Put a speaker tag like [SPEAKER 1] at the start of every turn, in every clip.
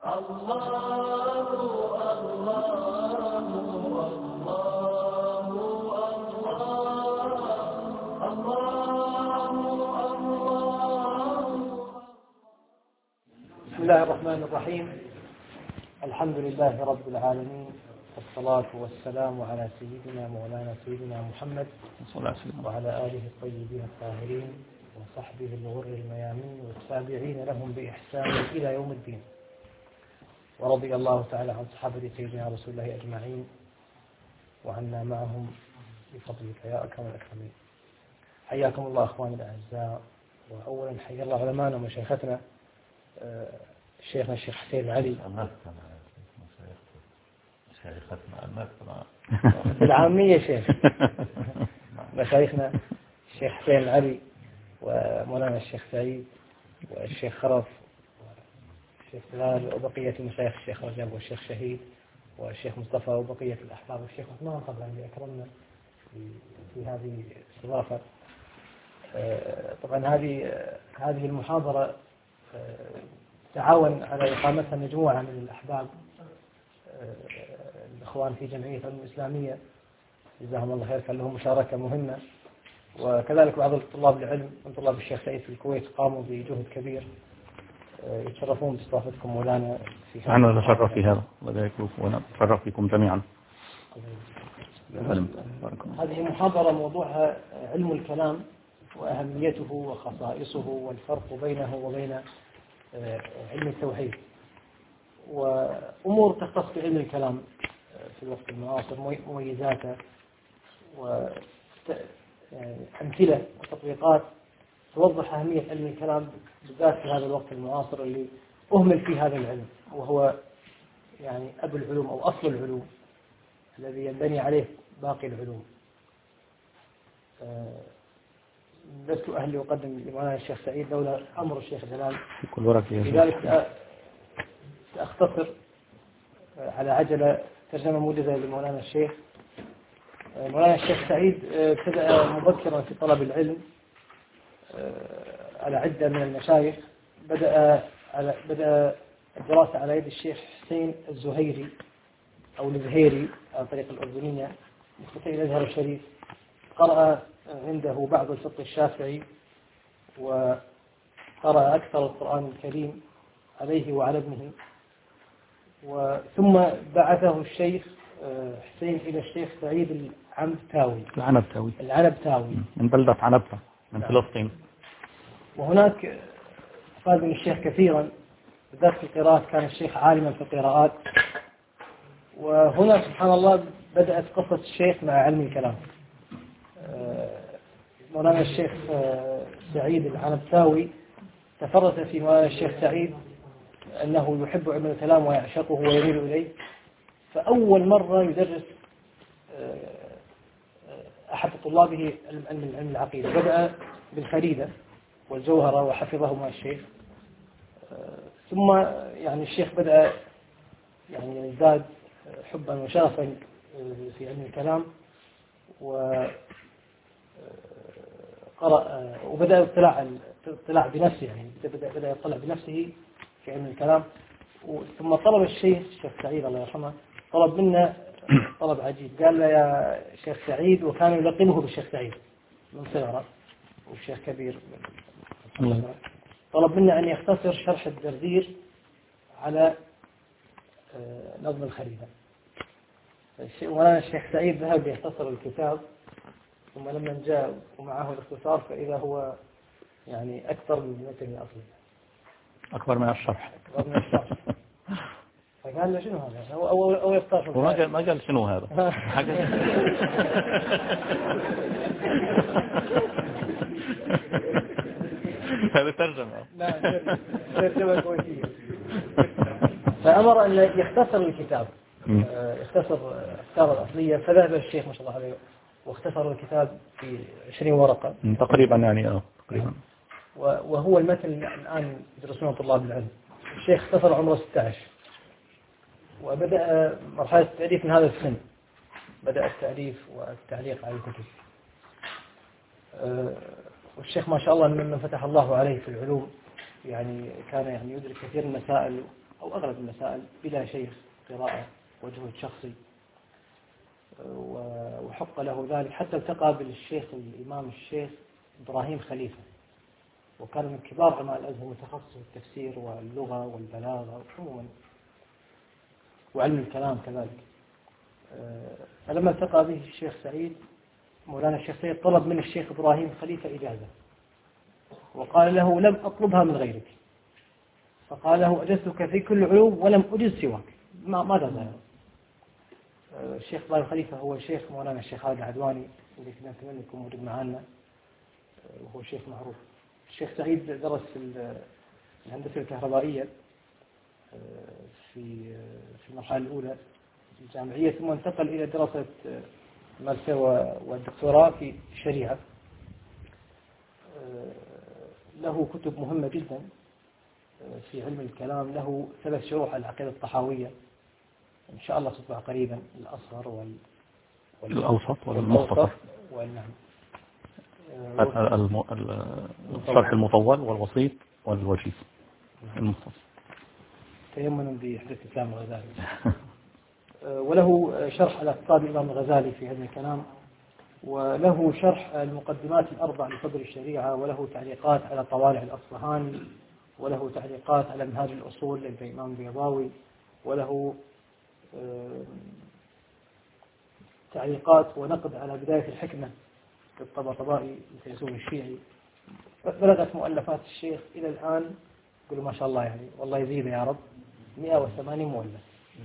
[SPEAKER 1] الله الله بسم الله الرحمن الرحيم. الحمد لله رب العالمين، والصلاة والسلام على سيدنا مولانا سيدنا محمد وعلى آله الطيبين الطاهرين وصحبه الغر الميامين والتابعين لهم بإحسان إلى يوم الدين. ورضي الله تعالى عن صحابة سيدنا رسول الله أجمعين وعنا معهم بفضلك يا أكرم الأكرمين. حياكم الله أخواني الأعزاء، وأولا حيا الله علمانا ومشايختنا شيخنا الشيخ حسين علي بالعامية شيخ مشايخنا الشيخ حسين علي ومولانا الشيخ سعيد والشيخ خرف والشيخ بلال وبقية المشايخ الشيخ رجب والشيخ شهيد والشيخ مصطفى وبقية الأحباب والشيخ عثمان طبعا اللي أكرمنا في هذه الاستضافة. طبعا هذه المحاضرة تعاون على إقامتها مجموعة من الأحباب الإخوان في جمعية العلوم الإسلامية جزاهم الله خير، كان لهم مشاركة مهمة، وكذلك بعض طلاب العلم من طلاب الشيخ سعيد في الكويت قاموا بجهد كبير. يتشرفون باستضافتكم مولانا في هذا.
[SPEAKER 2] أنا نتشرف في هذا، الله يكرمك ونتشرف بكم جميعا.
[SPEAKER 1] هذه محاضرة موضوعها علم الكلام وأهميته وخصائصه والفرق بينه وبين علم التوحيد، وأمور تختص بعلم الكلام في الوقت المعاصر، مميزاته وأمثلة وتطبيقات توضح أهمية علم الكلام بالذات في هذا الوقت المعاصر اللي أهمل فيه هذا العلم، وهو يعني أب العلوم أو أصل العلوم الذي ينبني عليه باقي العلوم. لست أهلي أقدم لمولانا الشيخ سعيد لولا أمر الشيخ جلال، لذلك سأختصر على عجلة ترجمة موجزة لمولانا الشيخ. مولانا الشيخ سعيد ابتدأ مبكرا في طلب العلم على عدة من المشايخ. بدأ الدراسة على يد الشيخ حسين الزهيري أو الزهيري عن طريق الأردنية مفتي الأزهر الشريف. قرأ عنده بعض الفقه الشافعي، وقرأ أكثر القرآن الكريم عليه وعلى ابنه، ثم بعثه الشيخ حسين إلى الشيخ سعيد العنبتاوي
[SPEAKER 2] من بلدة عنبتة من فلسطين.
[SPEAKER 1] وهناك أفاد من الشيخ كثيرا بالذات في القراءات، كان الشيخ عالما في القراءات. وهنا سبحان الله بدأت قصة الشيخ مع علم الكلام. مولانا الشيخ سعيد العنبتاوي تفرس في مولانا الشيخ سعيد أنه يحب علم الكلام ويعشقه ويميل إليه، فأول مرة يدرس أحد طلابه علم العقيدة. بدأ بالخريدة والجوهرة وحفظهما الشيخ، ثم يعني الشيخ بدأ يعني يزداد حبا وشغفا في علم الكلام، وقرأ وبدأ اطلاع بنفسه، يعني بدأ يطلع بنفسه في علم الكلام. ثم طلب الشيخ سعيد الله يرحمه طلب منا طلب عجيب، قال له يا شيخ سعيد، وكان يلقبه بالشيخ سعيد من صغره والشيخ كبير، طلب منا أن يختصر شرح الدردير على نظم الخريدة. وأنا الشيخ سعيد ذهب ليختصر الكتاب، ثم لما جاء ومعه الاختصار فإذا هو يعني أكثر من المتن الأصلي،
[SPEAKER 2] أكبر من الشرح.
[SPEAKER 1] فقال له شنو هذا؟ أو يختار
[SPEAKER 2] ما قال شنو هذا. هذا ترجمة.
[SPEAKER 1] لا ترجمة كويتية. فأمر أن يختصر الكتاب، يختصر أفكار الأصلية. فذهب الشيخ ما شاء الله عليه واختصر الكتاب في 20 ورقة
[SPEAKER 2] تقريبا، يعني تقريبا.
[SPEAKER 1] وهو المتن الآن يدرسونه طلاب العلم. الشيخ اختصر عمره 16، وبدأ مرحلة التأليف من هذا السن، بدأ التأليف والتعليق على الكتب. والشيخ ما شاء الله ممن فتح الله عليه في العلوم، يعني كان يعني يدرك كثير من المسائل أو أغلب المسائل بلا شيخ قراءة وجهد شخصي، وحق له ذلك حتى التقى بالشيخ الإمام الشيخ إبراهيم خليفة، وكان من كبار علماء الأزهر متخصص في التفسير واللغة والبلاغة عموما وعلم الكلام كذلك. فلما التقى به الشيخ سعيد مولانا الشيخ سعيد طلب من الشيخ إبراهيم خليفة إجازة، وقال له لم أطلبها من غيرك، فقال له أجزتك في كل علوم ولم أجز سواك. ماذا ذلك؟ الشيخ إبراهيم خليفة هو الشيخ مولانا الشيخ خالد العدواني اللي كنا نتمنى يكون موجود معنا، وهو شيخ معروف. الشيخ سعيد درس الهندسة الكهربائية في المرحلة الأولى الجامعية، ثم انتقل إلى دراسة الماجستير والدكتوراه في الشريعة. له كتب مهمة جدا في علم الكلام، له 3 شروح على العقيدة الطحاوية إن شاء الله تطبع قريبا، الأصغر
[SPEAKER 2] الأوسط والمختصر،
[SPEAKER 1] والنعم
[SPEAKER 2] الشرح المطول والوسيط والوجيز المختصر،
[SPEAKER 1] تيمنا بحديث الإسلام الغزالي. وله شرح على اقتصاد الإمام الغزالي في علم الكلام، وله شرح المقدمات الأربع لصدر الشريعة، وله تعليقات على طوالع الأصفهاني، وله تعليقات على منهاج الأصول للإمام البيضاوي، وله تعليقات ونقد على بداية الحكمة للطباطبائي الفيلسوف الشيعي. بلغت مؤلفات الشيخ إلى الآن قولوا ما شاء الله، يعني والله يزيد يا رب، 180 مؤلف،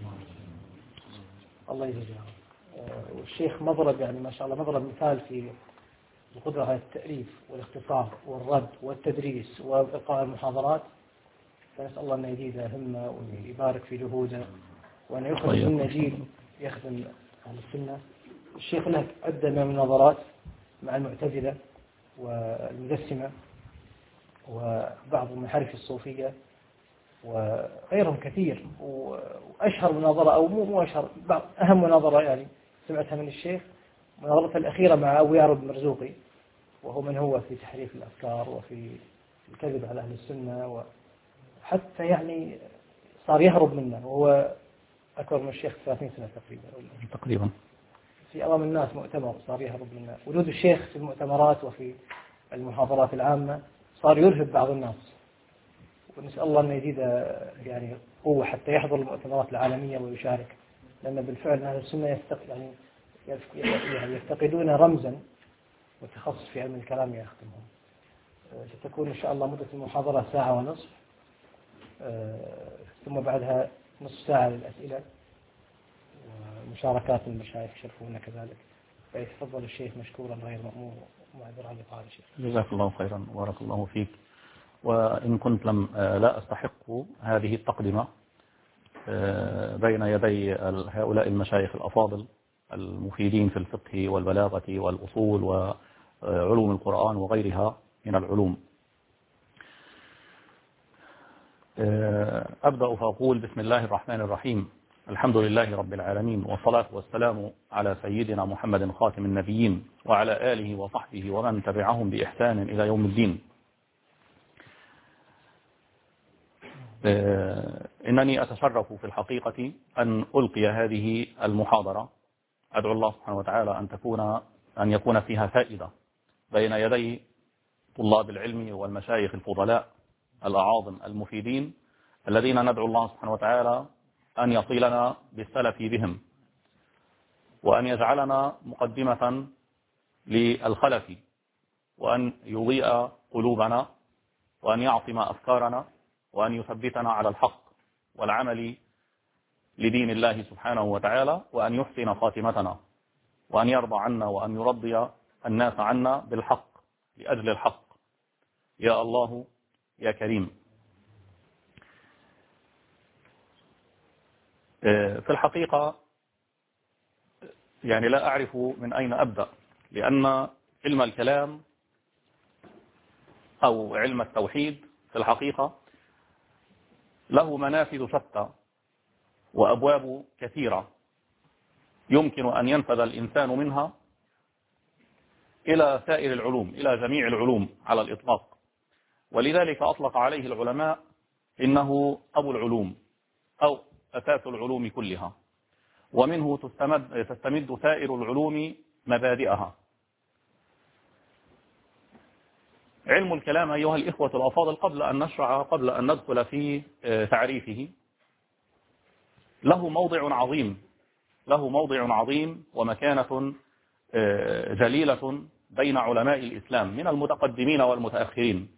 [SPEAKER 1] الله يزيد يا رب. والشيخ مضرب، يعني ما شاء الله مضرب مثال في القدرة على التأليف والاختصار والرد والتدريس وإلقاء المحاضرات. فنسأل الله أن يزيد همة ويبارك في جهوده، وأن يخرج منا جيل يخدم أهل السنة. الشيخ له عدة من المناظرات مع المعتزلة والمجسمة وبعض المنحرف الصوفية وغيرهم كثير. وأشهر مناظرة أو مو أشهر، بعض أهم مناظرة يعني سمعتها من الشيخ مناظرته الأخيرة مع أبو يعرب المرزوقي، وهو من هو في تحريف الأفكار وفي الكذب على أهل السنة، وحتى يعني صار يهرب منه، وهو أكبر من الشيخ 30 سنة تقريبا في أمام الناس مؤتمر صار يهرب منه. وجود الشيخ في المؤتمرات وفي المحاضرات العامة صار يرهب بعض الناس، ونسأل الله أن يزيد يعني قوة حتى يحضر المؤتمرات العالمية ويشارك، لأن بالفعل أهل السنة يفتقدون رمزا متخصص في علم الكلام يخدمهم. ستكون إن شاء الله مدة المحاضرة 1.5 ساعة، ثم بعدها نصف ساعة للأسئلة ومشاركات المشايخ يشرفون كذلك. فيتفضل الشيخ مشكورا غير مأمور ومعذر عن إطالة الشيخ.
[SPEAKER 2] جزاك الله خيرا وبارك الله فيك. وإن كنت لا أستحق هذه التقدمة بين يدي هؤلاء المشايخ الأفاضل المفيدين في الفقه والبلاغة والأصول وعلوم القرآن وغيرها من العلوم، أبدأ فأقول بسم الله الرحمن الرحيم، الحمد لله رب العالمين، والصلاة والسلام على سيدنا محمد خاتم النبيين وعلى آله وصحبه ومن تبعهم بإحسان إلى يوم الدين. إنني أتشرف في الحقيقة أن ألقي هذه المحاضرة. أدعو الله سبحانه وتعالى أن يكون فيها فائدة بين يدي طلاب العلم والمشايخ الفضلاء الأعاظم المفيدين الذين ندعو الله سبحانه وتعالى أن يصلنا بالسلف بهم، وأن يجعلنا مقدمة للخلف، وأن يضيء قلوبنا، وأن يعصم أفكارنا، وأن يثبتنا على الحق والعمل لدين الله سبحانه وتعالى، وأن يحسن خاتمتنا، وأن يرضى عنا، وأن يرضي الناس عنا بالحق لأجل الحق، يا الله يا كريم. في الحقيقة يعني لا أعرف من أين أبدأ، لأن علم الكلام أو علم التوحيد في الحقيقة له منافذ شتى وأبواب كثيرة يمكن أن ينفذ الإنسان منها إلى سائر العلوم، إلى جميع العلوم على الإطلاق. ولذلك أطلق عليه العلماء إنه أبو العلوم، أو أساس العلوم كلها، ومنه تستمد سائر العلوم مبادئها. علم الكلام أيها الإخوة الأفاضل، قبل أن ندخل في تعريفه، له موضع عظيم ومكانة جليلة بين علماء الإسلام من المتقدمين والمتأخرين.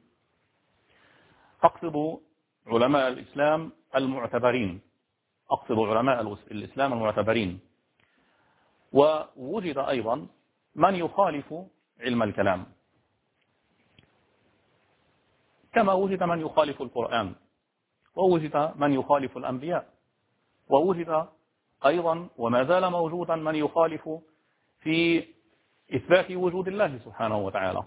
[SPEAKER 2] أقصد علماء الإسلام المعتبرين. ووجد أيضا من يخالف علم الكلام، كما وجد من يخالف القرآن، ووجد من يخالف الأنبياء، ووجد أيضا وما زال موجودا من يخالف في إثبات وجود الله سبحانه وتعالى.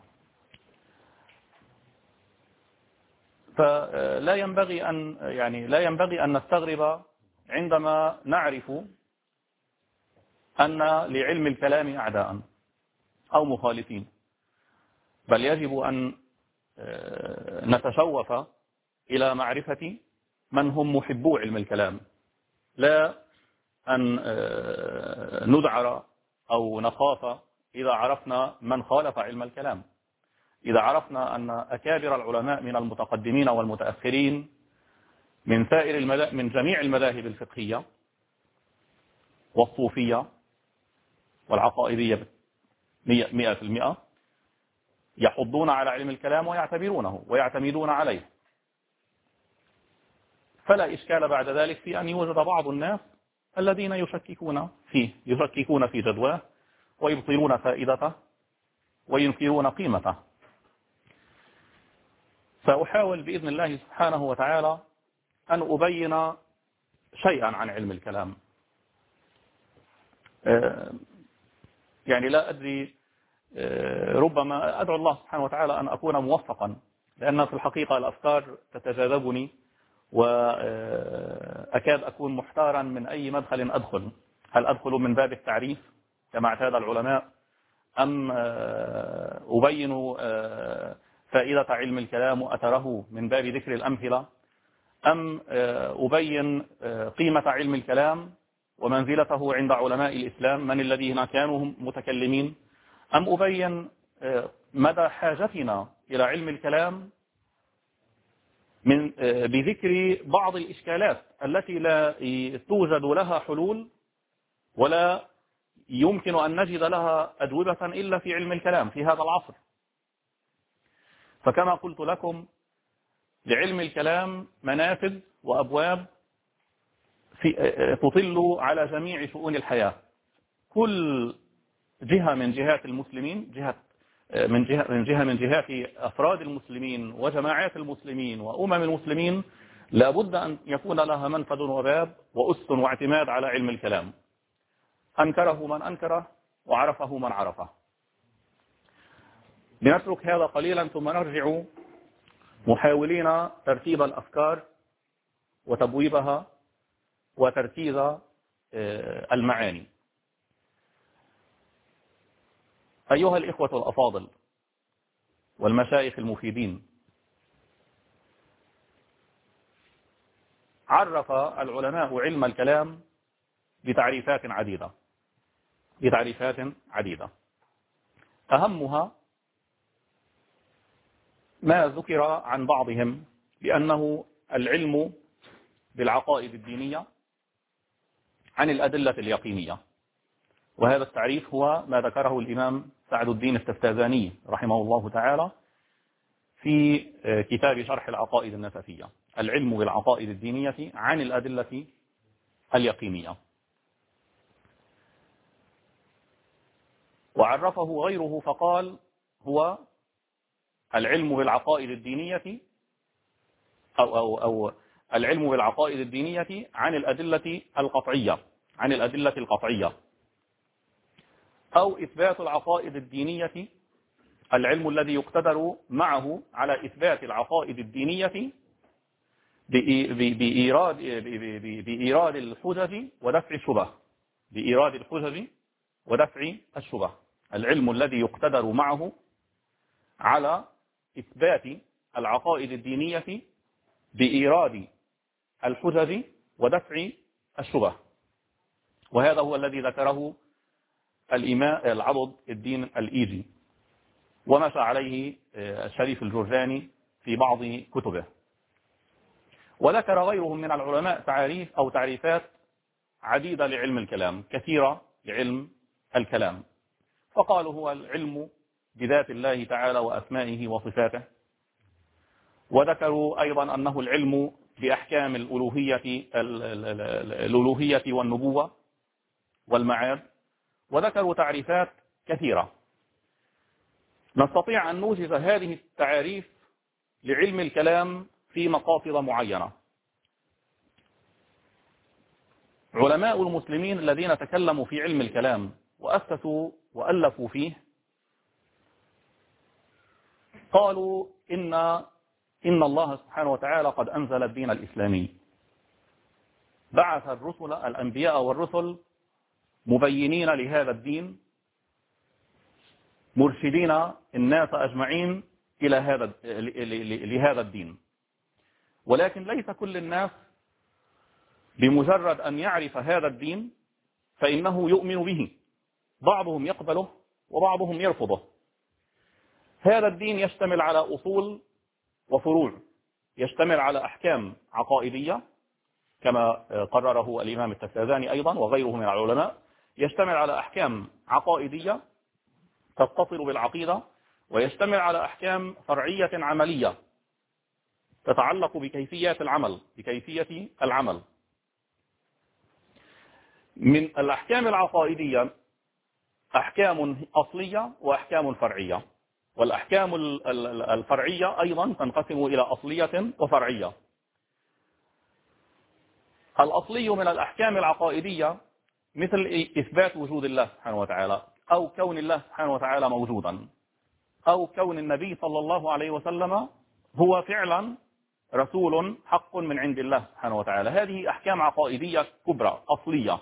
[SPEAKER 2] فلا ينبغي أن نستغرب عندما نعرف أن لعلم الكلام أعداء أو مخالفين، بل يجب أن نتشوف إلى معرفة من هم محبو علم الكلام، لا أن ندعر أو نخاف إذا عرفنا من خالف علم الكلام. إذا عرفنا أن أكابر العلماء من المتقدمين والمتأخرين من جميع المذاهب الفقهية والصوفية والعقائدية 100% يحضون على علم الكلام ويعتبرونه ويعتمدون عليه، فلا إشكال بعد ذلك في أن يوجد بعض الناس الذين يشككون في جدواه ويبطلون فائدته وينكرون قيمته. سأحاول بإذن الله سبحانه وتعالى أن أبين شيئا عن علم الكلام. يعني لا أدري، ربما أدعو الله سبحانه وتعالى أن أكون موفقا، لأن في الحقيقة الأفكار تتجاذبني وأكاد أكون محتارا من أي مدخل أدخل. هل أدخل من باب التعريف كما اعتاد العلماء، أم أبين فائدة علم الكلام وأثره من باب ذكر الأمثلة، أم أبين قيمة علم الكلام ومنزلته عند علماء الإسلام من الذين كانوا متكلمين، أم أبين مدى حاجتنا إلى علم الكلام بذكر بعض الإشكالات التي لا توجد لها حلول ولا يمكن أن نجد لها أجوبة إلا في علم الكلام في هذا العصر. فكما قلت لكم، لعلم الكلام منافذ وأبواب تطل على جميع شؤون الحياة. كل جهة من جهات المسلمين، من جهات أفراد المسلمين وجماعات المسلمين وأمم المسلمين، لابد أن يكون لها منفذ وباب وأس واعتماد على علم الكلام، أنكره من أنكره وعرفه من عرفه. لنترك هذا قليلا ثم نرجع محاولين ترتيب الأفكار وتبويبها وتركيز المعاني. أيها الإخوة الأفاضل والمشايخ المفيدين، عرف العلماء علم الكلام بتعريفات عديدة. أهمها ما ذكر عن بعضهم بأنه العلم بالعقائد الدينية عن الأدلة اليقينية، وهذا التعريف هو ما ذكره الإمام سعد الدين التفتازاني رحمه الله تعالى في كتاب شرح العقائد النسفية: العلم بالعقائد الدينية عن الأدلة اليقينية. وعرفه غيره فقال: هو العلم بالعقائد الدينية أو العلم بالعقائد الدينية عن الأدلة القطعية، أو إثبات العقائد الدينية، العلم الذي يقتدر معه على إثبات العقائد الدينية بإيراد الحجج ودفع الشبه، العلم الذي يقتدر معه على إثبات العقائد الدينية بإيراد الحجج ودفع الشبه. وهذا هو الذي ذكره الإمام العضد الدين الإيجي، ومشى عليه الشريف الجرجاني في بعض كتبه. وذكر غيرهم من العلماء تعريف أو تعريفات عديدة لعلم الكلام، كثيرة لعلم الكلام. فقالوا هو العلم بذات الله تعالى وأسمائه وصفاته. وذكروا أيضا أنه العلم بأحكام الألوهية والنبوة والمعاد. وذكروا تعريفات كثيرة. نستطيع أن نوجز هذه التعاريف لعلم الكلام في مقاصد معينة. علماء المسلمين الذين تكلموا في علم الكلام وأسسوا وألفوا فيه قالوا إن الله سبحانه وتعالى قد أنزل الدين الإسلامي، بعث الرسل الأنبياء والرسل مبينين لهذا الدين، مرشدين الناس أجمعين إلى لهذا الدين. ولكن ليس كل الناس بمجرد أن يعرف هذا الدين فإنه يؤمن به، بعضهم يقبله وبعضهم يرفضه. هذا الدين يشتمل على أصول وفروع، يشتمل على أحكام عقائدية كما قرره الإمام التفتازاني أيضا وغيره من العلماء، يشتمل على أحكام عقائدية تتصل بالعقيدة، ويشتمل على أحكام فرعية عملية تتعلق بكيفية العمل. من الأحكام العقائدية أحكام أصلية وأحكام فرعية، والأحكام الفرعية أيضا تنقسم إلى أصلية وفرعية. الأصلي من الأحكام العقائدية مثل إثبات وجود الله سبحانه وتعالى، أو كون الله سبحانه وتعالى موجودا، أو كون النبي صلى الله عليه وسلم هو فعلا رسول حق من عند الله سبحانه وتعالى. هذه أحكام عقائدية كبرى أصلية.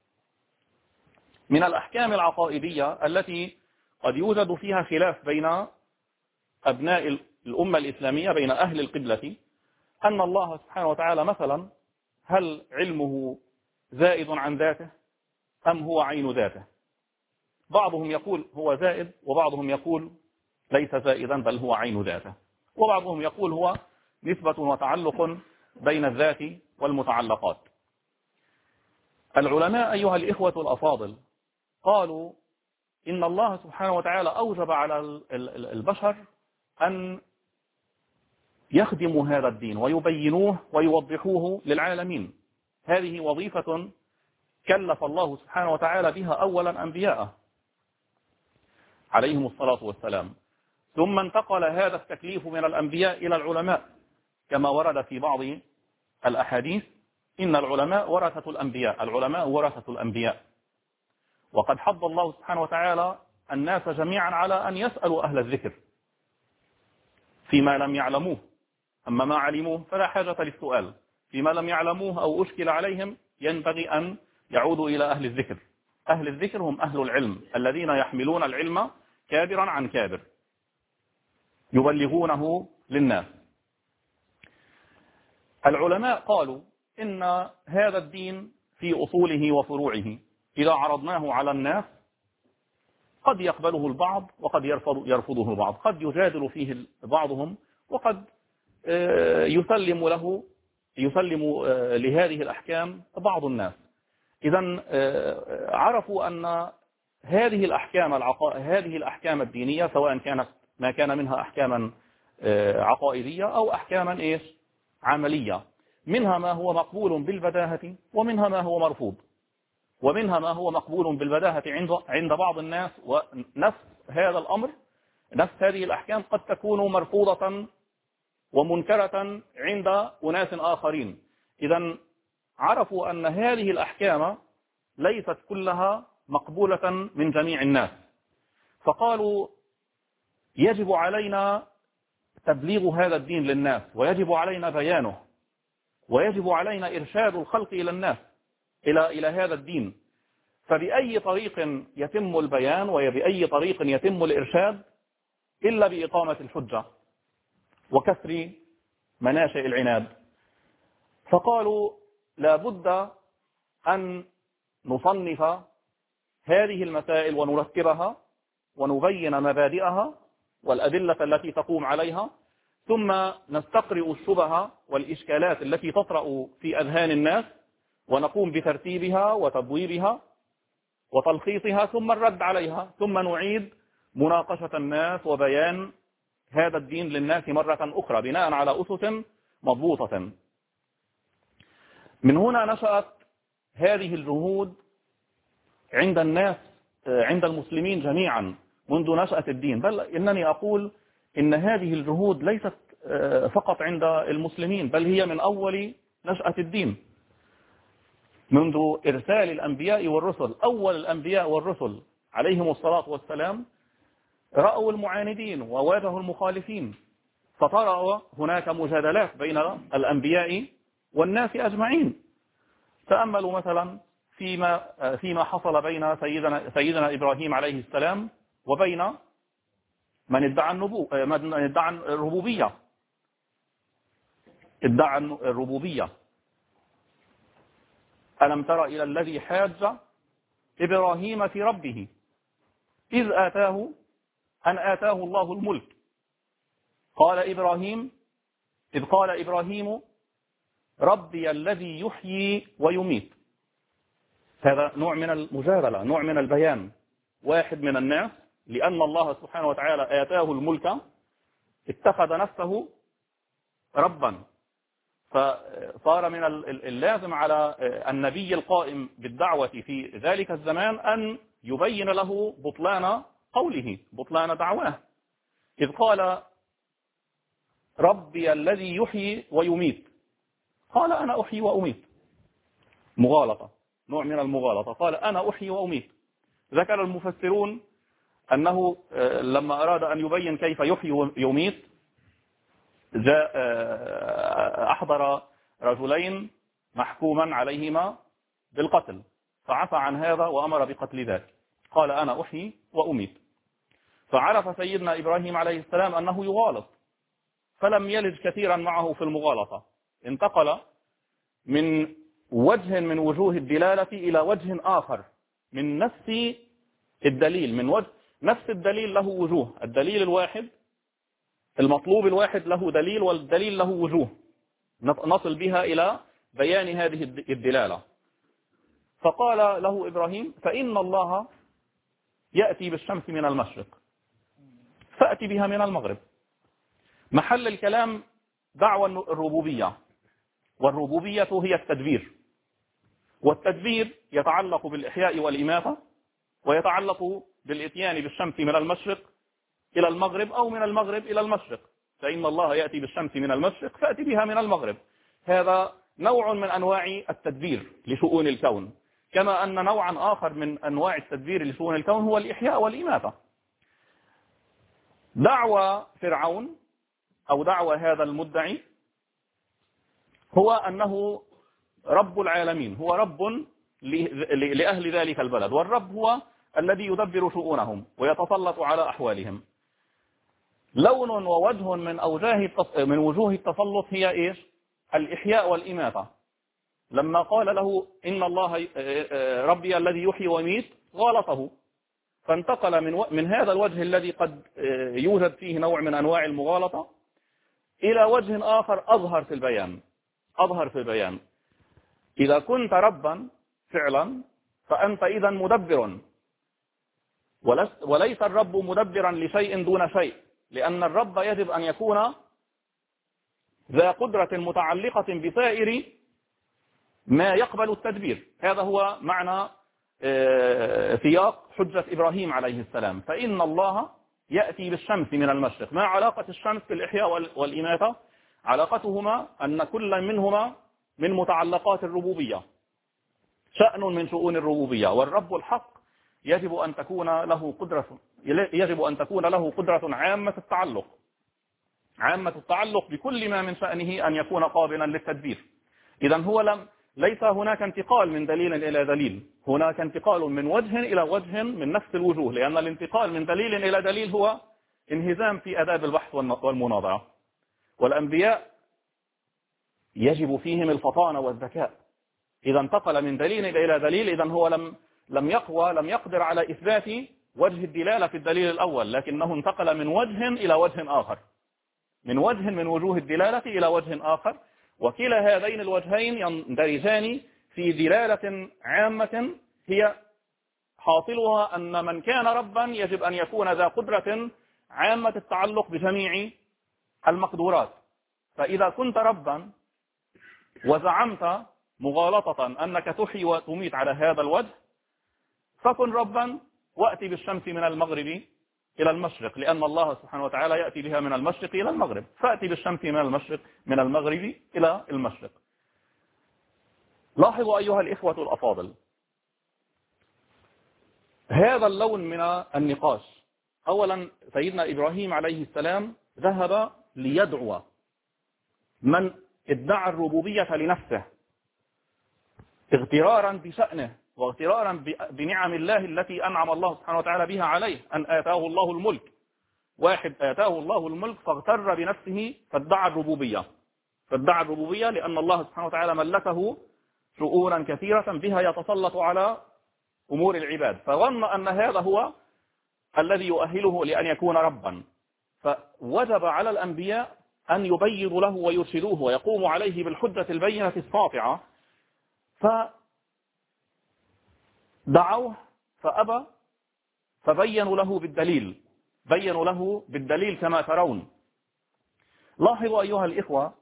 [SPEAKER 2] من الأحكام العقائدية التي قد يوجد فيها خلاف بين أبناء الأمة الإسلامية، بين أهل القبلة، أن الله سبحانه وتعالى مثلا هل علمه زائد عن ذاته أم هو عين ذاته؟ بعضهم يقول هو زائد، وبعضهم يقول ليس زائدا بل هو عين ذاته، وبعضهم يقول هو نسبة وتعلق بين الذات والمتعلقات. العلماء أيها الإخوة الأفاضل قالوا إن الله سبحانه وتعالى أوجب على البشر أن يخدموا هذا الدين ويبينوه ويوضحوه للعالمين. هذه وظيفة كلف الله سبحانه وتعالى بها أولا أنبياءه عليهم الصلاة والسلام، ثم انتقل هذا التكليف من الأنبياء إلى العلماء كما ورد في بعض الأحاديث إن العلماء ورثة الأنبياء، العلماء ورثة الأنبياء. وقد حض الله سبحانه وتعالى الناس جميعا على أن يسألوا أهل الذكر فيما لم يعلموه، أما ما علموه فلا حاجة للسؤال. فيما لم يعلموه أو أشكل عليهم ينبغي أن يعودوا إلى أهل الذكر. أهل الذكر هم أهل العلم الذين يحملون العلم كابرا عن كابر يبلغونه للناس. العلماء قالوا إن هذا الدين في أصوله وفروعه إذا عرضناه على الناس قد يقبله البعض وقد يرفضه البعض، قد يجادل فيه بعضهم وقد يسلم لهذه الأحكام بعض الناس. إذن عرفوا أن هذه الأحكام الدينية سواء كانت ما كان منها أحكاما عقائدية أو أحكاما عملية، منها ما هو مقبول بالبداهة ومنها ما هو مرفوض، ومنها ما هو مقبول بالبداهة عند بعض الناس، ونفس هذا الأمر نفس هذه الأحكام قد تكون مرفوضة ومنكرة عند أناس آخرين. إذن عرفوا أن هذه الأحكام ليست كلها مقبولة من جميع الناس، فقالوا يجب علينا تبليغ هذا الدين للناس، ويجب علينا بيانه، ويجب علينا إرشاد الخلق إلى الناس إلى هذا الدين. فبأي طريق يتم البيان وبأي طريق يتم الإرشاد إلا بإقامة الحجة وكسر مناشئ العناد. فقالوا لابد أن نصنف هذه المسائل ونرتبها ونبين مبادئها والأدلة التي تقوم عليها، ثم نستقرئ الشبهة والإشكالات التي تطرأ في أذهان الناس ونقوم بترتيبها وتبويبها وتلخيصها، ثم الرد عليها، ثم نعيد مناقشة الناس وبيان هذا الدين للناس مرة أخرى بناء على أسس مضبوطة. من هنا نشأت هذه الجهود عند الناس، عند المسلمين جميعا منذ نشأة الدين، بل إنني أقول إن هذه الجهود ليست فقط عند المسلمين، بل هي من أول نشأة الدين، منذ إرسال الأنبياء والرسل. أول الأنبياء والرسل عليهم الصلاة والسلام رأوا المعاندين وواجهوا المخالفين، فطرأ هناك مجادلات بين الأنبياء والناس أجمعين. تأملوا مثلا فيما حصل بين سيدنا إبراهيم عليه السلام وبين من ادعى الربوبية. ألم تر إلى الذي حاج إبراهيم في ربه إذ آتاه الله الملك إذ قال إبراهيم ربي الذي يحيي ويميت. هذا نوع من المجادلة، نوع من البيان. واحد من الناس لأن الله سبحانه وتعالى آتاه الملك اتخذ نفسه ربا، فصار من اللازم على النبي القائم بالدعوة في ذلك الزمان أن يبين له بطلان قوله، بطلان دعواه. إذ قال ربي الذي يحيي ويميت، قال أنا أحيي وأميت، مغالطة، نوع من المغالطة، قال أنا أحيي وأميت. ذكر المفسرون أنه لما أراد أن يبين كيف يحيي ويميت أحضر رجلين محكوما عليهما بالقتل، فعفى عن هذا وأمر بقتل ذاك، قال أنا أحيي وأميت. فعرف سيدنا إبراهيم عليه السلام أنه يغالط، فلم يلج كثيرا معه في المغالطة، انتقل من وجه من وجوه الدلالة إلى وجه آخر من نفس الدليل، من وجه نفس الدليل له وجوه، الدليل الواحد المطلوب الواحد له دليل، والدليل له وجوه نصل بها إلى بيان هذه الدلالة. فقال له إبراهيم فإن الله يأتي بالشمس من المشرق فأتي بها من المغرب. محل الكلام دعوى الربوبية، والربوبية هي التدبير، والتدبير يتعلق بالإحياء والإماتة، ويتعلق بالإتيان بالشمس من المشرق إلى المغرب أو من المغرب إلى المشرق، فإن الله يأتي بالشمس من المشرق فأتي بها من المغرب. هذا نوع من أنواع التدبير لشؤون الكون، كما أن نوعا آخر من أنواع التدبير لشؤون الكون هو الإحياء والإماتة. دعوى فرعون أو دعوى هذا المدعي هو أنه رب العالمين، هو رب لأهل ذلك البلد، والرب هو الذي يدبر شؤونهم ويتسلط على أحوالهم. لون ووجه من وجوه التسلط هي إيش؟ الإحياء والإماتة. لما قال له إن الله ربي الذي يحيي ويميت غلطه، فانتقل من هذا الوجه الذي قد يوجد فيه نوع من أنواع المغالطة إلى وجه آخر أظهر في البيان. إذا كنت ربا فعلا فأنت إذا مدبر، وليس الرب مدبرا لشيء دون شيء، لأن الرب يجب أن يكون ذا قدرة متعلقة بسائر ما يقبل التدبير. هذا هو معنى سياق حجة إبراهيم عليه السلام، فإن الله يأتي بالشمس من المشرق. ما علاقة الشمس بالإحياء والإماتة؟ علاقتهما أن كل منهما من متعلقات الربوبية، شأن من شؤون الربوبية، والرب الحق يجب أن تكون له قدرة عامة التعلق بكل ما من شأنه أن يكون قابلا للتدبير. إذن هو ليس هناك انتقال من دليل إلى دليل، هناك انتقال من وجه إلى وجه من نفس الوجوه، لأن الانتقال من دليل إلى دليل هو انهزام في آداب البحث والمناظرة. والأنبياء يجب فيهم الفطانة والذكاء، إذا انتقل من دليل إلى دليل، إذا هو لم يقدر على إثبات وجه الدلالة في الدليل الأول، لكنه انتقل من وجه إلى وجه آخر، من وجه من وجوه الدلالة إلى وجه آخر، وكلا هذين الوجهين يندرجان في دلالة عامة هي حاصلها أن من كان ربا يجب أن يكون ذا قدرة عامة التعلق بجميع المقدورات. فإذا كنت ربا وزعمت مغالطة أنك تحيي وتميت على هذا الوجه، فكن ربا وأتي بالشمس من المغرب إلى المشرق، لأن الله سبحانه وتعالى يأتي بها من المشرق إلى المغرب، فأتي بالشمس من المغرب إلى المشرق. لاحظوا أيها الإخوة الأفاضل هذا اللون من النقاش. أولا سيدنا إبراهيم عليه السلام ذهب ليدعو من ادعى الربوبية لنفسه اغترارا بشأنه واغترارا بنعم الله التي أنعم الله سبحانه وتعالى بها عليه، أن آتاه الله الملك. واحد آتاه الله الملك فاغتر بنفسه فادعى الربوبية لأن الله سبحانه وتعالى ملكه شؤونا كثيرة بها يتسلط على أمور العباد، فظن أن هذا هو الذي يؤهله لأن يكون ربا. فوجب على الأنبياء أن يبيضوا له ويرشدوه ويقوموا عليه بالحجة البينة الساطعة، فدعوه فأبى، فبينوا له بالدليل كما ترون. لاحظوا أيها الإخوة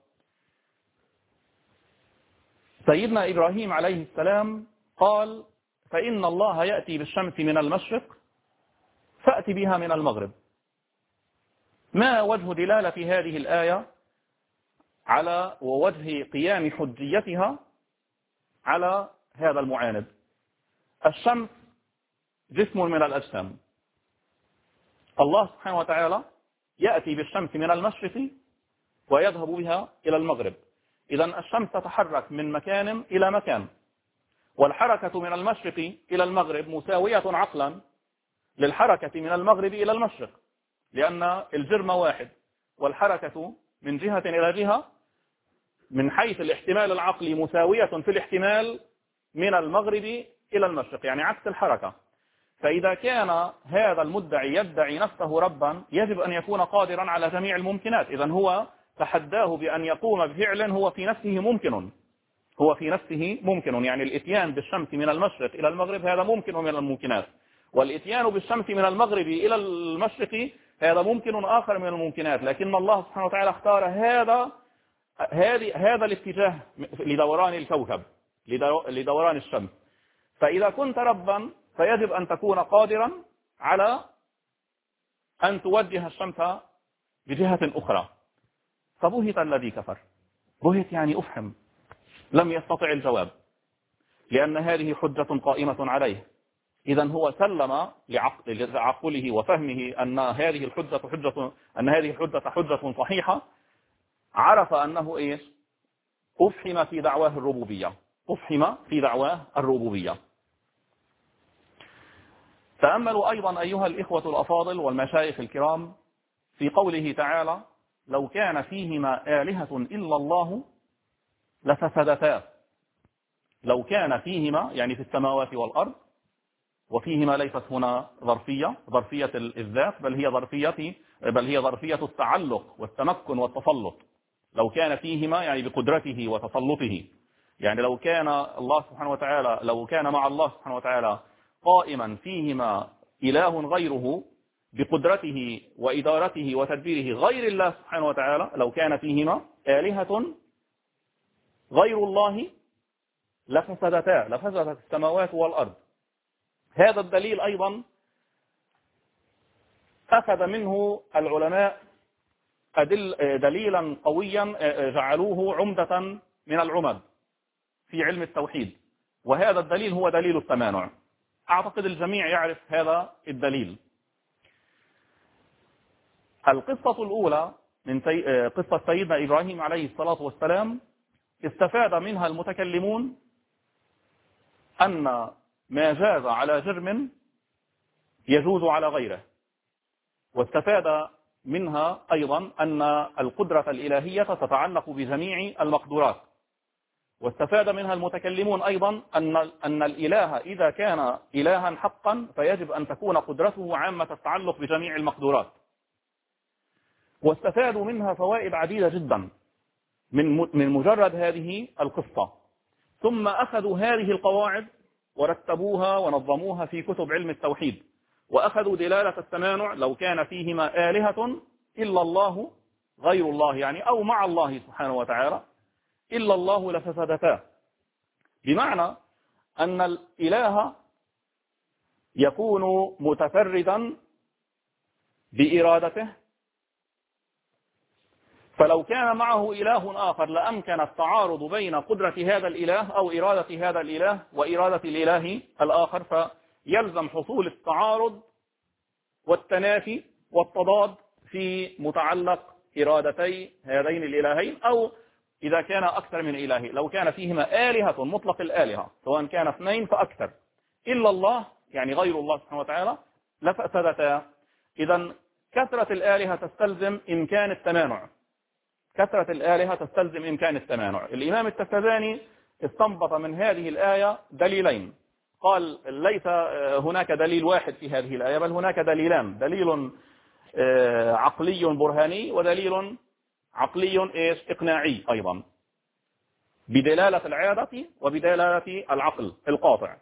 [SPEAKER 2] سيدنا إبراهيم عليه السلام قال فإن الله يأتي بالشمس من المشرق فأتي بها من المغرب. ما وجه دلالة هذه الآية على ووجه قيام حجيتها على هذا المعاند؟ الشمس جسم من الأجسام، الله سبحانه وتعالى يأتي بالشمس من المشرق ويذهب بها إلى المغرب. إذن الشمس تتحرك من مكان إلى مكان، والحركة من المشرق إلى المغرب مساوية عقلا للحركة من المغرب إلى المشرق، لأن الجرم واحد، والحركة من جهة إلى جهة من حيث الاحتمال العقلي مساوية في الاحتمال من المغرب إلى المشرق، يعني عكس الحركة. فإذا كان هذا المدعي يدعي نفسه ربا يجب أن يكون قادرا على جميع الممكنات. إذن هو تحداه بأن يقوم بفعل هو في نفسه ممكن، يعني الإتيان بالشمس من المشرق إلى المغرب هذا ممكن من الممكنات، والإتيان بالشمس من المغرب إلى المشرق هذا ممكن آخر من الممكنات، لكن الله سبحانه وتعالى اختار هذا الاتجاه لدوران الكوكب، لدوران الشمس. فإذا كنت ربا فيجب أن تكون قادرا على أن توجه الشمس بجهة أخرى. فبهت الذي كفر، بهت يعني أفهم، لم يستطع الجواب، لأن هذه حجة قائمة عليه. إذن هو سلم لعقله وفهمه أن هذه الحجة حجة صحيحة، عرف أنه إيش؟ أفحم في دعواه الربوبية. تأملوا أيضا أيها الإخوة الأفاضل والمشايخ الكرام في قوله تعالى لو كان فيهما آلهة إلا الله لفسدتا. لو كان فيهما يعني في السماوات والأرض، وفيهما ليست هنا ظرفية الذات، بل هي ظرفية التعلق والتمكن والتسلط. لو كان فيهما يعني بقدرته وتسلطه، يعني لو كان مع الله سبحانه وتعالى قائما فيهما إله غيره بقدرته وإدارته وتدبيره غير الله سبحانه وتعالى، لو كان فيهما آلهة غير الله لفسدت السماوات والأرض. هذا الدليل أيضا أخذ منه العلماء دليلا قويا جعلوه عمدة من العمد في علم التوحيد، وهذا الدليل هو دليل التمانع. أعتقد الجميع يعرف هذا الدليل. القصة الأولى من قصة سيدنا إبراهيم عليه الصلاة والسلام استفاد منها المتكلمون أن ما جاز على جرم يجوز على غيره، واستفاد منها أيضا أن القدرة الإلهية تتعلق بجميع المقدورات، واستفاد منها المتكلمون أيضا أن الإله إذا كان إلها حقا فيجب أن تكون قدرته عامة التعلق بجميع المقدورات. واستفادوا منها فوائد عديدة جدا من مجرد هذه القصة. ثم أخذوا هذه القواعد ورتبوها ونظموها في كتب علم التوحيد، وأخذوا دلالة التمانع لو كان فيهما آلهة إلا الله، غير الله يعني، أو مع الله سبحانه وتعالى، إلا الله لفسدتا. بمعنى أن الإله يكون متفردا بإرادته، فلو كان معه إله آخر لأمكن التعارض بين قدرة هذا الإله أو إرادة هذا الإله وإرادة الإله الآخر، فيلزم حصول التعارض والتنافي والتضاد في متعلق إرادتي هذين الإلهين، أو إذا كان أكثر من إله، لو كان فيهما آلهة مطلق الآلهة سواء كان اثنين فأكثر إلا الله يعني غير الله سبحانه وتعالى لفسدتا. إذن كثرة الآلهة تستلزم إمكان التمانع، كثرة الآلهة تستلزم إمكان التمانع. الإمام التفتزاني استنبط من هذه الآية دليلين، قال ليس هناك دليل واحد في هذه الآية بل هناك دليلان، دليل عقلي برهاني ودليل عقلي إقناعي أيضا، بدلالة العادة وبدلالة العقل القاطع.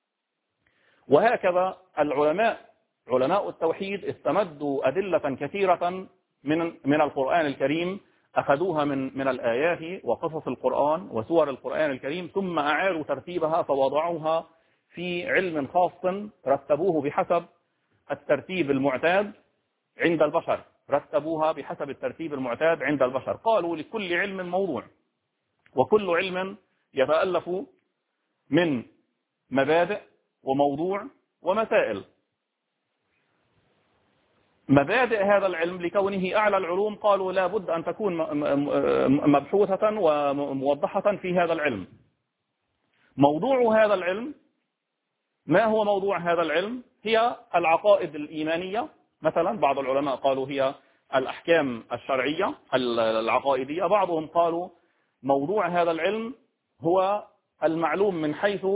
[SPEAKER 2] وهكذا علماء التوحيد استمدوا أدلة كثيرة من القرآن الكريم، أخذوها من الآيات وقصص القرآن وسور القرآن الكريم، ثم أعادوا ترتيبها فوضعوها في علم خاص رتبوه بحسب الترتيب المعتاد عند البشر، رتبوها بحسب الترتيب المعتاد عند البشر. قالوا لكل علم موضوع، وكل علم يتألف من مبادئ وموضوع ومسائل. مبادئ هذا العلم لكونه أعلى العلوم قالوا لا بد أن تكون مبحوثة وموضحة في هذا العلم. موضوع هذا العلم، ما هو موضوع هذا العلم؟ هي العقائد الإيمانية مثلا، بعض العلماء قالوا هي الأحكام الشرعية العقائدية، بعضهم قالوا موضوع هذا العلم هو المعلوم من حيث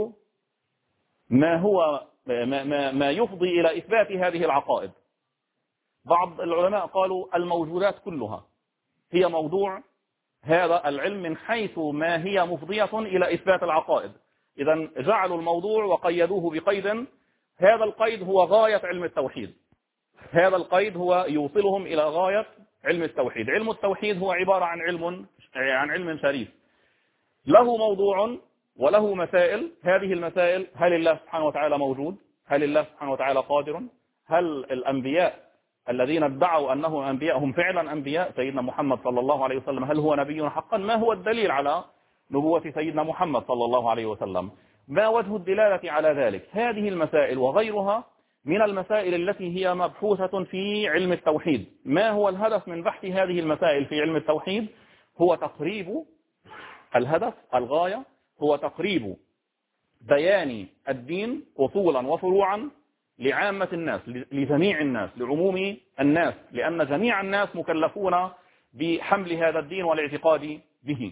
[SPEAKER 2] ما يفضي إلى إثبات هذه العقائد. بعض العلماء قالوا الموجودات كلها هي موضوع هذا العلم من حيث ما هي مفضية إلى إثبات العقائد. إذن جعلوا الموضوع وقيدوه بقيد، هذا القيد هو غاية علم التوحيد، هذا القيد هو يوصلهم إلى غاية علم التوحيد. علم التوحيد هو عبارة عن علم شريف له موضوع وله مسائل. هذه المسائل: هل الله سبحانه وتعالى موجود؟ هل الله سبحانه وتعالى قادر؟ هل الأنبياء الذين ادعوا أنهم أنبياء هم فعلا أنبياء؟ سيدنا محمد صلى الله عليه وسلم هل هو نبي حقا؟ ما هو الدليل على نبوة سيدنا محمد صلى الله عليه وسلم؟ ما وجه الدلالة على ذلك؟ هذه المسائل وغيرها من المسائل التي هي مبحوثة في علم التوحيد. ما هو الهدف من بحث هذه المسائل في علم التوحيد؟ هو تقريب الهدف، الغاية هو تقريب بيان الدين أصولا وفروعا لعامة الناس، لجميع الناس، لعموم الناس، لأن جميع الناس مكلفون بحمل هذا الدين والاعتقاد به.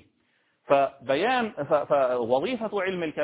[SPEAKER 2] وظيفة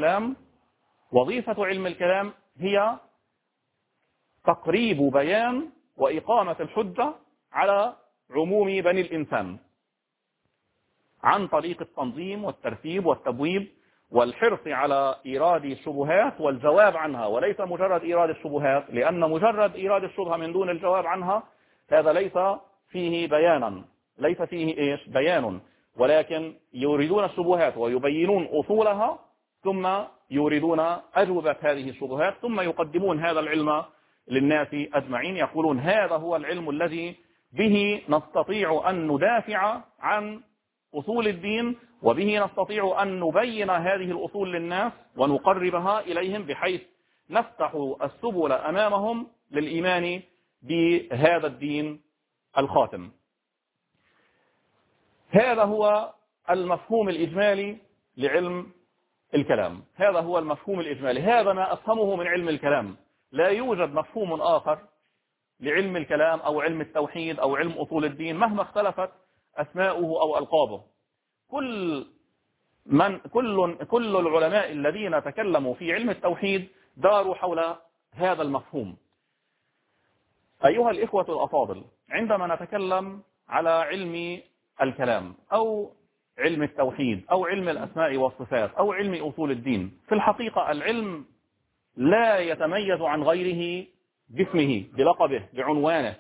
[SPEAKER 2] علم الكلام هي تقريب بيان وإقامة الحجة على عموم بني الإنسان عن طريق التنظيم والترتيب والتبويب والحرص على إيراد الشبهات والجواب عنها، وليس مجرد إيراد الشبهات، لأن مجرد إيراد الشبهة من دون الجواب عنها هذا ليس فيه بيانا، ليس فيه بيان، ولكن يوردون الشبهات ويبينون أصولها ثم يوردون أجوبة هذه الشبهات، ثم يقدمون هذا العلم للناس أجمعين، يقولون هذا هو العلم الذي به نستطيع أن ندافع عن أصول الدين، وبه نستطيع أن نبين هذه الأصول للناس ونقربها إليهم بحيث نفتح السبل أمامهم للإيمان بهذا الدين الخاتم. هذا هو المفهوم الإجمالي لعلم الكلام، هذا هو المفهوم الإجمالي، هذا ما أفهمه من علم الكلام. لا يوجد مفهوم آخر لعلم الكلام أو علم التوحيد أو علم أصول الدين مهما اختلفت أسماؤه أو ألقابه. كل كل العلماء الذين تكلموا في علم التوحيد داروا حول هذا المفهوم. أيها الإخوة الأفاضل، عندما نتكلم على علم الكلام أو علم التوحيد أو علم الأسماء والصفات أو علم أصول الدين، في الحقيقة العلم لا يتميز عن غيره باسمه، بلقبه، بعنوانه.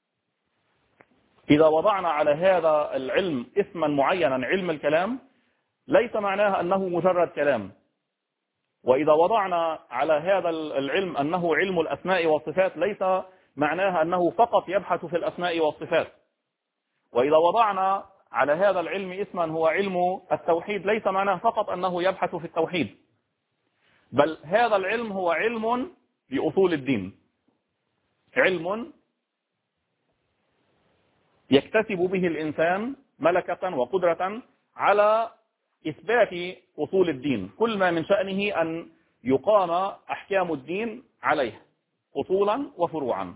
[SPEAKER 2] إذا وضعنا على هذا العلم اسما معينا، علم الكلام، ليس معناها أنه مجرد كلام. وإذا وضعنا على هذا العلم أنه علم الأسماء والصفات، ليس معناها أنه فقط يبحث في الأسماء والصفات. وإذا وضعنا على هذا العلم اسما هو علم التوحيد، ليس معناه فقط أنه يبحث في التوحيد، بل هذا العلم هو علم بأصول الدين، علم يكتسب به الإنسان ملكة وقدرة على إثبات أصول الدين، كل ما من شأنه أن يقام أحكام الدين عليه أصولا وفروعا.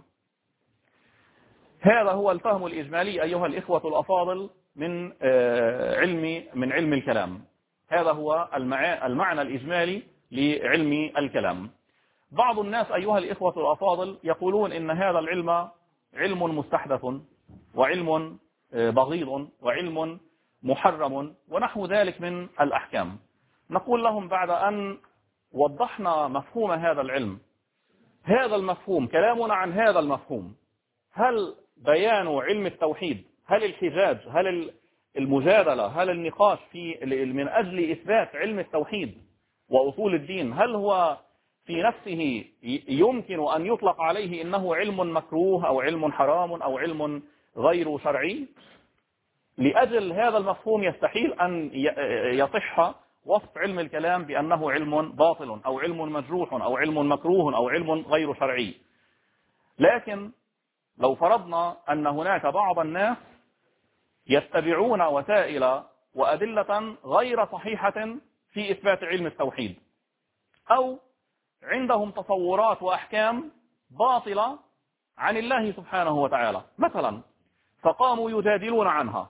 [SPEAKER 2] هذا هو الفهم الإجمالي أيها الإخوة الأفاضل من علم الكلام. هذا هو المعنى الإجمالي لعلم الكلام. بعض الناس أيها الإخوة الأفاضل يقولون إن هذا العلم علم مستحدث، وعلم بغيض، وعلم محرم، ونحو ذلك من الأحكام. نقول لهم بعد أن وضحنا مفهوم هذا العلم، هذا المفهوم، كلامنا عن هذا المفهوم، هل بيان علم التوحيد، هل الحجاج، هل المجادلة، هل النقاش من أجل إثبات علم التوحيد وأصول الدين، هل هو في نفسه يمكن أن يطلق عليه إنه علم مكروه أو علم حرام أو علم غير شرعي؟ لأجل هذا المفهوم يستحيل أن يصح وصف علم الكلام بأنه علم باطل أو علم مجروح أو علم مكروه أو علم غير شرعي. لكن لو فرضنا أن هناك بعض الناس يتبعون وسائل وأدلة غير صحيحة في إثبات علم التوحيد، أو عندهم تصورات وأحكام باطلة عن الله سبحانه وتعالى مثلا، فقاموا يجادلون عنها،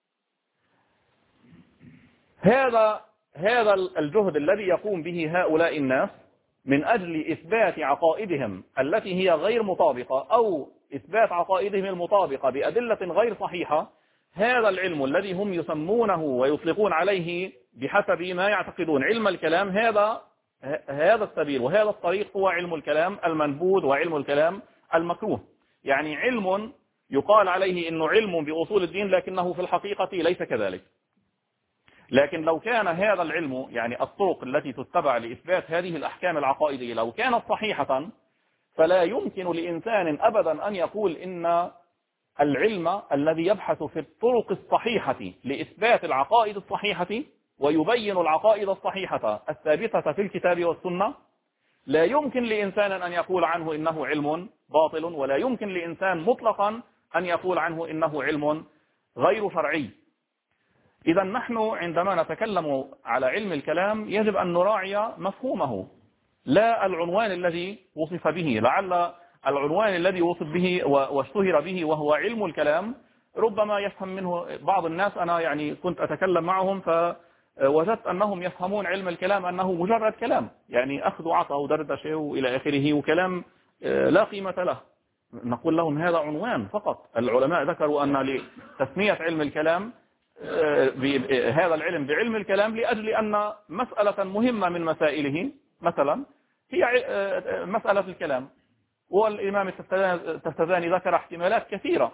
[SPEAKER 2] هذا الجهد الذي يقوم به هؤلاء الناس من أجل إثبات عقائدهم التي هي غير مطابقة، أو إثبات عقائدهم المطابقة بأدلة غير صحيحة، هذا العلم الذي هم يسمونه ويطلقون عليه بحسب ما يعتقدون علم الكلام، هذا السبيل وهذا الطريق هو علم الكلام المنبوذ وعلم الكلام المكروه. يعني علم يقال عليه إنه علم بأصول الدين، لكنه في الحقيقة ليس كذلك. لكن لو كان هذا العلم، يعني الطرق التي تتبع لإثبات هذه الأحكام العقائدية، لو كانت صحيحة، فلا يمكن لإنسان أبدا أن يقول إن العلم الذي يبحث في الطرق الصحيحة لإثبات العقائد الصحيحة ويبين العقائد الصحيحة الثابتة في الكتاب والسنة، لا يمكن لإنسان أن يقول عنه إنه علم باطل، ولا يمكن لإنسان مطلقا أن يقول عنه إنه علم غير شرعي. إذا نحن عندما نتكلم على علم الكلام يجب أن نراعي مفهومه، لا العنوان الذي وصف به. لعل العنوان الذي وصف به واشتهر به وهو علم الكلام ربما يفهم منه بعض الناس. أنا يعني كنت أتكلم معهم فوجدت أنهم يفهمون علم الكلام أنه مجرد كلام، يعني أخذ وعطى ودردشة وإلى آخره، وكلام لا قيمة له. نقول لهم هذا عنوان فقط. العلماء ذكروا أن لتسمية علم الكلام هذا العلم بعلم الكلام لأجل أن مسألة مهمة من مسائله مثلا هي مسألة الكلام. والإمام التفتزاني ذكر احتمالات كثيرة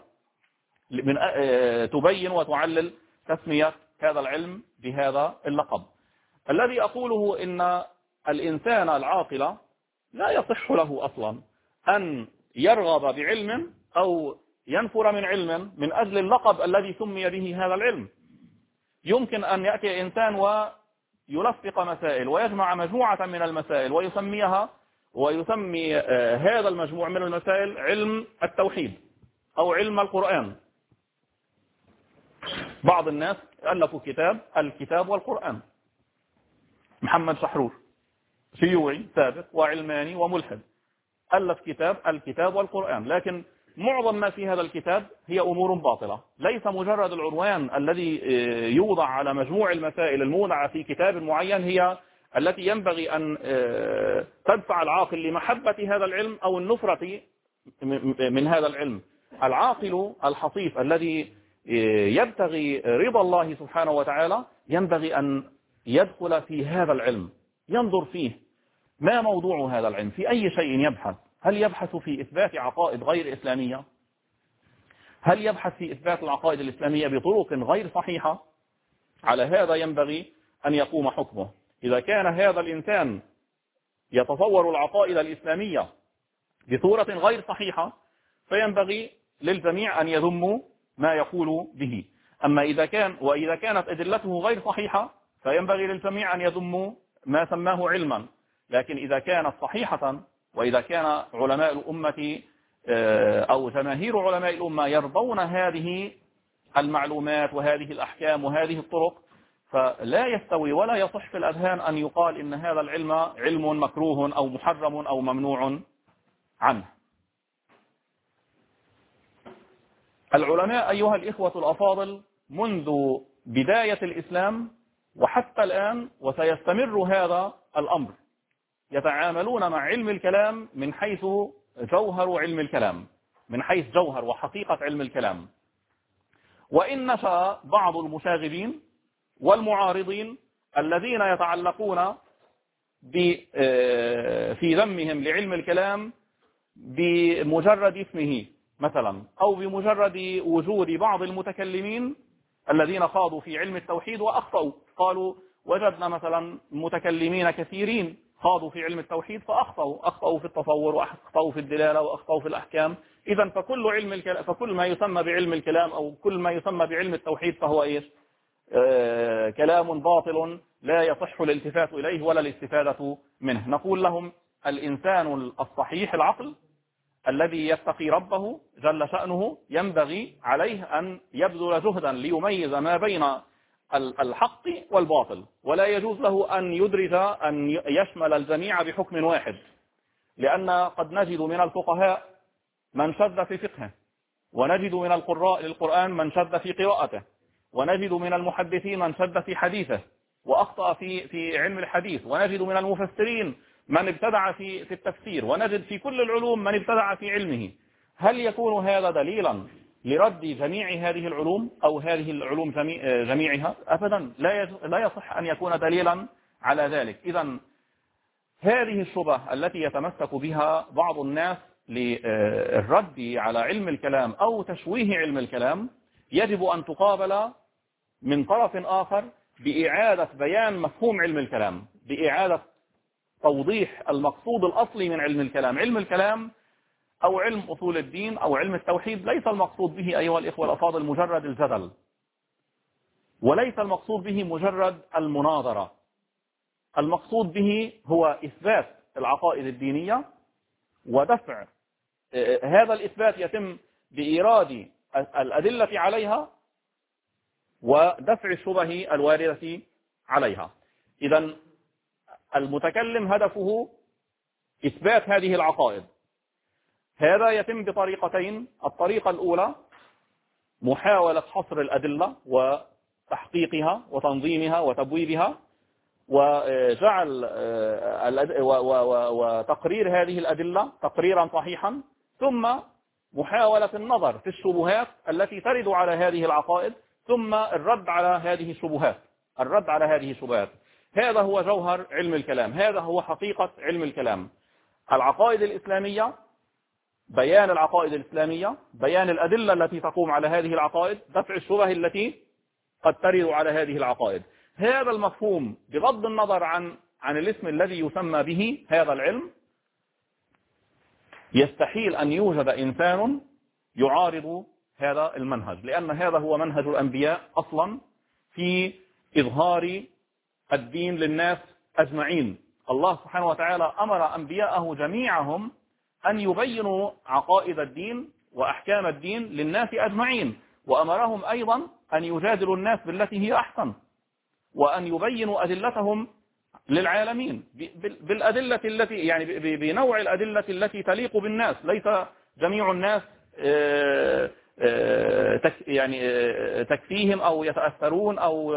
[SPEAKER 2] تبين وتعلل تسمية هذا العلم بهذا اللقب. الذي أقوله إن الإنسان العاقل لا يصح له أصلا أن يرغب بعلم أو ينفر من علم من أجل اللقب الذي سمي به هذا العلم. يمكن أن يأتي إنسان ويلفق مسائل ويجمع مجموعة من المسائل ويسمي هذا المجموع من المسائل علم التوحيد أو علم القرآن. بعض الناس ألفوا كتاب الكتاب والقرآن، محمد شحرور شيوعي سابق وعلماني وملحد، ألف كتاب الكتاب والقرآن، لكن معظم ما في هذا الكتاب هي أمور باطلة، ليس مجرد العنوان الذي يوضع على مجموع المسائل الموضعة في كتاب معين هي التي ينبغي أن تدفع العاقل لمحبة هذا العلم أو النفرة من هذا العلم. العاقل الحصيف الذي يبتغي رضا الله سبحانه وتعالى ينبغي أن يدخل في هذا العلم، ينظر فيه ما موضوع هذا العلم، في أي شيء يبحث. هل يبحث في إثبات عقائد غير إسلامية؟ هل يبحث في إثبات العقائد الإسلامية بطرق غير صحيحة؟ على هذا ينبغي أن يقوم حكمه. إذا كان هذا الإنسان يتصور العقائد الإسلامية بصورة غير صحيحة فينبغي للجميع أن يذموا ما يقول به. أما وإذا كانت أدلته غير صحيحة فينبغي للجميع أن يذموا ما سماه علما. لكن إذا كانت صحيحة وإذا كان علماء الأمة أو جماهير علماء الأمة يرضون هذه المعلومات وهذه الأحكام وهذه الطرق فلا يستوي ولا يصح في الأذهان أن يقال إن هذا العلم علم مكروه أو محرم أو ممنوع عنه. العلماء أيها الإخوة الأفاضل منذ بداية الإسلام وحتى الآن وسيستمر هذا الأمر يتعاملون مع علم الكلام من حيث جوهر علم الكلام، من حيث جوهر وحقيقة علم الكلام. وإن نشأ بعض المشاغبين والمعارضين الذين يتعلقون في ذمهم لعلم الكلام بمجرد اسمه مثلا، أو بمجرد وجود بعض المتكلمين الذين خاضوا في علم التوحيد وأخطأوا. قالوا وجدنا مثلا متكلمين كثيرين خاضوا في علم التوحيد فأخطأوا في التصور وأخطأوا في الدلالة وأخطأوا في الأحكام. إذن فكل ما يسمى بعلم الكلام أو كل ما يسمى بعلم التوحيد فهو إيش؟ كلام باطل لا يصح الالتفات إليه ولا الاستفادة منه. نقول لهم الإنسان الصحيح العقل الذي يتقي ربه جل شأنه ينبغي عليه أن يبذل جهدا ليميز ما بين الحق والباطل، ولا يجوز له أن يدرج أن يشمل الجميع بحكم واحد، لأن قد نجد من الفقهاء من شذ في فقهه، ونجد من القراء للقرآن من شذ في قراءته، ونجد من المحدثين من شذ في حديثه وأخطأ في علم الحديث، ونجد من المفسرين من ابتدع في التفسير، ونجد في كل العلوم من ابتدع في علمه. هل يكون هذا دليلا لرد جميع هذه العلوم أو هذه العلوم جميعها؟ أبدا لا يصح أن يكون دليلا على ذلك. إذن هذه الشبهة التي يتمسك بها بعض الناس للرد على علم الكلام أو تشويه علم الكلام يجب أن تقابل من طرف آخر بإعادة بيان مفهوم علم الكلام، بإعادة توضيح المقصود الأصلي من علم الكلام. علم الكلام أو علم أصول الدين أو علم التوحيد ليس المقصود به أيها الإخوة الأفاضل مجرد الجدل، وليس المقصود به مجرد المناظرة. المقصود به هو إثبات العقائد الدينية ودفع هذا الإثبات يتم بإيراد الأدلة عليها ودفع الشبه الواردة عليها. إذن المتكلم هدفه إثبات هذه العقائد. هذا يتم بطريقتين: الطريقة الأولى محاولة حصر الأدلة وتحقيقها وتنظيمها وتبويبها وجعل وتقرير هذه الأدلة تقريرا صحيحا، ثم محاولة النظر في الشبهات التي ترد على هذه العقائد، ثم الرد على هذه الشبهات. هذا هو جوهر علم الكلام، هذا هو حقيقة علم الكلام. العقائد الإسلامية، بيان العقائد الإسلامية، بيان الأدلة التي تقوم على هذه العقائد، دفع الشبه التي قد ترد على هذه العقائد. هذا المفهوم بغض النظر عن الاسم الذي يسمى به هذا العلم، يستحيل أن يوجد إنسان يعارض هذا المنهج، لأن هذا هو منهج الأنبياء أصلا في إظهار الدين للناس أجمعين. الله سبحانه وتعالى أمر أنبياءه جميعهم أن يبينوا عقائد الدين وأحكام الدين للناس أجمعين، وأمرهم أيضا أن يجادلوا الناس بالتي هي أحسن، وأن يبينوا أدلتهم للعالمين بالأدلة التي بنوع الأدلة التي تليق بالناس. ليس جميع الناس يعني تكفيهم أو يتأثرون أو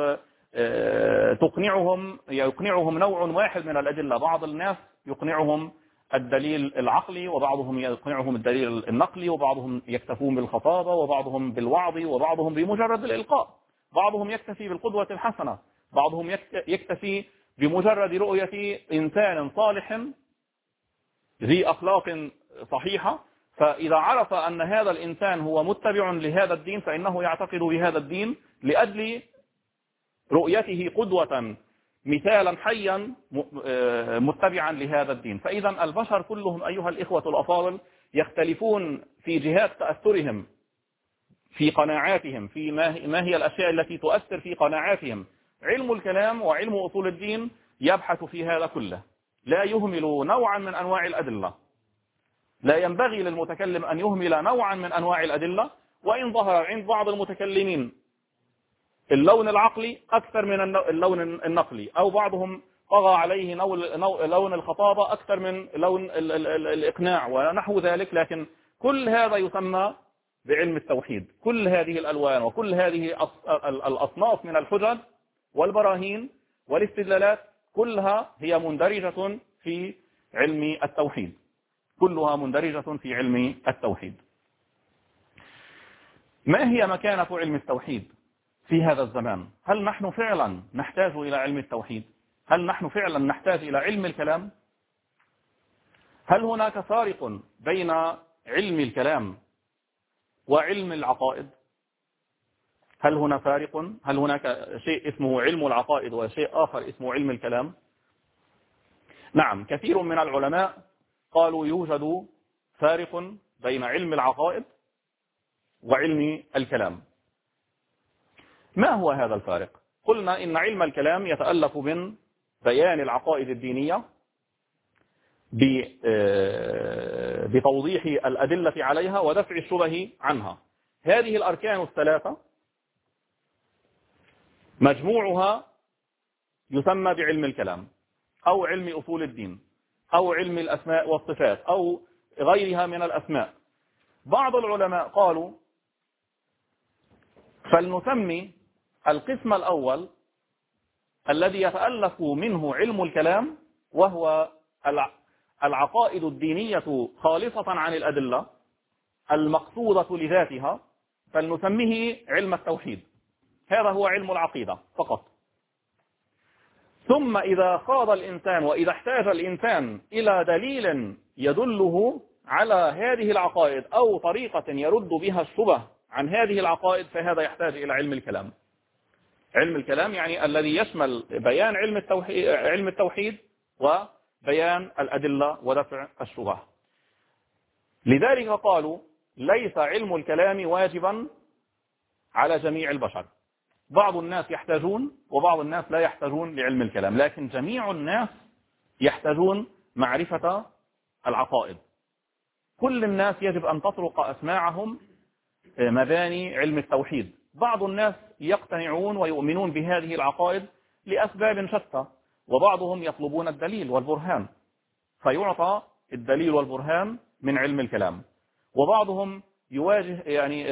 [SPEAKER 2] يقنعهم نوع واحد من الأدلة. بعض الناس يقنعهم الدليل العقلي، وبعضهم يقنعهم الدليل النقلي، وبعضهم يكتفون بالخطابة، وبعضهم بالوعظ، وبعضهم بمجرد الإلقاء، بعضهم يكتفي بالقدوة الحسنة، بعضهم يكتفي بمجرد رؤية إنسان صالح ذي أخلاق صحيحة، فإذا عرف أن هذا الإنسان هو متبع لهذا الدين فإنه يعتقد بهذا الدين لأجل رؤيته قدوة مثالا حيا متبعا لهذا الدين. فإذا البشر كلهم أيها الإخوة الأفاضل يختلفون في جهات تأثرهم في قناعاتهم، في ما هي الأشياء التي تؤثر في قناعاتهم. علم الكلام وعلم أصول الدين يبحث في هذا كله، لا يهمل نوعا من أنواع الأدلة، لا ينبغي للمتكلم أن يهمل نوعا من أنواع الأدلة. وإن ظهر عند بعض المتكلمين اللون العقلي أكثر من اللون النقلي، أو بعضهم طغى عليه لون الخطابة أكثر من لون الإقناع ونحو ذلك، لكن كل هذا يسمى بعلم التوحيد. كل هذه الألوان وكل هذه الأصناف من الحجج والبراهين والاستدلالات كلها هي مندرجة في علم التوحيد، كلها مندرجة في علم التوحيد. ما هي مكانة علم التوحيد في هذا الزمان؟ هل نحن فعلا نحتاج إلى علم التوحيد؟ هل نحن فعلا نحتاج إلى علم الكلام؟ هل هناك فارق بين علم الكلام وعلم العقائد؟ هل هنا فارق؟ هل هناك شيء اسمه علم العقائد وشيء آخر اسمه علم الكلام؟ نعم، كثير من العلماء قالوا يوجد فارق بين علم العقائد وعلم الكلام. ما هو هذا الفارق؟ قلنا إن علم الكلام يتألف من بيان العقائد الدينية بتوضيح الأدلة عليها ودفع الشبه عنها. هذه الأركان الثلاثة مجموعها يسمى بعلم الكلام أو علم أصول الدين أو علم الأسماء والصفات أو غيرها من الأسماء. بعض العلماء قالوا فلنسمي القسم الأول الذي يتألف منه علم الكلام وهو العقائد الدينية خالصة عن الأدلة المقصودة لذاتها، فلنسميه علم التوحيد. هذا هو علم العقيدة فقط. ثم إذا خاض الإنسان وإذا احتاج الإنسان إلى دليل يدله على هذه العقائد أو طريقة يرد بها الشبه عن هذه العقائد، فهذا يحتاج إلى علم الكلام. علم الكلام يعني الذي يشمل بيان علم التوحيد وبيان الأدلة ودفع الشبه. لذلك قالوا ليس علم الكلام واجبا على جميع البشر، بعض الناس يحتاجون وبعض الناس لا يحتاجون لعلم الكلام، لكن جميع الناس يحتاجون معرفة العقائد. كل الناس يجب أن تطرق أسماعهم مباني علم التوحيد. بعض الناس يقتنعون ويؤمنون بهذه العقائد لأسباب شتى، وبعضهم يطلبون الدليل والبرهان فيعطى الدليل والبرهان من علم الكلام، وبعضهم يواجه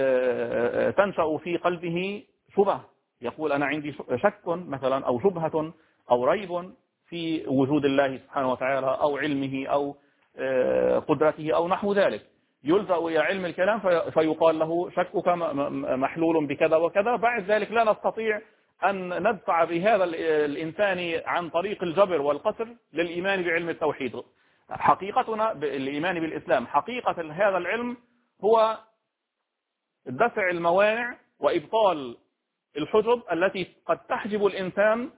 [SPEAKER 2] تنشأ في قلبه شبه، يقول أنا عندي شك مثلا أو شبهة أو ريب في وجود الله سبحانه وتعالى أو علمه أو قدرته أو نحو ذلك، يلجأ إلى علم الكلام فيقال له شكك محلول بكذا وكذا. بعد ذلك لا نستطيع أن ندفع بهذا الإنسان عن طريق الجبر والقسر للإيمان بعلم التوحيد. حقيقتنا الإيمان بالإسلام، حقيقة هذا العلم هو دفع الموانع وإبطال الحجب التي قد تحجب الإنسان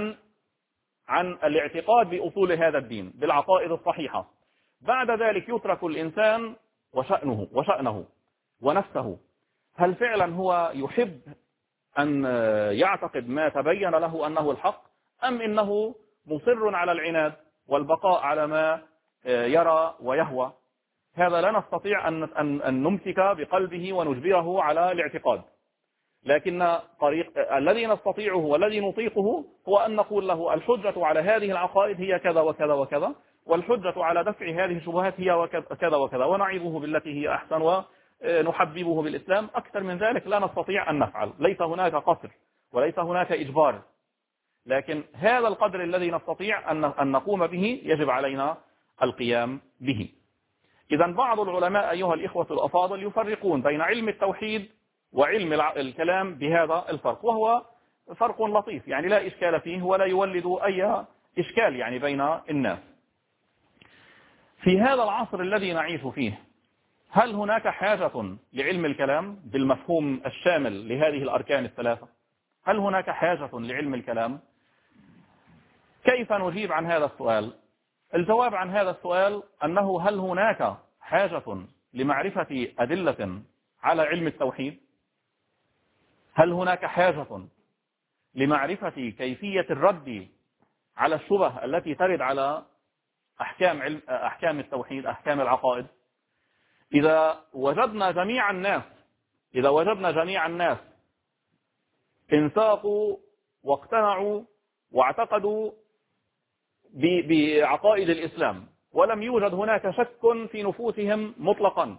[SPEAKER 2] عن الاعتقاد بأصول هذا الدين بالعقائد الصحيحة. بعد ذلك يترك الإنسان وشأنه ونفسه، هل فعلا هو يحب أن يعتقد ما تبين له أنه الحق، أم إنه مصر على العناد والبقاء على ما يرى ويهوى؟ هذا لا نستطيع أن نمسك بقلبه ونجبره على الاعتقاد، لكن الذي نستطيعه والذي نطيقه هو أن نقول له الحجة على هذه العقائد هي كذا وكذا وكذا، والحجة على دفع هذه الشبهات هي كذا وكذا، ونعيذه بالتي هي أحسن نحببه بالإسلام. أكثر من ذلك لا نستطيع أن نفعل، ليس هناك قصر وليس هناك إجبار، لكن هذا القدر الذي نستطيع أن نقوم به يجب علينا القيام به. إذا بعض العلماء أيها الإخوة الأفاضل يفرقون بين علم التوحيد وعلم الكلام بهذا الفرق، وهو فرق لطيف يعني لا إشكال فيه ولا يولد أي إشكال يعني بين الناس. في هذا العصر الذي نعيش فيه هل هناك حاجة لعلم الكلام بالمفهوم الشامل لهذه الأركان الثلاثة؟ هل هناك حاجة لعلم الكلام؟ كيف نجيب عن هذا السؤال؟ الجواب عن هذا السؤال أنه هل هناك حاجة لمعرفة أدلة على علم التوحيد؟ هل هناك حاجة لمعرفة كيفية الرد على الشبه التي ترد على أحكام التوحيد، أحكام العقائد؟ إذا وجدنا جميع الناس انساقوا واقتنعوا واعتقدوا بعقائد الإسلام ولم يوجد هناك شك في نفوسهم مطلقا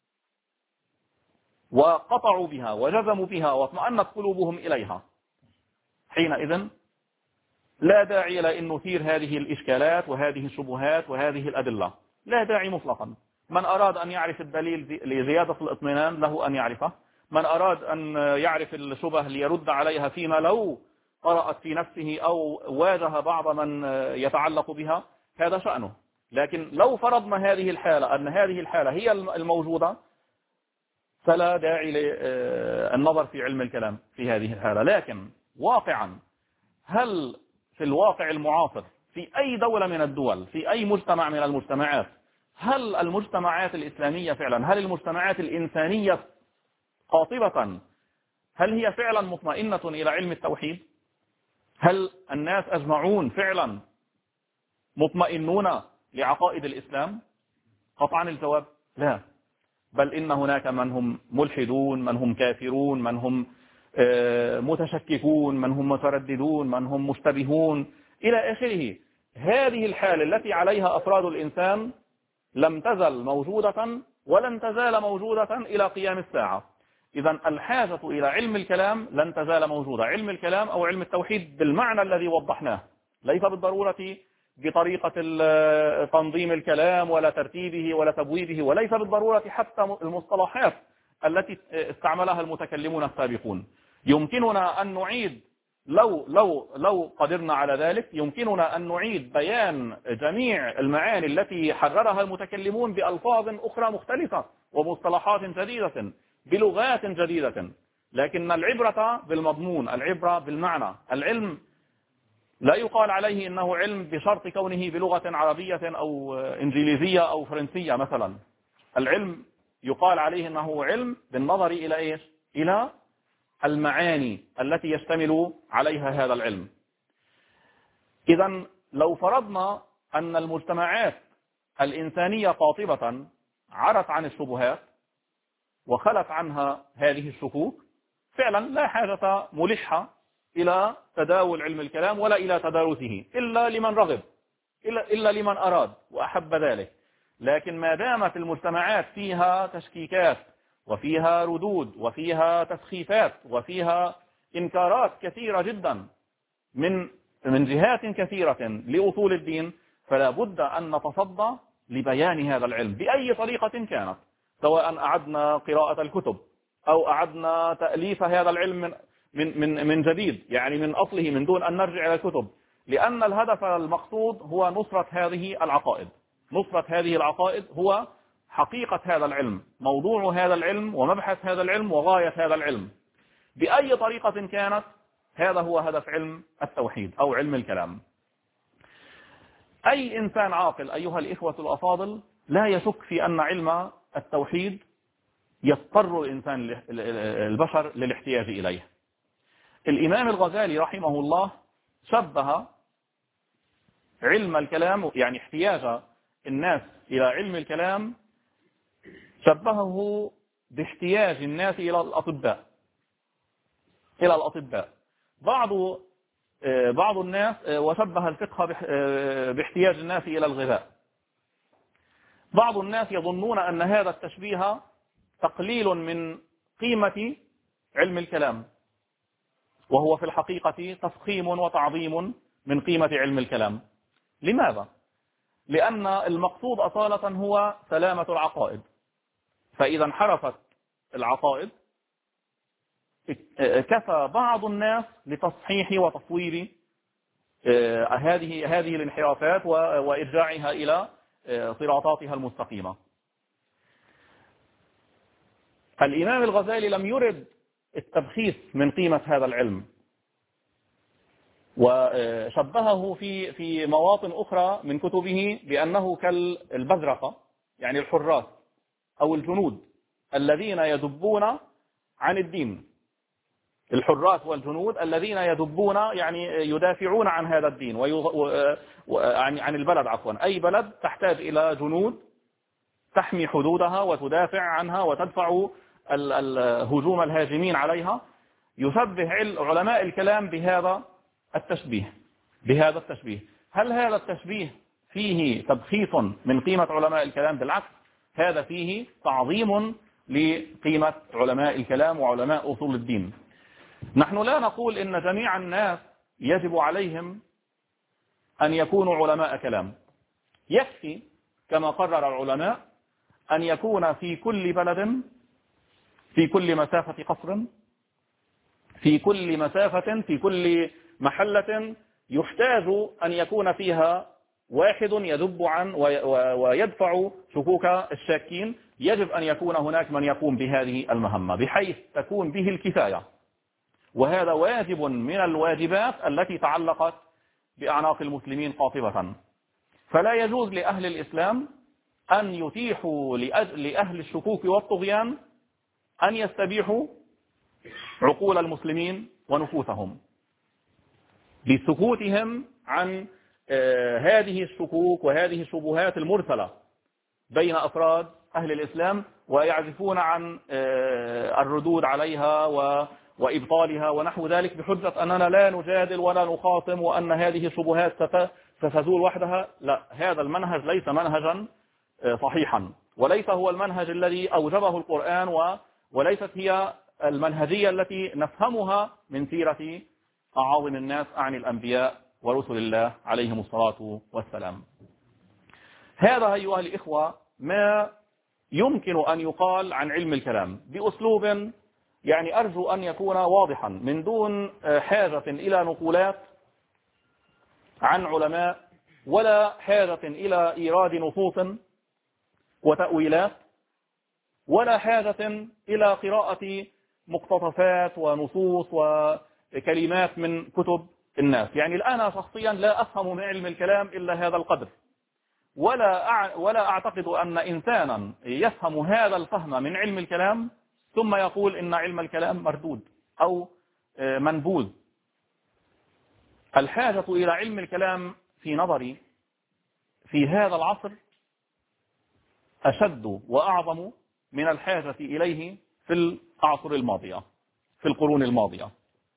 [SPEAKER 2] وقطعوا بها وجزموا بها واطمأنت قلوبهم إليها، حينئذ لا داعي لأن نثير هذه الإشكالات وهذه الشبهات وهذه الأدلة، لا داعي مطلقا. من أراد أن يعرف الدليل لزيادة الاطمئنان له أن يعرفه، من أراد أن يعرف الشبه ليرد عليها فيما لو قرأت في نفسه أو واجه بعض من يتعلق بها هذا شأنه. لكن لو فرضنا هذه الحالة أن هذه الحالة هي الموجودة فلا داعي للنظر في علم الكلام في هذه الحالة. لكن واقعا هل في الواقع المعاصر في أي دولة من الدول، في أي مجتمع من المجتمعات، هل المجتمعات الإسلامية فعلا، هل المجتمعات الإنسانية قاطبة، هل هي فعلا مطمئنة إلى علم التوحيد؟ هل الناس أجمعون فعلا مطمئنون لعقائد الإسلام؟ قطعا الجواب لا، بل إن هناك من هم ملحدون، من هم كافرون، من هم متشككون، من هم مترددون، من هم مشتبهون إلى آخره. هذه الحالة التي عليها أفراد الإنسان لم تزل موجودة ولن تزال موجودة إلى قيام الساعة. إذا الحاجة إلى علم الكلام لن تزال موجودة، علم الكلام أو علم التوحيد بالمعنى الذي وضحناه، ليس بالضرورة بطريقة تنظيم الكلام ولا ترتيبه ولا تبويبه، وليس بالضرورة حتى المصطلحات التي استعملها المتكلمون السابقون. يمكننا أن نعيد لو قدرنا على ذلك، يمكننا أن نعيد بيان جميع المعاني التي حررها المتكلمون بألفاظ أخرى مختلفة ومصطلحات جديدة بلغات جديدة، لكن العبرة بالمضمون، العبرة بالمعنى. العلم لا يقال عليه إنه علم بشرط كونه بلغة عربية أو إنجليزية أو فرنسية مثلا. العلم يقال عليه إنه علم بالنظر إلى إيش؟ إلى المعاني التي يشتمل عليها هذا العلم. إذا لو فرضنا أن المجتمعات الإنسانية قاطبة عرت عن الشبهات وخلت عنها هذه الشكوك، فعلا لا حاجة ملحة إلى تداول علم الكلام ولا إلى تدارسه إلا لمن رغب، إلا لمن أراد وأحب ذلك. لكن ما دامت المجتمعات فيها تشكيكات وفيها ردود وفيها تسخيفات وفيها إنكارات كثيرة جدا من جهات كثيرة لأصول الدين، فلا بد أن نتصدى لبيان هذا العلم بأي طريقة كانت، سواء أعدنا قراءة الكتب أو أعدنا تأليف هذا العلم من جديد، يعني من أصله من دون أن نرجع إلى الكتب، لأن الهدف المقصود هو نصرة هذه العقائد. نصرة هذه العقائد هو حقيقة هذا العلم، موضوع هذا العلم ومبحث هذا العلم وغاية هذا العلم بأي طريقة كانت. هذا هو هدف علم التوحيد أو علم الكلام. أي إنسان عاقل أيها الإخوة الأفاضل لا يشك في أن علم التوحيد يضطر الإنسان البشر للاحتياج إليه. الإمام الغزالي رحمه الله شبه علم الكلام، يعني احتياج الناس إلى علم الكلام، شبهه باحتياج الناس إلى الأطباء. بعض الناس وشبه الفقه باحتياج الناس إلى الغذاء. بعض الناس يظنون أن هذا التشبيه تقليل من قيمة علم الكلام، وهو في الحقيقة تفخيم وتعظيم من قيمة علم الكلام. لماذا؟ لأن المقصود أصالة هو سلامة العقائد، فإذا انحرفت العقائد كفى بعض الناس لتصحيح وتصوير هذه الانحرافات وإرجاعها إلى صراطاتها المستقيمة. الإمام الغزالي لم يرد التبخيس من قيمة هذا العلم، وشبهه في مواطن أخرى من كتبه بأنه كالبزرقة، يعني الحراس أو الجنود الذين يدبون عن الدين. الحراس والجنود الذين يدبون يعني يدافعون عن هذا الدين عن البلد عفوا. أي بلد تحتاج إلى جنود تحمي حدودها وتدافع عنها وتدفع الهجوم الهاجمين عليها. يشبه علماء الكلام بهذا التشبيه. هل هذا التشبيه فيه تبخيص من قيمة علماء الكلام؟ بالعكس، هذا فيه تعظيم لقيمة علماء الكلام وعلماء أصول الدين. نحن لا نقول إن جميع الناس يجب عليهم أن يكونوا علماء كلام. يكفي كما قرر العلماء أن يكون في كل بلد، في كل مسافة قصر، في كل مسافة، في كل محلة يحتاج أن يكون فيها واحد يذب عن ويدفع شكوك الشاكين. يجب أن يكون هناك من يقوم بهذه المهمة بحيث تكون به الكفاية، وهذا واجب من الواجبات التي تعلقت بأعناق المسلمين قاطبة. فلا يجوز لأهل الإسلام أن يتيحوا لأهل الشكوك والطغيان أن يستبيحوا عقول المسلمين ونفوسهم بسكوتهم عن هذه الشكوك وهذه الشبهات المرسلة بين أفراد أهل الإسلام، ويعزفون عن الردود عليها وإبطالها ونحو ذلك بحجة أننا لا نجادل ولا نخاصم وأن هذه الشبهات ستزول وحدها. لا، هذا المنهج ليس منهجا صحيحا، وليس هو المنهج الذي أوجبه القرآن، وليست هي المنهجية التي نفهمها من سيرة أعاظم الناس عن الأنبياء ورسل الله عليهم الصلاة والسلام. هذا أيها الإخوة ما يمكن أن يقال عن علم الكلام بأسلوب يعني أرجو أن يكون واضحا من دون حاجة إلى نقولات عن علماء، ولا حاجة إلى إيراد نصوص وتأويلات، ولا حاجة إلى قراءة مقتطفات ونصوص وكلمات من كتب الناس. يعني الآن شخصيا لا أفهم من علم الكلام إلا هذا القدر، ولا أعتقد أن إنسانا يفهم هذا الفهم من علم الكلام ثم يقول إن علم الكلام مردود أو منبوذ. الحاجة إلى علم الكلام في نظري في هذا العصر أشد وأعظم من الحاجة إليه في الأعصر الماضية، في القرون الماضية.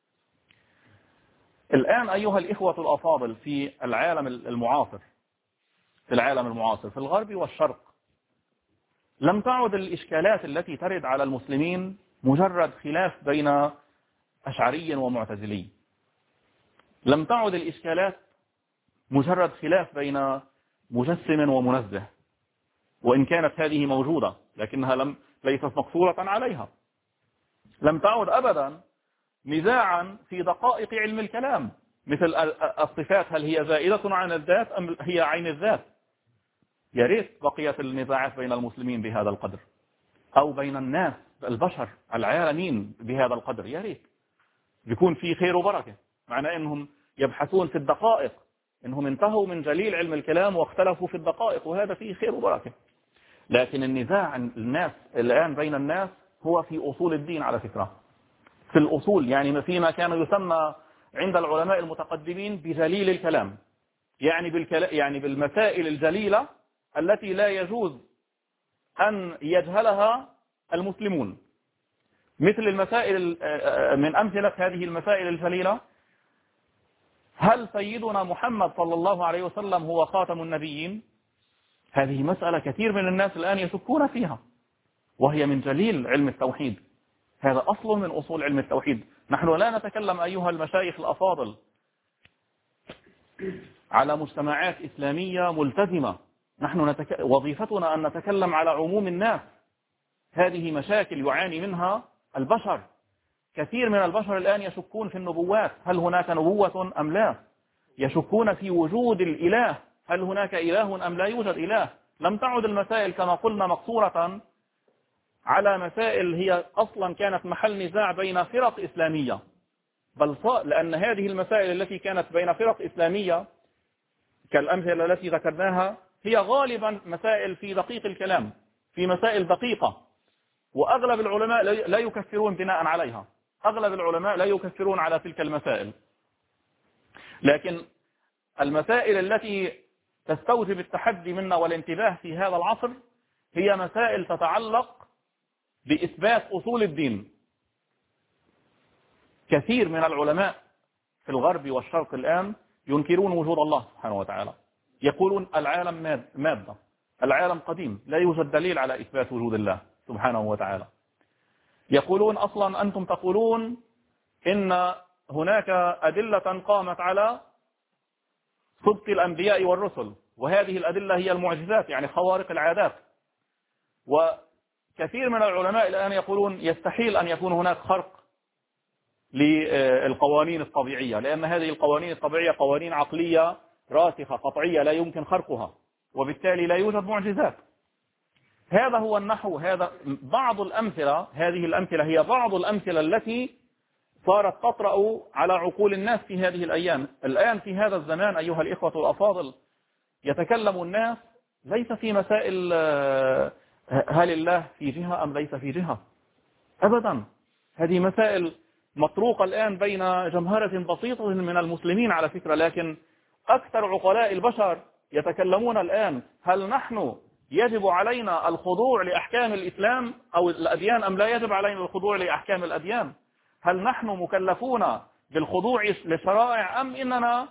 [SPEAKER 2] الآن أيها الإخوة الأفاضل في العالم المعاصر، في الغرب والشرق، لم تعد الإشكالات التي ترد على المسلمين مجرد خلاف بين أشعري ومعتزلي. لم تعد الإشكالات مجرد خلاف بين مجسم ومنزه، وإن كانت هذه موجودة لكنها ليست مقصورة عليها. لم تعد أبدا نزاعا في دقائق علم الكلام مثل الصفات، هل هي زائدة عن الذات أم هي عين الذات. يا ريت بقيت النزاعات بين المسلمين بهذا القدر، أو بين الناس البشر العالمين بهذا القدر. يا ريت يكون في خير وبركة، معناه أنهم يبحثون في الدقائق، أنهم انتهوا من جليل علم الكلام واختلفوا في الدقائق، وهذا فيه خير وبركة. لكن النزاع الناس الآن بين الناس هو في أصول الدين على فكرة، في الأصول، يعني فيما كان يسمى عند العلماء المتقدمين بجليل الكلام، يعني بالمسائل الجليلة التي لا يجوز أن يجهلها المسلمون. مثل المسائل، من أمثلة هذه المسائل الجليلة: هل سيدنا محمد صلى الله عليه وسلم هو خاتم النبيين؟ هذه مسألة كثير من الناس الآن يشكون فيها، وهي من جليل علم التوحيد. هذا أصل من أصول علم التوحيد. نحن لا نتكلم أيها المشايخ الأفاضل على مجتمعات إسلامية ملتزمة، نحن وظيفتنا أن نتكلم على عموم الناس. هذه مشاكل يعاني منها البشر. كثير من البشر الآن يشكون في النبوات، هل هناك نبوة أم لا؟ يشكون في وجود الإله، هل هناك إله أم لا يوجد إله؟ لم تعد المسائل كما قلنا مقصورة على مسائل هي أصلا كانت محل نزاع بين فرق إسلامية، بل لأن هذه المسائل التي كانت بين فرق إسلامية كالأمثلة التي ذكرناها هي غالبا مسائل في دقيق الكلام، في مسائل دقيقة، وأغلب العلماء لا يكفرون بناء عليها، أغلب العلماء لا يكفرون على تلك المسائل. لكن المسائل التي تستوجب التحدي منا والانتباه في هذا العصر هي مسائل تتعلق بإثبات أصول الدين. كثير من العلماء في الغرب والشرق الآن ينكرون وجود الله سبحانه وتعالى، يقولون العالم مادة، العالم قديم، لا يوجد دليل على إثبات وجود الله سبحانه وتعالى. يقولون أصلا أنتم تقولون إن هناك أدلة قامت على صدق الأنبياء والرسل، وهذه الأدلة هي المعجزات، يعني خوارق العادات. وكثير من العلماء الآن يقولون يستحيل أن يكون هناك خرق للقوانين الطبيعية، لأن هذه القوانين الطبيعية قوانين عقلية راسخة قطعية لا يمكن خرقها، وبالتالي لا يوجد معجزات. هذا هو النحو. هذا بعض الأمثلة، هذه الأمثلة هي بعض الأمثلة التي صارت تطرأ على عقول الناس في هذه الأيام. الآن في هذا الزمان أيها الإخوة الأفاضل يتكلم الناس ليس في مسائل هل الله في جهة أم ليس في جهة، أبدا. هذه مسائل مطروقة الآن بين جمهرة بسيطة من المسلمين على فكرة، لكن أكثر عقلاء البشر يتكلمون الآن هل نحن يجب علينا الخضوع لأحكام الإسلام أو الأديان أم لا يجب علينا الخضوع لأحكام الأديان؟ هل نحن مكلفون بالخضوع للشرائع أم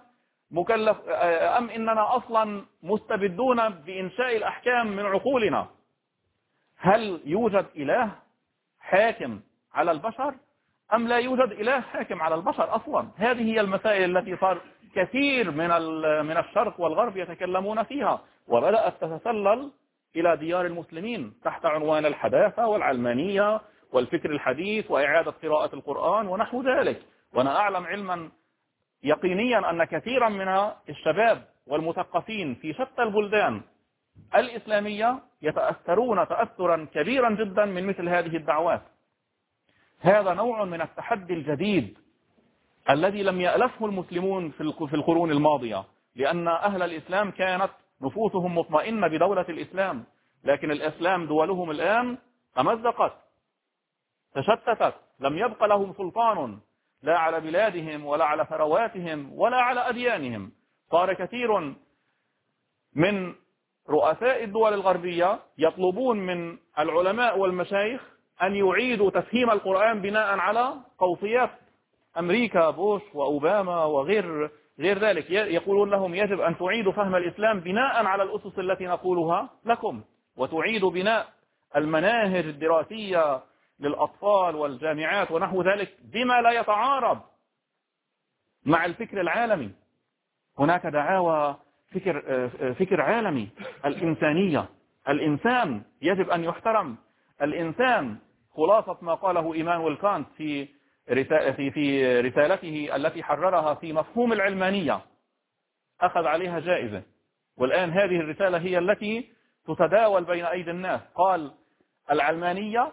[SPEAKER 2] إننا أصلا مستبدون بإنشاء الأحكام من عقولنا؟ هل يوجد إله حاكم على البشر أم لا يوجد إله حاكم على البشر أصلا؟ هذه هي المسائل التي صار كثير من الشرق والغرب يتكلمون فيها، وبدأت تتسلل إلى ديار المسلمين تحت عنوان الحداثة والعلمانية والفكر الحديث وإعادة قراءة القرآن ونحو ذلك. وأنا أعلم علما يقينيا أن كثيرا من الشباب والمثقفين في شتى البلدان الإسلامية يتأثرون تأثرا كبيرا جدا من مثل هذه الدعوات. هذا نوع من التحدي الجديد الذي لم يألفه المسلمون في القرون الماضية، لأن أهل الإسلام كانت نفوسهم مطمئنة بدولة الإسلام، لكن الإسلام دولهم الآن تمزقت تشتتت، لم يبق لهم سلطان لا على بلادهم ولا على ثرواتهم ولا على أديانهم. صار كثير من رؤساء الدول الغربية يطلبون من العلماء والمشايخ أن يعيدوا تفهيم القرآن بناء على قوصيات أمريكا بوش وأوباما وغير ذلك. يقولون لهم يجب أن تعيدوا فهم الإسلام بناء على الأسس التي نقولها لكم، وتعيدوا بناء المناهج الدراسية للأطفال والجامعات ونحو ذلك بما لا يتعارض مع الفكر العالمي. هناك دعاوى فكر عالمي، الإنسانية، الإنسان يجب أن يحترم. الإنسان خلاصة ما قاله إيمانويل كانت في رسالته التي حررها في مفهوم العلمانية، أخذ عليها جائزة، والآن هذه الرسالة هي التي تتداول بين أيدي الناس. قال العلمانية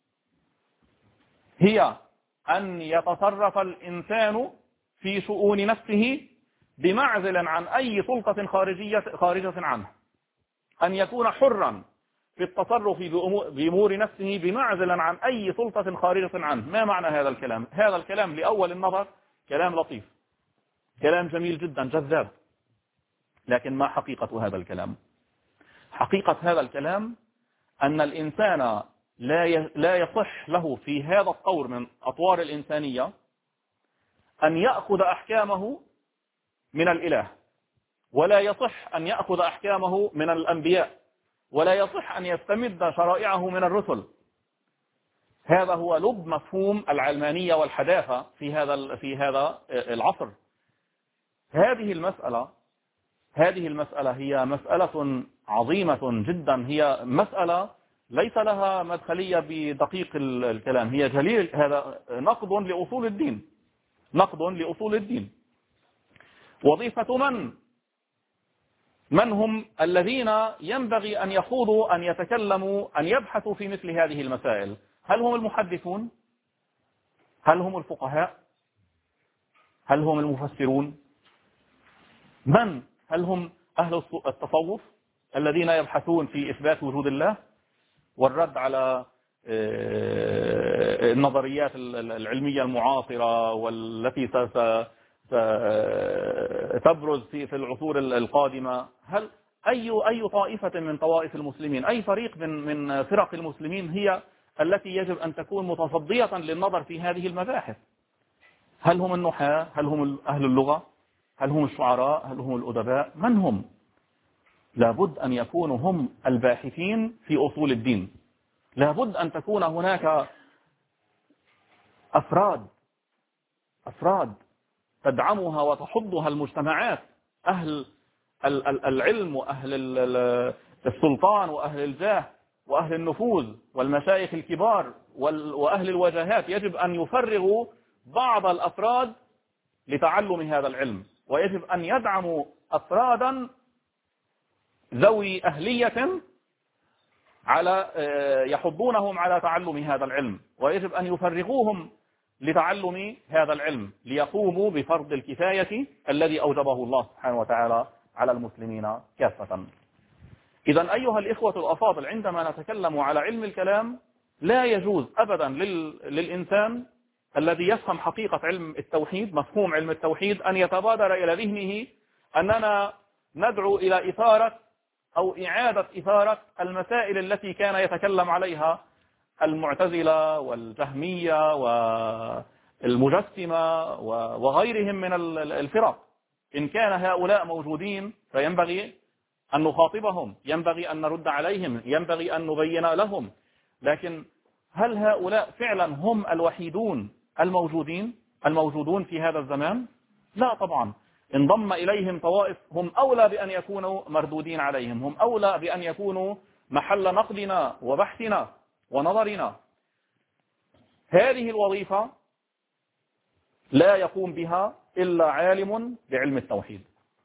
[SPEAKER 2] هي أن يتصرف الإنسان في شؤون نفسه بمعزل عن أي سلطة خارجة عنه، أن يكون حرا في التصرف بأمور نفسه بمعزل عن أي سلطة خارجة عنه. ما معنى هذا الكلام؟ هذا الكلام لأول النظر كلام لطيف، كلام جميل جدا جذاب، لكن ما حقيقة هذا الكلام؟ حقيقة هذا الكلام أن الإنسان لا يصح له في هذا الطور من أطوار الإنسانية أن يأخذ أحكامه من الإله، ولا يصح أن يأخذ أحكامه من الأنبياء، ولا يصح أن يستمد شرائعه من الرسل. هذا هو لب مفهوم العلمانية والحداثة في هذا العصر. هذه المسألة هي مسألة عظيمة جدا، هي مسألة ليس لها مدخلية بدقيق الكلام، هي جليل، هذا نقض لأصول الدين، نقض لأصول الدين. وظيفة من هم الذين ينبغي أن يخوضوا، أن يتكلموا، أن يبحثوا في مثل هذه المسائل؟ هل هم المحدثون؟ هل هم الفقهاء؟ هل هم المفسرون؟ هل هم أهل التصوف الذين يبحثون في إثبات وجود الله والرد على النظريات العلمية المعاصرة والتي ستبرز في العصور القادمة؟ هل أي طائفة من طوائف المسلمين، أي فريق من فرق المسلمين هي التي يجب أن تكون متصدية للنظر في هذه المباحث؟ هل هم النحاة؟ هل هم أهل اللغة؟ هل هم الشعراء؟ هل هم الأدباء؟ من هم؟ لابد أن يكونوا هم الباحثين في أصول الدين. لابد أن تكون هناك أفراد تدعمها وتحضها المجتمعات، أهل العلم وأهل السلطان وأهل الجاه وأهل النفوذ والمشايخ الكبار وأهل الوجهات. يجب أن يفرغوا بعض الأفراد لتعلم هذا العلم، ويجب أن يدعموا أفرادا ذوي أهلية يحضونهم على تعلم هذا العلم، ويجب أن يفرغوهم لتعلم هذا العلم ليقوموا بفرض الكفاية الذي أوجبه الله سبحانه وتعالى على المسلمين كافة. إذن أيها الإخوة الأفاضل، عندما نتكلم على علم الكلام لا يجوز أبدا للإنسان الذي يفهم حقيقة علم التوحيد، مفهوم علم التوحيد، أن يتبادر إلى ذهنه أننا ندعو إلى إثارة أو إعادة إثارة المسائل التي كان يتكلم عليها المعتزلة والجهمية والمجسمة وغيرهم من الفرق. إن كان هؤلاء موجودين فينبغي أن نخاطبهم، ينبغي أن نرد عليهم، ينبغي أن نبين لهم. لكن هل هؤلاء فعلا هم الوحيدون الموجودون في هذا الزمان؟ لا طبعا. انضم إليهم طوائف هم أولى بأن يكونوا مردودين عليهم، هم أولى بأن يكونوا محل نقدنا وبحثنا ونظرنا. هذه الوظيفة لا يقوم بها إلا عالم بعلم التوحيد،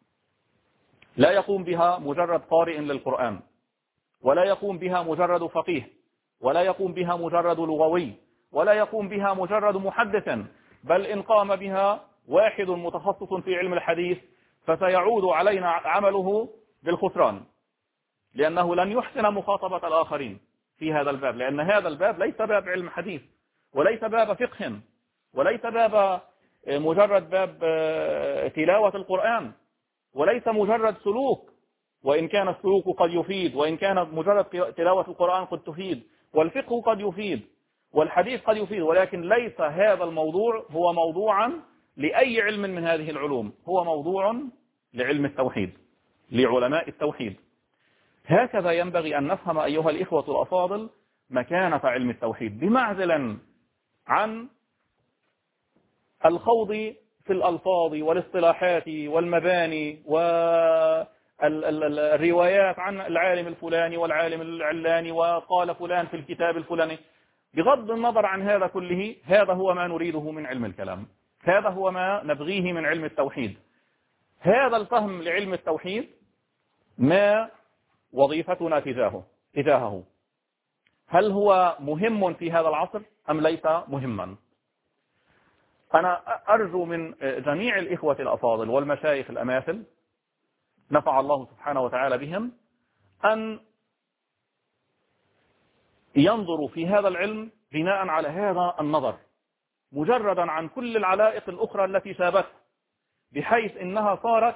[SPEAKER 2] لا يقوم بها مجرد قارئ للقرآن، ولا يقوم بها مجرد فقيه، ولا يقوم بها مجرد لغوي، ولا يقوم بها مجرد محدث، بل إن قام بها واحد متخصص في علم الحديث فسيعود علينا عمله بالخسران، لأنه لن يحسن مخاطبة الآخرين في هذا الباب، لأن هذا الباب ليس باب علم حديث، وليس باب فقه، وليس باب مجرد باب تلاوة القرآن، وليس مجرد سلوك، وإن كان السلوك قد يفيد، وإن كان مجرد تلاوة القرآن قد تفيد، والفقه قد يفيد، والحديث قد يفيد، ولكن ليس هذا الموضوع هو موضوعا لأي علم من هذه العلوم، هو موضوع لعلم التوحيد، لعلماء التوحيد. هكذا ينبغي أن نفهم أيها الإخوة الأفاضل مكانة علم التوحيد، بمعزل عن الخوض في الألفاظ والاصطلاحات والمباني والروايات عن العالم الفلاني والعالم العلاني وقال فلان في الكتاب الفلاني. بغض النظر عن هذا كله، هذا هو ما نريده من علم الكلام، هذا هو ما نبغيه من علم التوحيد. هذا الفهم لعلم التوحيد ما وظيفتنا تجاهه. هل هو مهم في هذا العصر أم ليس مهما؟ أنا أرجو من جميع الإخوة الأفاضل والمشايخ الأماثل نفع الله سبحانه وتعالى بهم أن ينظروا في هذا العلم بناء على هذا النظر، مجردا عن كل العلائق الأخرى التي شابته، بحيث إنها صارت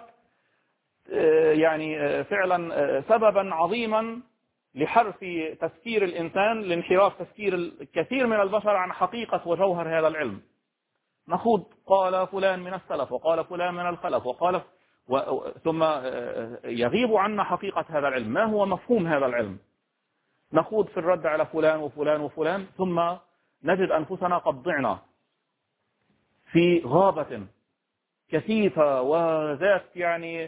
[SPEAKER 2] يعني فعلا سببا عظيما لحرف تفكير الإنسان، لانحراف تفكير الكثير من البشر عن حقيقة وجوهر هذا العلم. نخوض قال فلان من السلف وقال فلان من الخلف ثم يغيب عنا حقيقة هذا العلم، ما هو مفهوم هذا العلم. نخوض في الرد على فلان وفلان وفلان، ثم نجد أنفسنا قد ضعنا في غابة كثيفة وذات يعني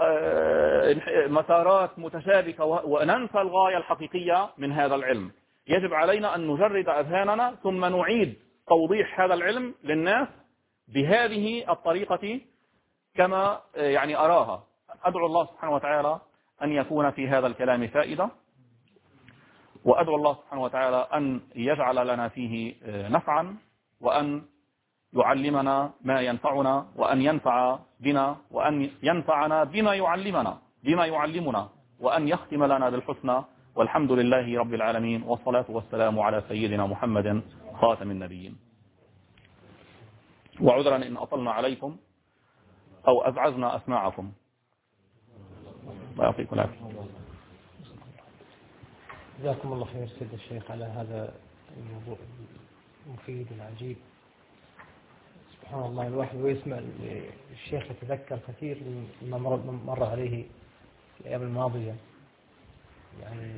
[SPEAKER 2] مسارات متشابكة، وننسى الغاية الحقيقية من هذا العلم. يجب علينا أن نجرد أذهاننا ثم نعيد توضيح هذا العلم للناس بهذه الطريقة كما يعني أراها. أدعو الله سبحانه وتعالى أن يكون في هذا الكلام فائدة، وأدعو الله سبحانه وتعالى أن يجعل لنا فيه نفعا، وأن يعلمنا ما ينفعنا، وأن ينفع بنا، وأن ينفعنا بما يعلمنا، وأن يختم لنا بالحسنى. والحمد لله رب العالمين، والصلاة والسلام على سيدنا محمد خاتم النبيين. وعذرا إن أطلنا عليكم أو أزعزنا أسماعكم. الله يعطيكم العافية.
[SPEAKER 1] جزاكم الله خير سيد الشيخ على هذا الموضوع المفيد العجيب. سبحان الله، الواحد ويسمع الشيخ يتذكر كثير مما مر عليه في الأيام الماضية. يعني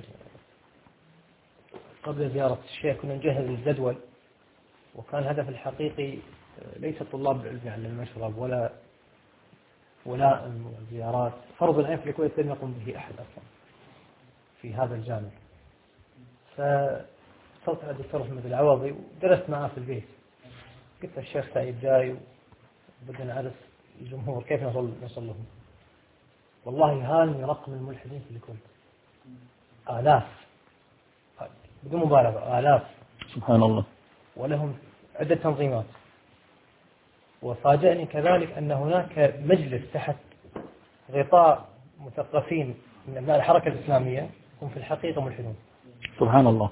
[SPEAKER 1] قبل زيارة الشيخ كنا نجهز الجدول، وكان الهدف الحقيقي ليس طلاب العلم على المشرب ولا الزيارات. فرض العين في الكويت لم يقم به أحد أصلا في هذا الجانب. فاتصلت على الدكتور محمد العوضي ودرست معه في البيت. قلت الشيخ سعيد جاي وبدنا نعرف الجمهور كيف نوصل لهم. والله هان رقم الملحدين في الكويت آلاف، بدون مبالغة آلاف،
[SPEAKER 2] سبحان الله.
[SPEAKER 1] ولهم عدة تنظيمات. وفاجأني كذلك أن هناك مجلس تحت غطاء مثقفين من أبناء الحركة الإسلامية هم في الحقيقة ملحدون.
[SPEAKER 2] سبحان الله.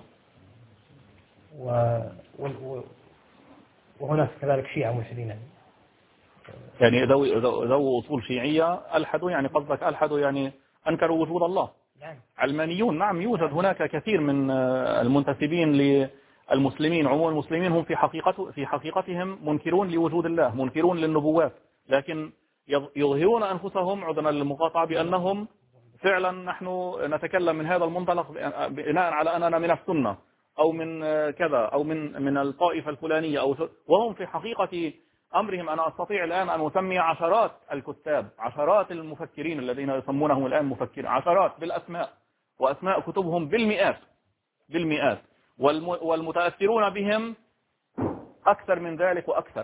[SPEAKER 1] وهناك كذلك شيعة ملحدين.
[SPEAKER 2] يعني ذو أصول شيعية ألحدوا، يعني قصدك ألحدوا يعني أنكروا وجود الله.
[SPEAKER 1] يعني
[SPEAKER 2] علمانيون، نعم، يوجد هناك كثير من المنتسبين للمسلمين. عموم المسلمين هم في حقيقتهم منكرون لوجود الله، منكرون للنبوات، لكن يظهرون أنفسهم، عذرا للمقاطعة، بأنهم فعلا نحن نتكلم من هذا المنطلق بناء على أننا من السنة أو من كذا أو من الطائفة الفلانية، وهم في حقيقة أمرهم أنا أستطيع الآن أن أسمي عشرات الكتاب، عشرات المفكرين الذين يسمونهم الآن مفكرين، عشرات بالأسماء، وأسماء كتبهم بالمئات، والمتأثرون بهم أكثر من ذلك وأكثر.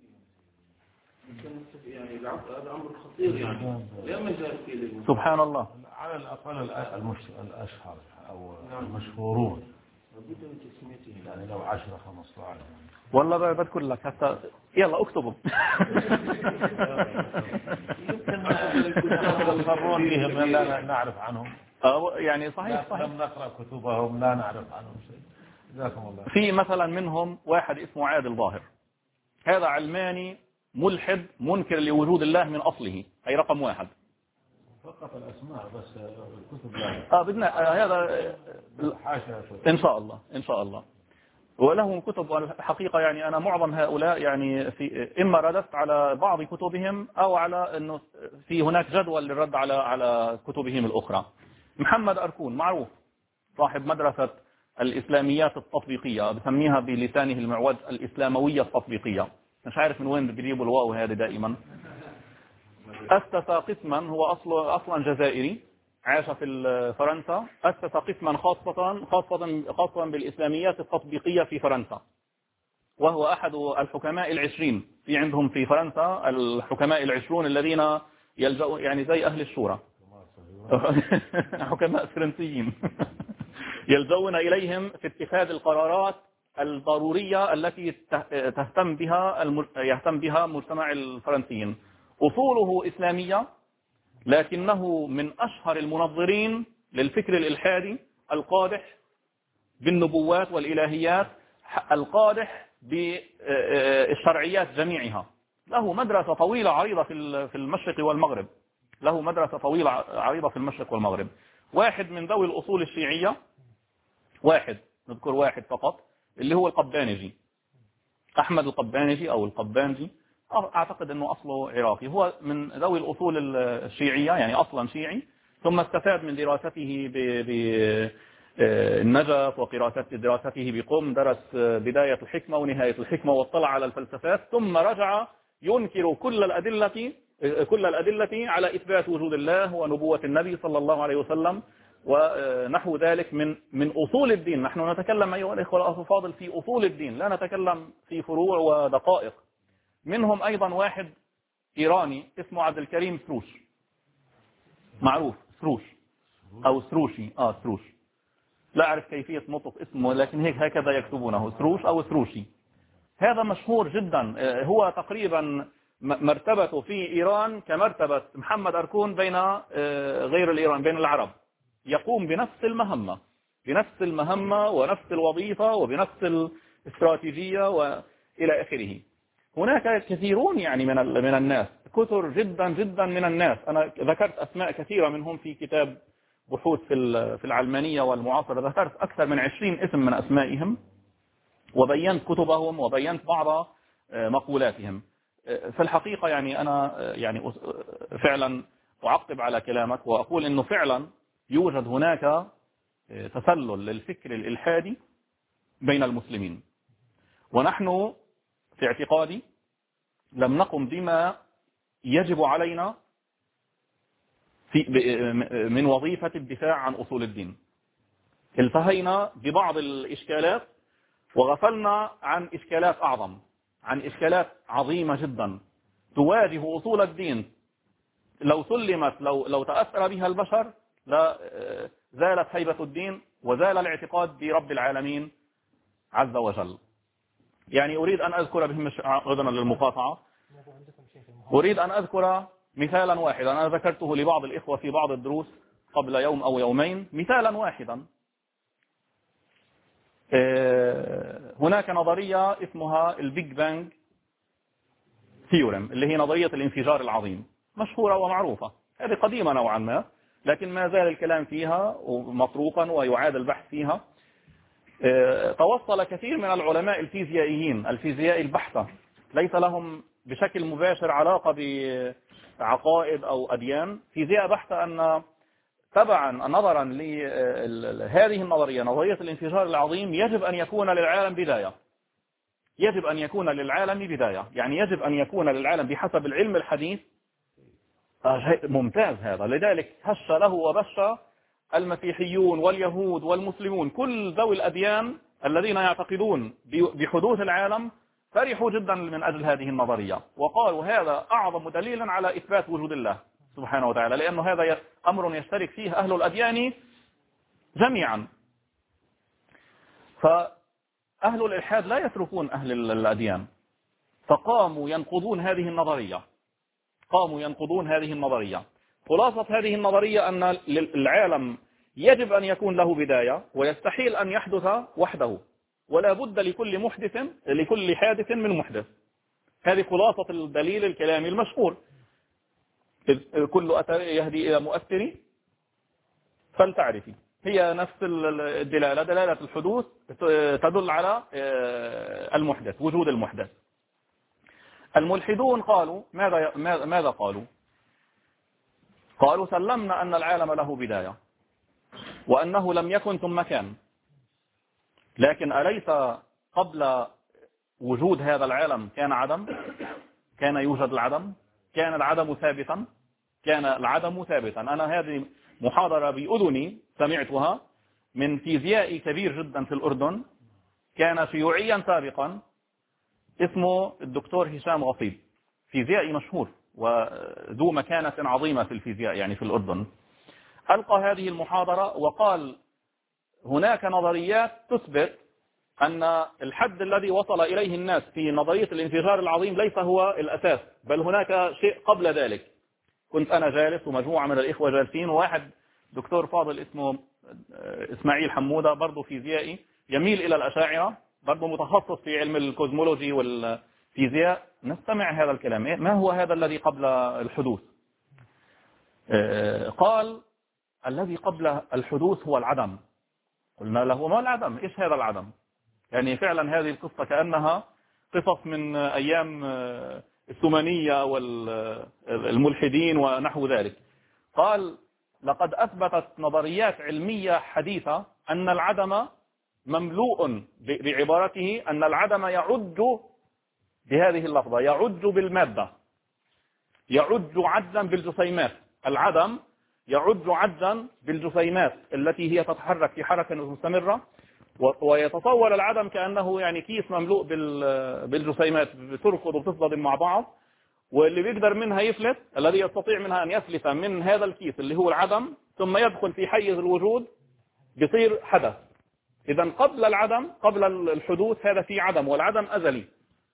[SPEAKER 3] يعني هذا أمر خطير، يعني لا مجال فيه.
[SPEAKER 2] سبحان الله.
[SPEAKER 4] على الأقل الأشهر أو المشهورون
[SPEAKER 3] بدون تسميته،
[SPEAKER 4] يعني لو 10-15.
[SPEAKER 2] والله بذكر لك حتى، يلا اكتبوا.
[SPEAKER 4] يمكن بهم لا نعرف عنهم.
[SPEAKER 2] يعني صحيح.
[SPEAKER 4] لم نقرأ كتبهم لا نعرف عنهم شيء. جزاكم الله.
[SPEAKER 2] في مثلا منهم واحد اسمه عادل ظاهر، هذا علماني ملحد منكر لوجود الله من أصله، أي رقم واحد.
[SPEAKER 4] فقط الأسماء بس الكتب لا.
[SPEAKER 2] بدنا هذا إن شاء الله. ولهم كتب حقيقة، يعني أنا معظم هؤلاء يعني إما رددت على بعض كتبهم أو على أنه في هناك جدول للرد على كتبهم الأخرى. محمد أركون معروف، صاحب مدرسة الإسلاميات التطبيقية، بسميها بلسانه المعوج الإسلاموية التطبيقية، مش عارف من وين بيجيبوا الواو هذه دائما. أسس قسما، هو أصلا جزائري عاش في فرنسا، أسس قسما خاصة بالإسلاميات التطبيقية في فرنسا، وهو أحد الحكماء 20. في عندهم في فرنسا الحكماء 20 الذين يلجأوا، يعني زي أهل الشورى، حكماء فرنسيين يلجؤون إليهم في اتخاذ القرارات الضرورية التي يهتم بها مجتمع الفرنسيين. أصوله إسلامية، لكنه من أشهر المنظرين للفكر الإلحادي القادح بالنبوات والإلهيات، القادح بالشرعيات جميعها. له مدرسة طويلة عريضة في المشرق والمغرب. واحد من ذوي الأصول الشيعية، نذكر واحد فقط، اللي هو القبانجي، أحمد القبانجي أو القبانجي، أعتقد أنه أصله عراقي. هو من ذوي الأصول الشيعية، يعني أصلا شيعي، ثم استفاد من دراسته النجف وقراءة دراسته بقم، درس بداية الحكمة ونهاية الحكمة واطلع على الفلسفات، ثم رجع ينكر كل الأدلة على إثبات وجود الله ونبوة النبي صلى الله عليه وسلم ونحو ذلك من أصول الدين. نحن نتكلم أيها الإخوة الأفاضل في أصول الدين، لا نتكلم في فروع ودقائق. منهم أيضا واحد إيراني اسمه عبد الكريم سروش، معروف سروش أو سروشي، سروش، لا أعرف كيفية نطق اسمه لكن هكذا يكتبونه، سروش أو سروشي. هذا مشهور جدا، هو تقريبا مرتبته في إيران كمرتبة محمد أركون بين غير الإيران، بين العرب. يقوم بنفس المهمة ونفس الوظيفة وبنفس الاستراتيجية وإلى آخره. هناك كثيرون يعني من الناس، كثر جدا جدا من الناس. أنا ذكرت أسماء كثيرة منهم في كتاب بحوث في العلمانية والمعاصرة، ذكرت أكثر من 20 اسم من أسمائهم وبينت كتبهم وبينت بعض مقولاتهم. في الحقيقة يعني أنا يعني فعلا أعقب على كلامك وأقول إنه فعلا يوجد هناك تسلل للفكر الإلحادي بين المسلمين، ونحن في اعتقادي لم نقم بما يجب علينا من وظيفة الدفاع عن أصول الدين. التهينا ببعض الإشكالات وغفلنا عن إشكالات أعظم، عن إشكالات عظيمة جدا تواجه أصول الدين. لو سلمت، لو تأثر بها البشر لا زالت هيبة الدين وزال الاعتقاد برب العالمين عز وجل. يعني أريد أن أذكر بهم عذرا للمقاطعة، أريد أن أذكر مثالا واحدا أنا ذكرته لبعض الإخوة في بعض الدروس قبل يوم أو يومين، مثالا واحدا. هناك نظرية اسمها البيج بانج ثيورم، اللي هي نظرية الانفجار العظيم، مشهورة ومعروفة، هذه قديمة نوعا ما لكن ما زال الكلام فيها مطروقا ويعاد البحث فيها. توصل كثير من العلماء الفيزيائيين، الفيزياء البحتة، ليس لهم بشكل مباشر علاقة بعقائد أو أديان، فيزياء بحتة، أن تبعا نظرا لهذه النظرية، نظرية الانفجار العظيم، يجب أن يكون للعالم بداية، يجب أن يكون للعالم بداية، يعني يجب أن يكون للعالم بحسب العلم الحديث ممتاز هذا. لذلك هش له وبش المسيحيون واليهود والمسلمون، كل ذوي الأديان الذين يعتقدون بحدوث العالم فرحوا جدا من أجل هذه النظرية، وقالوا هذا أعظم دليل على إثبات وجود الله سبحانه وتعالى، لأنه هذا أمر يشترك فيه أهل الأديان جميعا. فأهل الإلحاد لا يتركون أهل الأديان، فقاموا ينقضون هذه النظرية، قاموا ينقضون هذه النظرية. خلاصة هذه النظرية أن العالم يجب أن يكون له بداية ويستحيل أن يحدث وحده، ولا بد لكل حادث من محدث. هذه خلاصة الدليل الكلامي المشهور، كل أثر يهدي إلى مؤثر فلتعرفي، هي نفس الدلالة، دلالة الحدوث تدل على المحدث، وجود المحدث. الملحدون قالوا ماذا قالوا؟ قالوا سلمنا أن العالم له بداية وأنه لم يكن ثم كان، لكن أليس قبل وجود هذا العالم كان عدم؟ كان يوجد العدم؟ كان العدم ثابتا؟ كان العدم ثابتا. أنا هذه محاضرة بأذني سمعتها من فيزيائي كبير جدا في الأردن، كان شيوعيا سابقا، اسمه الدكتور هشام غصيب، فيزيائي مشهور وذو مكانة عظيمة في الفيزياء يعني في الأردن. ألقى هذه المحاضرة وقال هناك نظريات تثبت أن الحد الذي وصل إليه الناس في نظرية الانفجار العظيم ليس هو الأساس، بل هناك شيء قبل ذلك. كنت أنا جالس ومجموعة من الإخوة جالسين، وواحد دكتور فاضل اسمه إسماعيل حمودة، برضه فيزيائي يميل إلى الأشاعرة، برضه متخصص في علم الكوزمولوجي والفيزياء. نستمع هذا الكلام، ما هو هذا الذي قبل الحدوث؟ قال الذي قبل الحدوث هو العدم. قلنا له ما العدم؟ إيش هذا العدم؟ يعني فعلا هذه القصة كأنها قصص من أيام الثمانية والملحدين ونحو ذلك. قال لقد أثبتت نظريات علمية حديثة أن العدم مملوء، بعبارته أن العدم يعج بهذه اللفظة، يعج بالمادة، يعج عجا بالجسيمات. العدم يعج عجا بالجسيمات التي هي تتحرك في حركة مستمرة، ويتصور العدم كأنه يعني كيس مملوء بالجسيمات بتركض وبتصطدم مع بعض، واللي بيقدر منها يفلت، الذي يستطيع منها أن يفلت من هذا الكيس اللي هو العدم ثم يدخل في حيز الوجود بيصير حدث. إذا قبل العدم، قبل الحدوث، هذا في عدم، والعدم أزلي.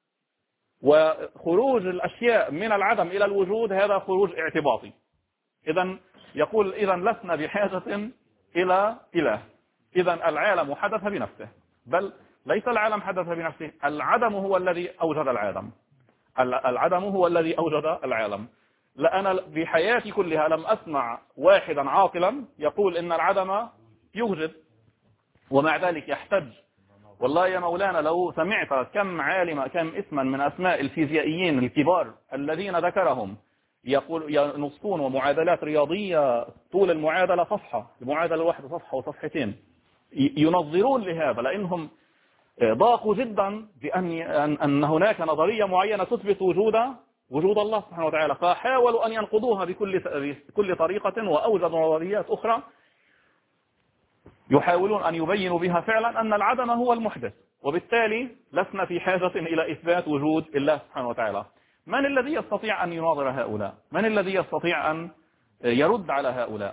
[SPEAKER 2] وخروج الأشياء من العدم إلى الوجود هذا خروج اعتباطي. إذا يقول إذا لسنا بحاجة إلى إله. إذا العالم حدث بنفسه، بل ليس العالم حدث بنفسه، العدم هو الذي أوجد العالم. العدم هو الذي أوجد العالم. لا، أنا بحياتي كلها لم أسمع واحدا عاقلا يقول إن العدم يوجد، ومع ذلك يحتج. والله يا مولانا لو سمعت كم عالم، كم اسما من أسماء الفيزيائيين الكبار الذين ذكرهم ينصون معادلات رياضية طول المعادلة صفحة، المعادلة الواحدة صفحة وصفحتين، ينظرون لهذا لأنهم ضاقوا جدا بأن هناك نظرية معينة تثبت وجود الله سبحانه وتعالى، فحاولوا أن ينقضوها بكل طريقة، وأوجدوا نظريات أخرى يحاولون أن يبينوا بها فعلا أن العدم هو المحدث، وبالتالي لسنا في حاجة إلى إثبات وجود الله سبحانه وتعالى. من الذي يستطيع أن يناظر هؤلاء؟ من الذي يستطيع أن يرد على هؤلاء؟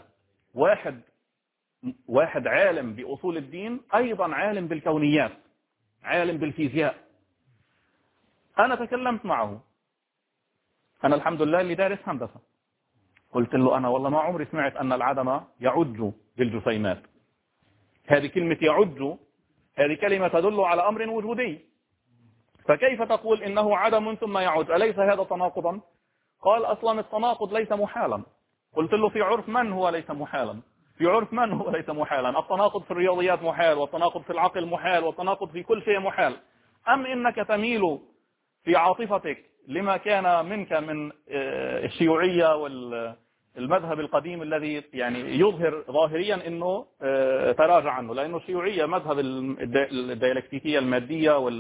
[SPEAKER 2] واحد عالم بأصول الدين، أيضا عالم بالكونيات، عالم بالفيزياء. أنا تكلمت معه، أنا الحمد لله اللي دارس هندسة، قلت له أنا والله ما عمري سمعت أن العدم يعج بالجسيمات. هذه كلمة يعج، هذه كلمة تدل على أمر وجودي، فكيف تقول إنه عدم ثم يعج؟ أليس هذا تناقضا؟ قال أصلا التناقض ليس محالا. قلت له في عرف من هو ليس محالا؟ في عرف من هو ليس محالا؟ التناقض في الرياضيات محال، والتناقض في العقل محال، والتناقض في كل شيء محال. أم إنك تميل في عاطفتك لما كان منك من الشيوعية والمذهب القديم الذي يعني يظهر ظاهريا أنه تراجع عنه، لأنه الشيوعية مذهب الديالكتيكية المادية وال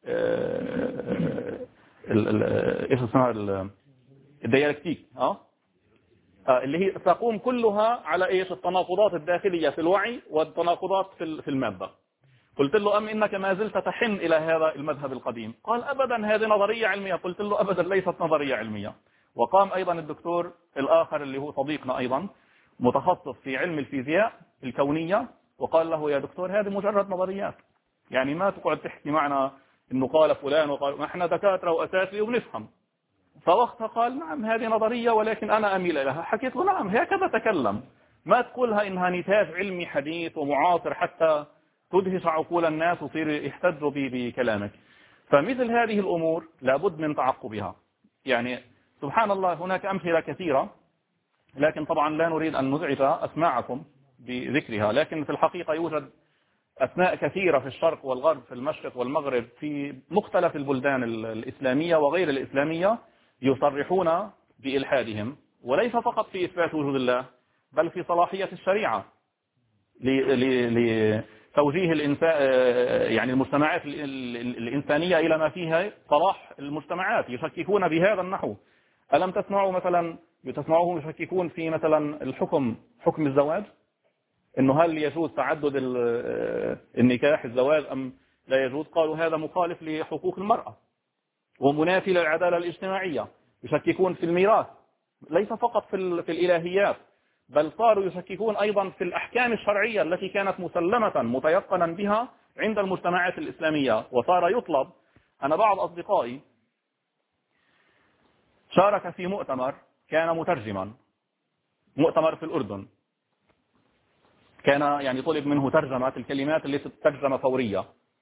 [SPEAKER 2] ايش اسمها الديالكتيك، اللي هي تقوم كلها على ايش؟ التناقضات الداخلية في الوعي والتناقضات في المادة. قلت له أم إنك ما زلت تحن إلى هذا المذهب القديم؟ قال أبدا هذه نظرية علمية. قلت له أبدا ليست نظرية علمية. وقام أيضا الدكتور الآخر اللي هو صديقنا أيضا متخصص في علم الفيزياء الكونية، وقال له يا دكتور هذه مجرد نظريات، يعني ما تقعد تحكي معنا إنه قال فلان وقال، احنا دكاترة وأساتذة وبنفهم. فوقتها قال نعم هذه نظرية ولكن أنا أميل إليها. حكيت له نعم هكذا تكلم، ما تقولها إنها نتاج علمي حديث ومعاصر حتى تدهش عقول الناس وصير يحتجوا بكلامك. فمثل هذه الأمور لابد من تعقبها. يعني سبحان الله هناك أمثلة كثيرة، لكن طبعا لا نريد أن نزعج أسماعكم بذكرها، لكن في الحقيقة يوجد أسماء كثيرة في الشرق والغرب، في المشرق والمغرب، في مختلف البلدان الإسلامية وغير الإسلامية يصرحون بإلحادهم، وليس فقط في إثبات وجود الله بل في صلاحية الشريعة لتوجيه يعني المجتمعات الإنسانية إلى ما فيها صلاح المجتمعات. يشككون بهذا النحو. ألم تسمعوا مثلا تسمعوهم يشككون في مثلا حكم الزواج، إنه هل يجوز تعدد النكاح الزواج أم لا يجوز؟ قالوا هذا مخالف لحقوق المرأة ومنافي للعدالة الاجتماعية. يشككون في الميراث، ليس فقط في الإلهيات، بل صاروا يشككون أيضا في الأحكام الشرعية التي كانت مسلمة متيقنا بها عند المجتمعات الإسلامية. وصار يطلب، أنا بعض أصدقائي شارك في مؤتمر، كان مترجما، مؤتمر في الأردن، كان يعني طلب منه ترجمة الكلمات اللي تترجم فورية.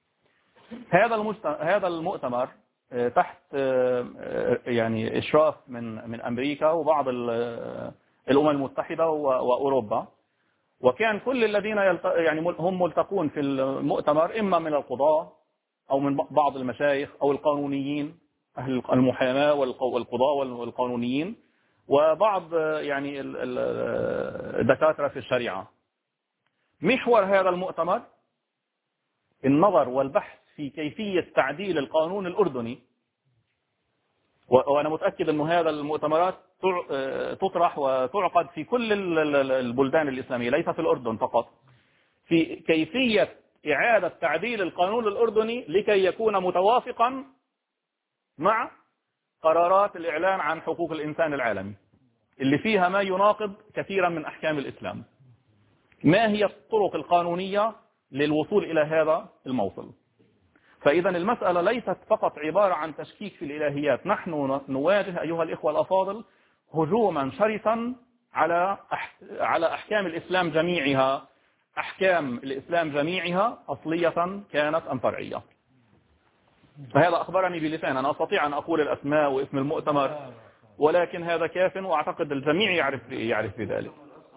[SPEAKER 2] هذا المؤتمر تحت يعني إشراف من أمريكا وبعض الأمم المتحدة وأوروبا، وكان كل الذين يعني هم ملتقون في المؤتمر إما من القضاة أو من بعض المشايخ أو القانونيين، أهل المحاماة والقضاة والقانونيين، وبعض يعني الدكاترة في الشريعة. محور هذا المؤتمر النظر والبحث في كيفية تعديل القانون الأردني. وأنا متأكد أن هذا المؤتمرات تطرح وتعقد في كل البلدان الإسلامية، ليس في الأردن فقط، في كيفية إعادة تعديل القانون الأردني لكي يكون متوافقا مع قرارات الإعلان عن حقوق الإنسان العالمي اللي فيها ما يناقض كثيرا من أحكام الإسلام. ما هي الطرق القانونية للوصول إلى هذا الموصل؟ فإذا المسألة ليست فقط عبارة عن تشكيك في الإلهيات. نحن نواجه أيها الإخوة الأفاضل هجوما شرسا على أحكام الإسلام جميعها، أحكام الإسلام جميعها أصلية كانت أم فرعية. فهذا أخبرني بلسان، أنا أستطيع أن أقول الأسماء واسم المؤتمر، ولكن هذا كاف وأعتقد الجميع يعرف بذلك.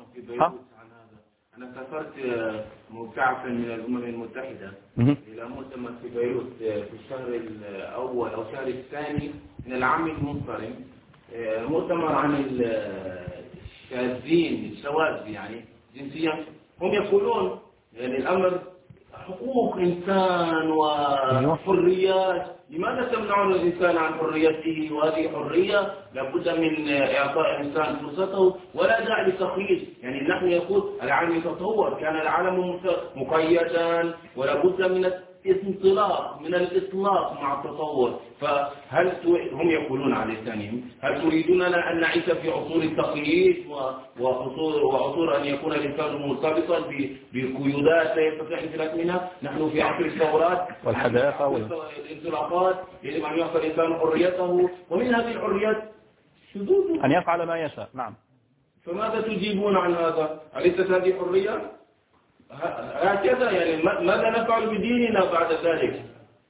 [SPEAKER 3] أنا سافرت مبتعثا من الأمم المتحدة إلى مؤتمر في بيروت في الشهر الأول أو الشهر الثاني من العام المنصرم، مؤتمر عن الشاذين، الشواذ يعني جنسيا. هم يقولون يعني الأمر حقوق إنسان وحريات، لماذا تمنعون الإنسان عن حريته؟ وهذه حرية لابد من إعطاء الإنسان فرصته، ولا داعي للتقييد. يعني نحن يقول العالم يتطور، كان العالم مقيدا ولابد من الانطلاق، من الإطلاق مع التطور. فهل هم يقولون على لسانهم هل تريدوننا أن نعيش في عصور التقييد وعصور أن يكون الإنسان مرتبطا بقيودات لا يستطيع الانطلاق منها؟ نحن في عصر الثورات
[SPEAKER 2] والحداثة
[SPEAKER 3] والانطلاقات، يجب أن يعطي الإنسان حريته، ومن هذه الحريات شذوذ
[SPEAKER 2] أن يفعل ما يشاء. نعم.
[SPEAKER 3] فماذا تجيبون عن هذا؟ أليست هذه حرية؟ هكذا يعني ماذا نفعل بديننا بعد ذلك؟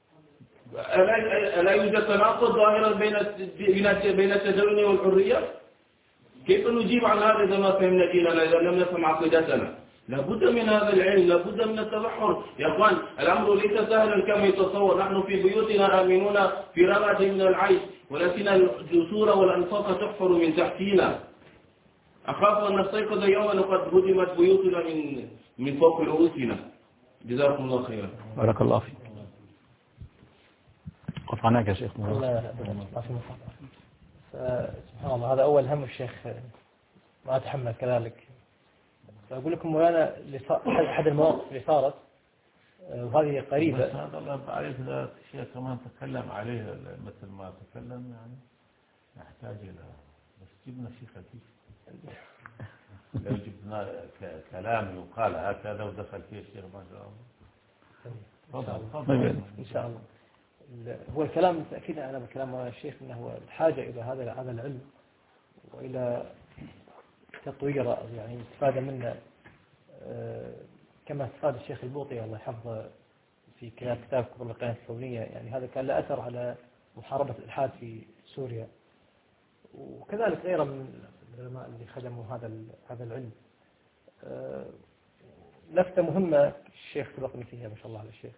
[SPEAKER 3] ألا يوجد تناقض ظاهرا بين التدين والحرية؟ كيف نجيب عن هذا إذا ما فهمنا ديننا، إذا لم نفهم عقيدتنا؟ لابد من هذا العلم، لابد من التبحر. يا أخوان الأمر ليس سهلا كما يتصور. نحن في بيوتنا آمنون في رغد من العيش، ولكن الجسور والأنفاق تحفر من تحتنا. أخاف أن نستيقظ يوما وقد هدمت بيوتنا من فوق رؤوسنا. جزاكم الله خيرا.
[SPEAKER 2] بارك الله فيك. قف عناك يا شيخ.
[SPEAKER 1] سبحان الله، هذا أول هم الشيخ ما أتحمل كذلك. فأقول لكم مولانا أحد المواقف اللي صارت وهذه قريبة.
[SPEAKER 4] بس هذا الله بعرف الشيخ كمان تكلم عليه مثل ما تكلم، يعني نحتاج إلى بس جبنا شيء خفيف. لو جبنا كلام يقال هكذا ودخل فيه الشيخ ما شاء الله. تفضل.
[SPEAKER 1] إن شاء الله. هو الكلام تأكيدا أنا بكلام الشيخ أنه الحاجة إلى هذا العلم وإلى تطويره، يعني استفادة منه كما استفاد الشيخ البوطي الله يحفظه في كتاب كبر القيادة الكونية. يعني هذا كان له أثر على محاربة الإلحاد في سوريا، وكذلك غيره من العلماء اللي خدموا هذا العلم. لفتة مهمة الشيخ سبقني فيها ما شاء الله على الشيخ،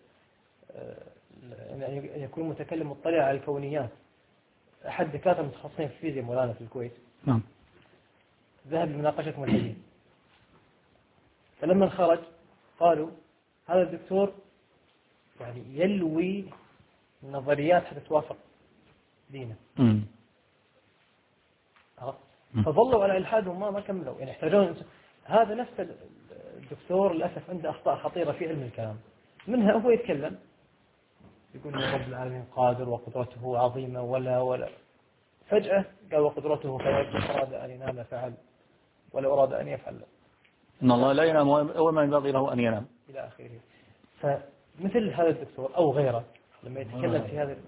[SPEAKER 1] أن يكون متكلم مطلع على الكونيات. أحد دكاترة المتخصصين في الفيزياء مولانا في الكويت ذهب لمناقشة ملحدين، فلما خرج قالوا هذا الدكتور يعني يلوي نظريات حتى توافق دينه. فظلوا على إلحادهم ما كملوا، يعني يحتاجون. هذا نفس الدكتور للأسف عنده أخطاء خطيرة في علم الكلام، منها هو يتكلم يقول إن رب العالمين قادر وقدرته عظيمة ولا فجأة قال وقدرته أراد أن ينام فعل ولا أراد أن يفعل.
[SPEAKER 2] إن الله لا ينام وما ينبغي له أن ينام إلى
[SPEAKER 1] آخره. فمثل هذا الدكتور أو غيره لما يتكلم في هذا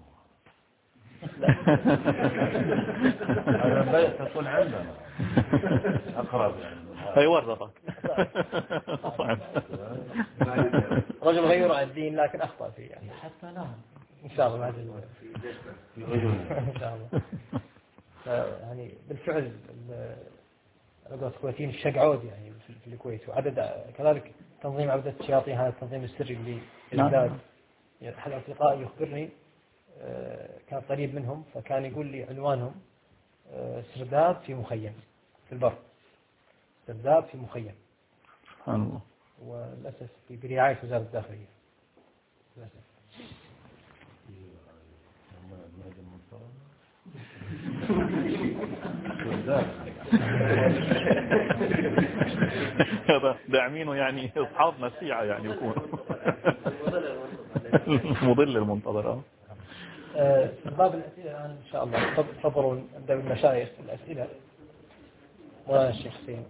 [SPEAKER 4] هذا تكون عندنا أقرب يعني
[SPEAKER 2] فيورطك.
[SPEAKER 1] رجل غير عن الدين لكن أخطأ فيه يعني.
[SPEAKER 4] حتى نعم
[SPEAKER 1] إن شاء الله إن شاء الله. يعني بالفعل الكويتيين الشقعود يعني في الكويت، وعدد كذلك تنظيم عبدة الشياطين، هذا التنظيم السري للإعداد. أحد أصدقائي يخبرني كان قريب منهم، فكان يقول لي عنوانهم سرداب في مخيم في البر، سرداب في مخيم.
[SPEAKER 2] سبحان الله.
[SPEAKER 1] وللأسف برعاية وزارة الداخلية للأسف.
[SPEAKER 2] داعمينه يعني أصحابنا الشيعة يعني يكون مضل المنتظر.
[SPEAKER 1] في باب الأسئلة الآن إن شاء الله تفضلون نبدأ بالمشايخ الأسئلة. مولانا الشيخ حسين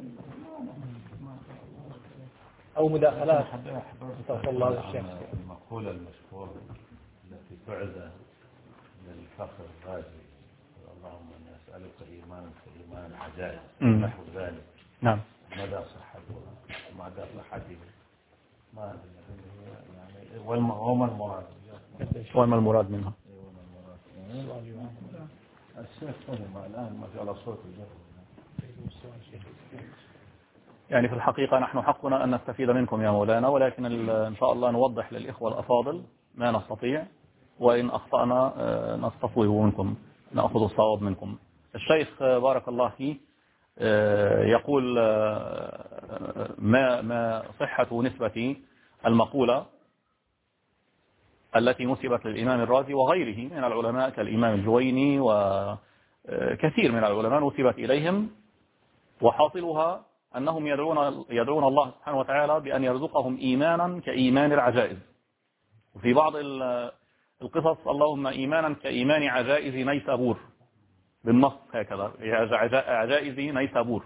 [SPEAKER 1] أو مداخلات. استغفر الله الشيخ.
[SPEAKER 4] المقولة المشهورة التي تعزى للفخر الرازي اللهم إني أسألك إيمانا كإيمان عجائز نحو ذلك.
[SPEAKER 2] نعم.
[SPEAKER 4] مدى صحتها مدى صحته ما يعني وما المراد
[SPEAKER 2] وما المراد منها.
[SPEAKER 4] الشيخ فهم الآن ما في على صوت الجهر.
[SPEAKER 2] يعني في الحقيقة نحن حقنا أن نستفيد منكم يا مولانا، ولكن إن شاء الله نوضح للإخوة الأفاضل ما نستطيع، وإن أخطأنا نستفيد منكم، نأخذ الصواب منكم. الشيخ بارك الله فيه يقول ما صحة نسبة المقولة التي نسبت للإمام الرازي وغيره من العلماء كالإمام الجويني وكثير من العلماء نسبت إليهم، وحاصلها أنهم يدعون الله سبحانه وتعالى بأن يرزقهم إيمانا كإيمان العجائز. وفي بعض القصص اللهم إيمانا كإيمان عجائز نيسابور، بالنص هكذا عجائز نيسابور.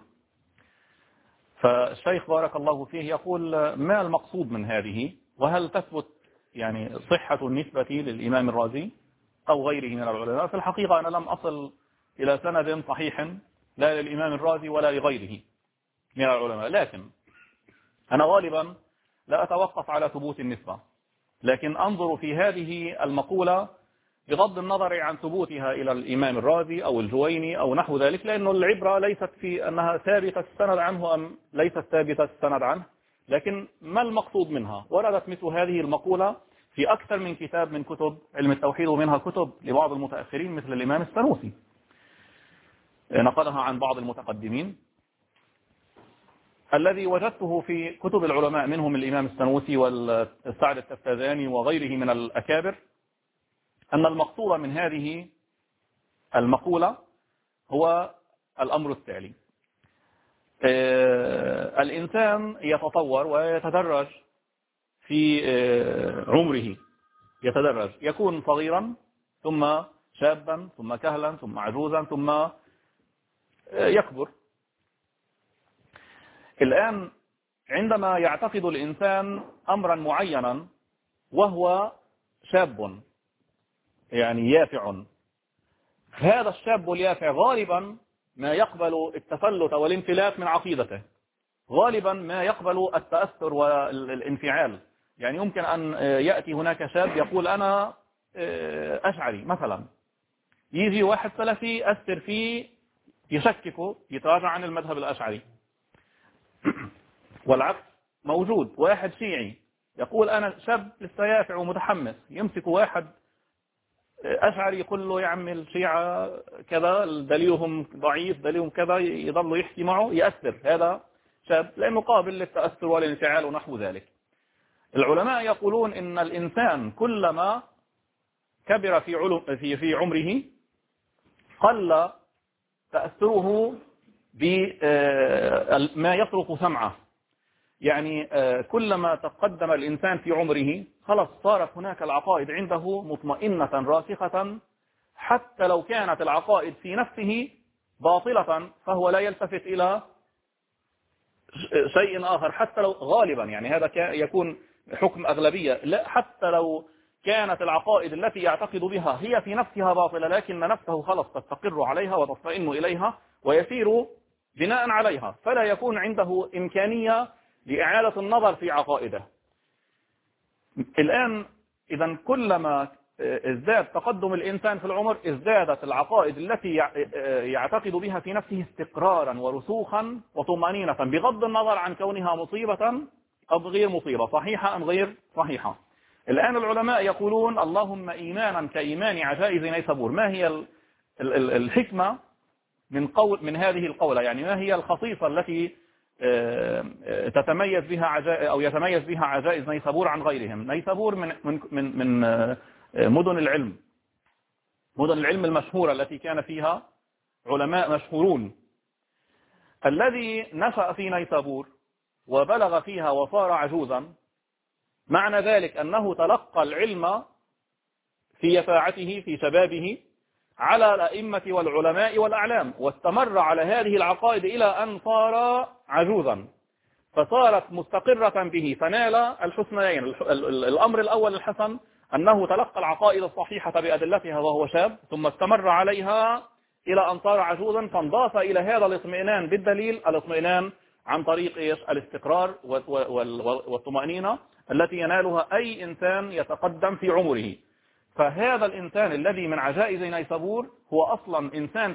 [SPEAKER 2] فالشيخ بارك الله فيه يقول ما المقصود من هذه، وهل تثبت يعني صحة النسبة للإمام الرازي أو غيره من العلماء؟ في الحقيقة أنا لم أصل إلى سند صحيح لا للإمام الرازي ولا لغيره من العلماء، لكن أنا غالبا لا أتوقف على ثبوت النسبة، لكن أنظر في هذه المقولة بغض النظر عن ثبوتها إلى الإمام الرازي أو الجويني أو نحو ذلك، لأن العبرة ليست في أنها ثابتة السند عنه أم ليست ثابتة السند عنه، لكن ما المقصود منها. وردت مثل هذه المقولة في أكثر من كتاب من كتب علم التوحيد، ومنها كتب لبعض المتأخرين مثل الإمام السنوسي نقلها عن بعض المتقدمين. الذي وجدته في كتب العلماء منهم الإمام السنوسي والسعد التفتازاني وغيره من الأكابر أن المقصود من هذه المقولة هو الأمر التالي: الإنسان يتطور ويتدرج في عمره، يتدرج، يكون صغيرا ثم شابا ثم كهلا ثم عجوزا ثم يكبر. الآن عندما يعتقد الإنسان أمرا معينا وهو شاب يعني يافع، هذا الشاب اليافع غالبا ما يقبل التفلت والانفلات من عقيدته، غالبا ما يقبل التأثر والانفعال. يعني يمكن أن يأتي هناك شاب يقول أنا أشعري مثلا، يجي واحد سلفي أثر فيه يشككه يتراجع عن المذهب الأشعري، والعكس موجود. واحد شيعي يقول أنا شاب لسه يافع ومتحمس، يمسك واحد أشعري يقول له يعمل شيعة كذا دليلهم ضعيف دليلهم كذا، يضل يحكي معه يأثر هذا شاب لأنه قابل للتأثر والانفعال ونحو ذلك. العلماء يقولون إن الإنسان كلما كبر في عمره قل تأثره بما يطرق سمعه. يعني كلما تقدم الإنسان في عمره خلاص صارت هناك العقائد عنده مطمئنة راسخة، حتى لو كانت العقائد في نفسه باطلة فهو لا يلتفت إلى شيء آخر، حتى لو غالبا يعني هذا يكون حكم أغلبية، لا حتى لو كانت العقائد التي يعتقد بها هي في نفسها باطلة، لكن نفسه خلص تستقر عليها وتطمئن إليها ويسير بناء عليها، فلا يكون عنده إمكانية لإعادة النظر في عقائده. الآن إذا كلما ازداد تقدم الإنسان في العمر ازدادت العقائد التي يعتقد بها في نفسه استقرارا ورسوخا وطمأنينة، بغض النظر عن كونها مصيبة أو غير مصيبة، صحيحة أم غير صحيحة. الآن العلماء يقولون اللهم إيمانا كإيمان عجائز نيسابور. ما هي الحكمة من هذه القولة؟ يعني ما هي الخصيصة التي تتميز بها أو يتميز بها عجائز نيسابور عن غيرهم. نيسابور من مدن العلم، مدن العلم المشهورة التي كان فيها علماء مشهورون. الذي نشأ في نيسابور وبلغ فيها وصار عجوزا، معنى ذلك أنه تلقى العلم في يفاعته في شبابه على الأئمة والعلماء والأعلام، واستمر على هذه العقائد إلى أن صار عجوزا، فصارت مستقرة به، فنال الحسنيين. الأمر الأول الحسن أنه تلقى العقائد الصحيحة بأدلتها وهو شاب، ثم استمر عليها إلى أن صار عجوزا، فانضاف إلى هذا الاطمئنان بالدليل الاطمئنان عن طريق الاستقرار والطمأنينة التي ينالها أي إنسان يتقدم في عمره. فهذا الإنسان الذي من عجائز نيسابور هو أصلا إنسان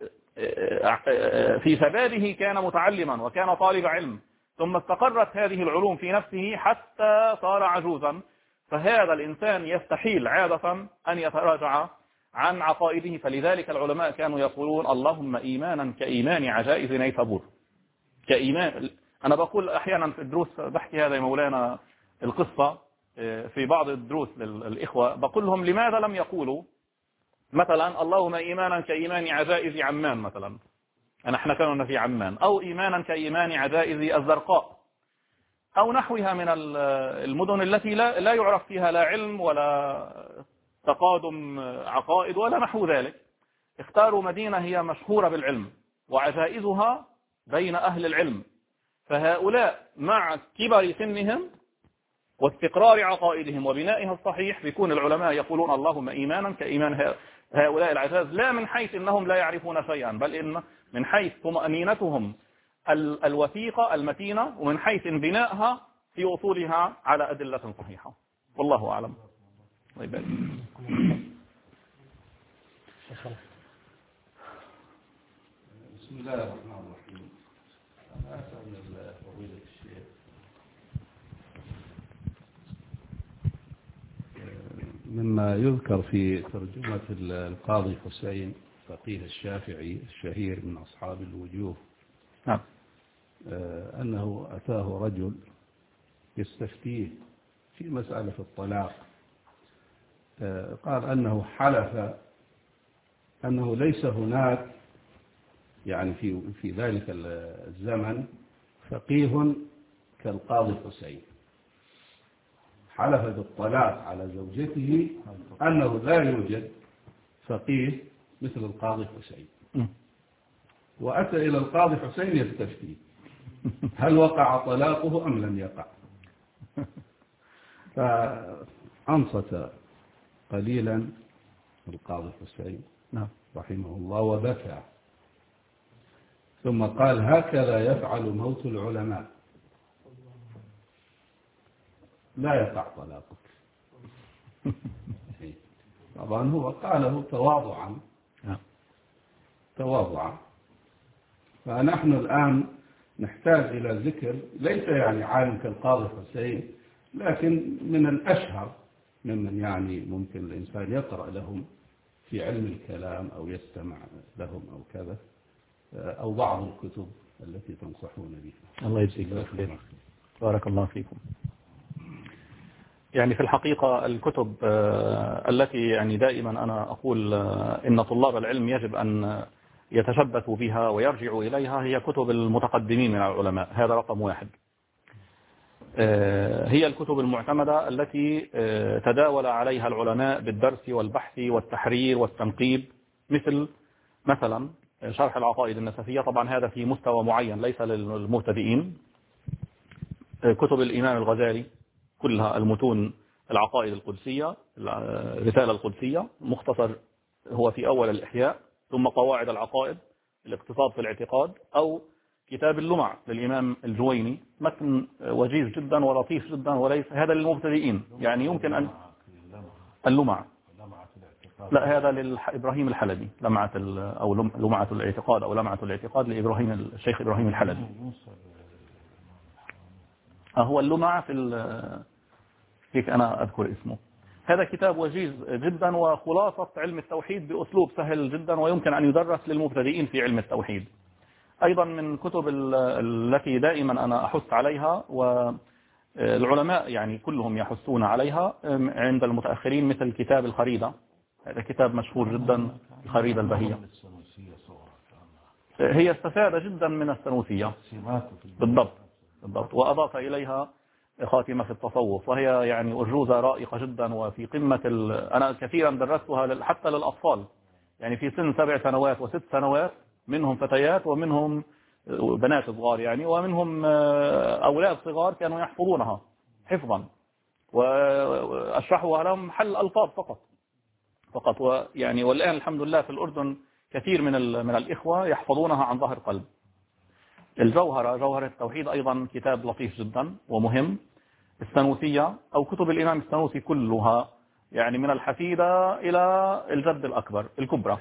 [SPEAKER 2] في شبابه كان متعلما وكان طالب علم، ثم استقرت هذه العلوم في نفسه حتى صار عجوزا. فهذا الإنسان يستحيل عادة أن يتراجع عن عقائده. فلذلك العلماء كانوا يقولون اللهم إيمانا كإيمان عجائز نيسابور. كإيمان، أنا بقول أحيانا في الدروس بحكي هذا يا مولانا القصة في بعض الدروس للإخوة، بقول لهم لماذا لم يقولوا مثلا اللهم إيمانا كإيمان عجائز عمان مثلا، احنا كنا في عمان، أو إيمانا كإيمان عجائز الزرقاء أو نحوها من المدن التي لا يعرف فيها لا علم ولا تقادم عقائد ولا نحو ذلك. اختاروا مدينة هي مشهورة بالعلم وعجائزها بين أهل العلم، فهؤلاء مع كبر سنهم واستقرار عقائدهم وبنائها الصحيح بيكون العلماء يقولون اللهم إيمانا كإيمان هؤلاء العجاز، لا من حيث إنهم لا يعرفون شيئا، بل إن من حيث طمأنينتهم الوثيقة المتينة، ومن حيث انبنائها في أصولها على أدلة صحيحة. والله أعلم.
[SPEAKER 4] بسم الله الرحمن الرحيم. أنا أسأل فضيلة الشيخ، مما يذكر في ترجمة القاضي حسين فقيه الشافعي الشهير من أصحاب الوجوه،
[SPEAKER 2] نعم،
[SPEAKER 4] أنه أتاه رجل يستفتيه في مسألة الطلاق، قال أنه حلف أنه ليس هناك يعني في ذلك الزمن فقيه كالقاضي حسين، حلف بالطلاق على زوجته أنه لا يوجد فقيه مثل القاضي حسين، وأتى إلى القاضي حسين يستفتي هل وقع طلاقه أم لم يقع، فأنصت قليلا القاضي حسين رحمه الله وبكى، ثم قال هكذا يفعل موت العلماء، لا يقع طلاقك. طبعا هو قاله تواضعا، فنحن الآن نحتاج إلى ذكر ليس يعني عالم كالقاضي حسين، لكن من الأشهر ممن يعني ممكن الإنسان يقرأ لهم في علم الكلام أو يستمع لهم أو كذا، أو بعض الكتب التي تنصحون بها.
[SPEAKER 2] الله يجزيك خير، بارك الله فيكم. يعني في الحقيقة الكتب التي يعني دائما أنا أقول إن طلاب العلم يجب أن يتشبثوا بها ويرجعوا إليها هي كتب المتقدمين من العلماء، هذا رقم واحد. هي الكتب المعتمدة التي تداول عليها العلماء بالدرس والبحث والتحرير والتنقيب، مثلا شرح العقائد النسفية، طبعا هذا في مستوى معين ليس للمبتدئين. كتب الإمام الغزالي كلها المتون العقائد القدسية، الرسالة القدسية مختصر هو في أول الإحياء، ثم قواعد العقائد، الاقتصاد في الاعتقاد، أو كتاب اللمع للإمام الجويني، متن وجيز جدا ولطيف جدا، وليس هذا للمبتدئين، يعني يمكن أن اللمع لا هذا لإبراهيم الحلبي، أو لمعة الاعتقاد أو لمعة الاعتقاد لإبراهيم الشيخ إبراهيم الحلبي. هو اللمع فيك أنا أذكر اسمه. هذا كتاب وجيز جدا وخلاصة علم التوحيد بأسلوب سهل جدا، ويمكن أن يدرس للمبتدئين في علم التوحيد. أيضا من كتب التي دائما أنا أحث عليها، والعلماء يعني كلهم يحثون عليها عند المتأخرين، مثل كتاب الخريدة. هذا كتاب مشهور جدا، الخريدة البهية. هي استفاد جدا من السنوسية بالضبط، وأضاف إليها خاتمة في التصوف، وهي يعني أرجوزة رائقة جدا، وفي قمة أنا كثيرا درستها حتى للأطفال، يعني في سن 7 سنوات و6 سنوات، منهم فتيات ومنهم بنات صغار يعني، ومنهم أولاد صغار كانوا يحفظونها حفظا، وأشرحها لهم حل ألفاظ فقط. ويعني والآن الحمد لله في الأردن كثير من الإخوة يحفظونها عن ظهر قلب. جوهرة التوحيد أيضا كتاب لطيف جدا ومهم. السنوسية أو كتب الإمام السنوسي كلها، يعني من الحفيدة إلى الجد الأكبر الكبرى